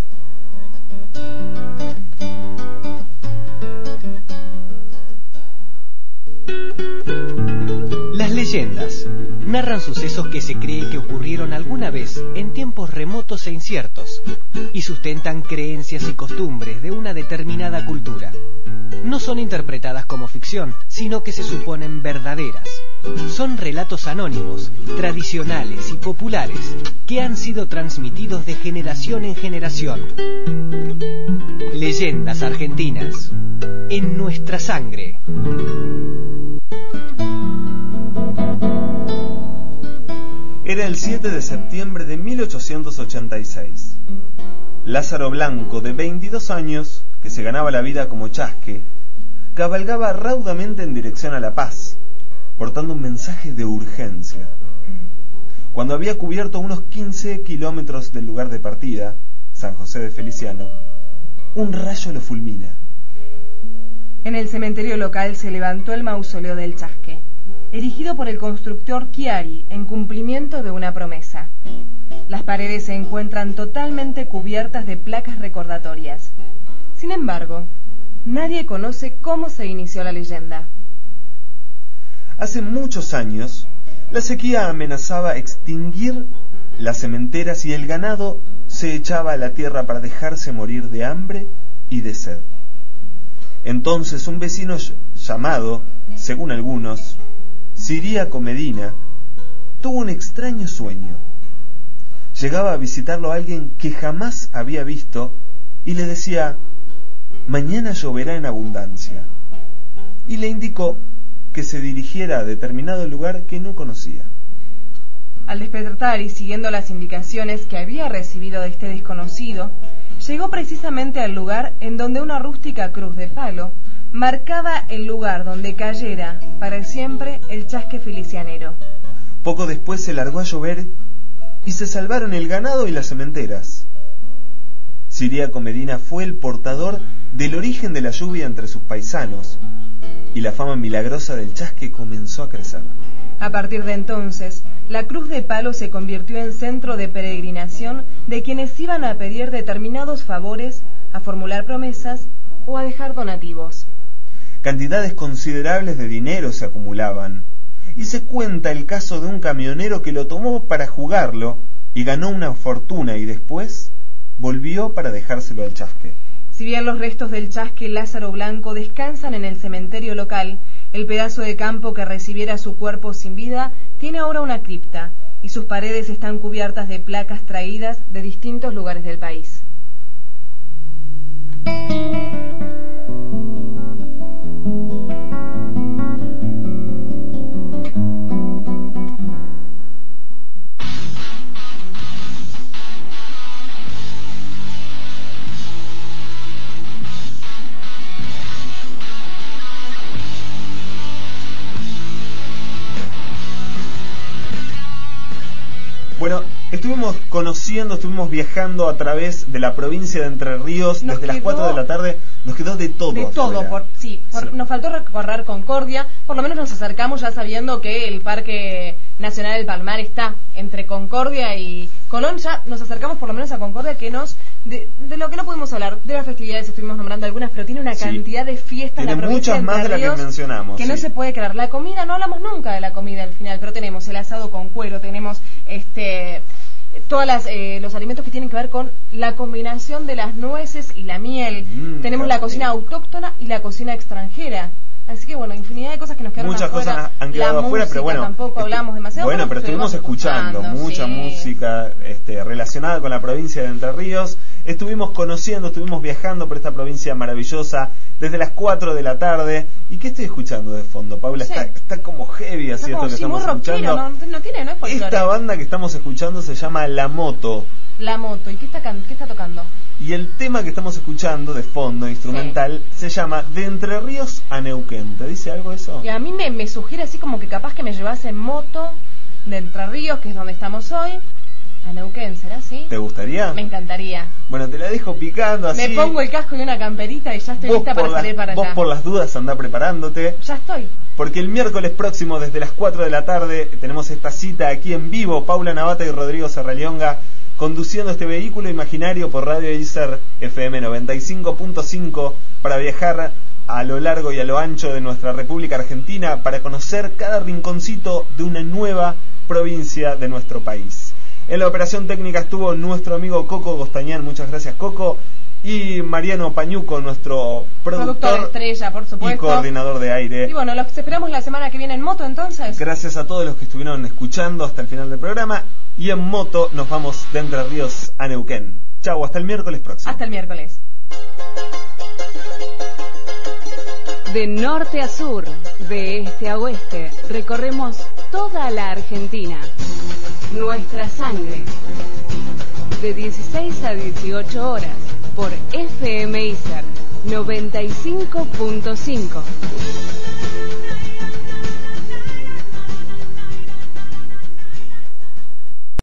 Las leyendas narran sucesos que se cree que ocurrieron alguna vez en tiempos remotos e inciertos y sustentan creencias y costumbres de una determinada cultura. No son interpretadas como ficción, sino que se suponen verdaderas. Son relatos anónimos, tradicionales y populares que han sido transmitidos de generación en generación. Leyendas argentinas, en nuestra sangre. Era el 7 de septiembre de 1886. Lázaro Blanco, de 22 años, que se ganaba la vida como chasque, cabalgaba raudamente en dirección a La Paz, portando un mensaje de urgencia. Cuando había cubierto unos 15 kilómetros del lugar de partida, San José de Feliciano, un rayo lo fulmina. En el cementerio local se levantó el mausoleo del chasque, erigido por el constructor Chiari en cumplimiento de una promesa. Las paredes se encuentran totalmente cubiertas de placas recordatorias. Sin embargo, nadie conoce cómo se inició la leyenda. Hace muchos años, la sequía amenazaba extinguir las sementeras y el ganado se echaba a la tierra para dejarse morir de hambre y de sed. Entonces un vecino llamado, según algunos, Ciríaco Medina, tuvo un extraño sueño. Llegaba a visitarlo alguien que jamás había visto y le decía: mañana lloverá en abundancia, y le indicó que se dirigiera a determinado lugar que no conocía. Al despertar y siguiendo las indicaciones que había recibido de este desconocido, llegó precisamente al lugar en donde una rústica cruz de palo marcaba el lugar donde cayera para siempre el chasque felicianero. Poco después se largó a llover y se salvaron el ganado y las sementeras. Ciríaco Medina fue el portador del origen de la lluvia entre sus paisanos, y la fama milagrosa del chasque comenzó a crecer. A partir de entonces, la cruz de palo se convirtió en centro de peregrinación de quienes iban a pedir determinados favores, a formular promesas o a dejar donativos. Cantidades considerables de dinero se acumulaban, y se cuenta el caso de un camionero que lo tomó para jugarlo y ganó una fortuna y después volvió para dejárselo al chasque. Si bien los restos del chasque Lázaro Blanco descansan en el cementerio local, el pedazo de campo que recibiera su cuerpo sin vida tiene ahora una cripta y sus paredes están cubiertas de placas traídas de distintos lugares del país. Bueno, estuvimos viajando a través de la provincia de Entre Ríos desde las 4 de la tarde. Nos quedó de todo. De todo, sí. Nos faltó recorrer Concordia. Por lo menos nos acercamos ya sabiendo que el Parque Nacional del Palmar está entre Concordia y Colón. Ya nos acercamos por lo menos a Concordia, que de lo que no pudimos hablar, de las festividades estuvimos nombrando algunas, pero tiene una cantidad de fiestas. Tiene en la provincia muchas más de las que mencionamos. Que no se puede creer. La comida, no hablamos nunca de la comida al final, pero tenemos el asado con cuero, tenemos todos los alimentos que tienen que ver con la combinación de las nueces y la miel. Tenemos la cocina autóctona y la cocina extranjera. Así que bueno, infinidad de cosas que nos quedaron muchas afuera. Cosas han quedado afuera, pero bueno, tampoco hablamos demasiado. Bueno, pero estuvimos escuchando mucha música relacionada con la provincia de Entre Ríos. estuvimos conociendo, estuvimos viajando por esta provincia maravillosa desde las 4 de la tarde. ¿Y qué estoy escuchando de fondo, Paula? Sí. Está como heavy así esto que estamos escuchando. No es folclore. Esta banda que estamos escuchando se llama La Moto. La Moto. ¿Y qué está tocando? Y el tema que estamos escuchando de fondo, instrumental, se llama De Entre Ríos a Neuquén. ¿Te dice algo eso? Y a mí me sugiere así como que capaz que me llevase en moto de Entre Ríos, que es donde estamos hoy, a Neuquén, ¿será así? ¿Te gustaría? Me encantaría. Bueno, te la dejo picando así. Me pongo el casco y una camperita y ya estoy lista para salir para allá. Vos por las dudas andá preparándote. Ya estoy. Porque el miércoles próximo, desde las 4 de la tarde, tenemos esta cita aquí en vivo. Paula Navata y Rodrigo Serralionga conduciendo este vehículo imaginario por Radio Iser FM 95.5 para viajar a lo largo y a lo ancho de nuestra República Argentina para conocer cada rinconcito de una nueva provincia de nuestro país. En la operación técnica estuvo nuestro amigo Coco Gostañán, muchas gracias Coco, y Mariano Pañuco, nuestro productor estrella, por supuesto, y coordinador de aire. Y bueno, los esperamos la semana que viene en moto entonces. Gracias a todos los que estuvieron escuchando hasta el final del programa, y en moto nos vamos de Entre Ríos a Neuquén. Chau, hasta el miércoles próximo. Hasta el miércoles. De norte a sur, de este a oeste, recorremos toda la Argentina. Nuestra sangre. De 16 a 18 horas, por FM Iser 95.5.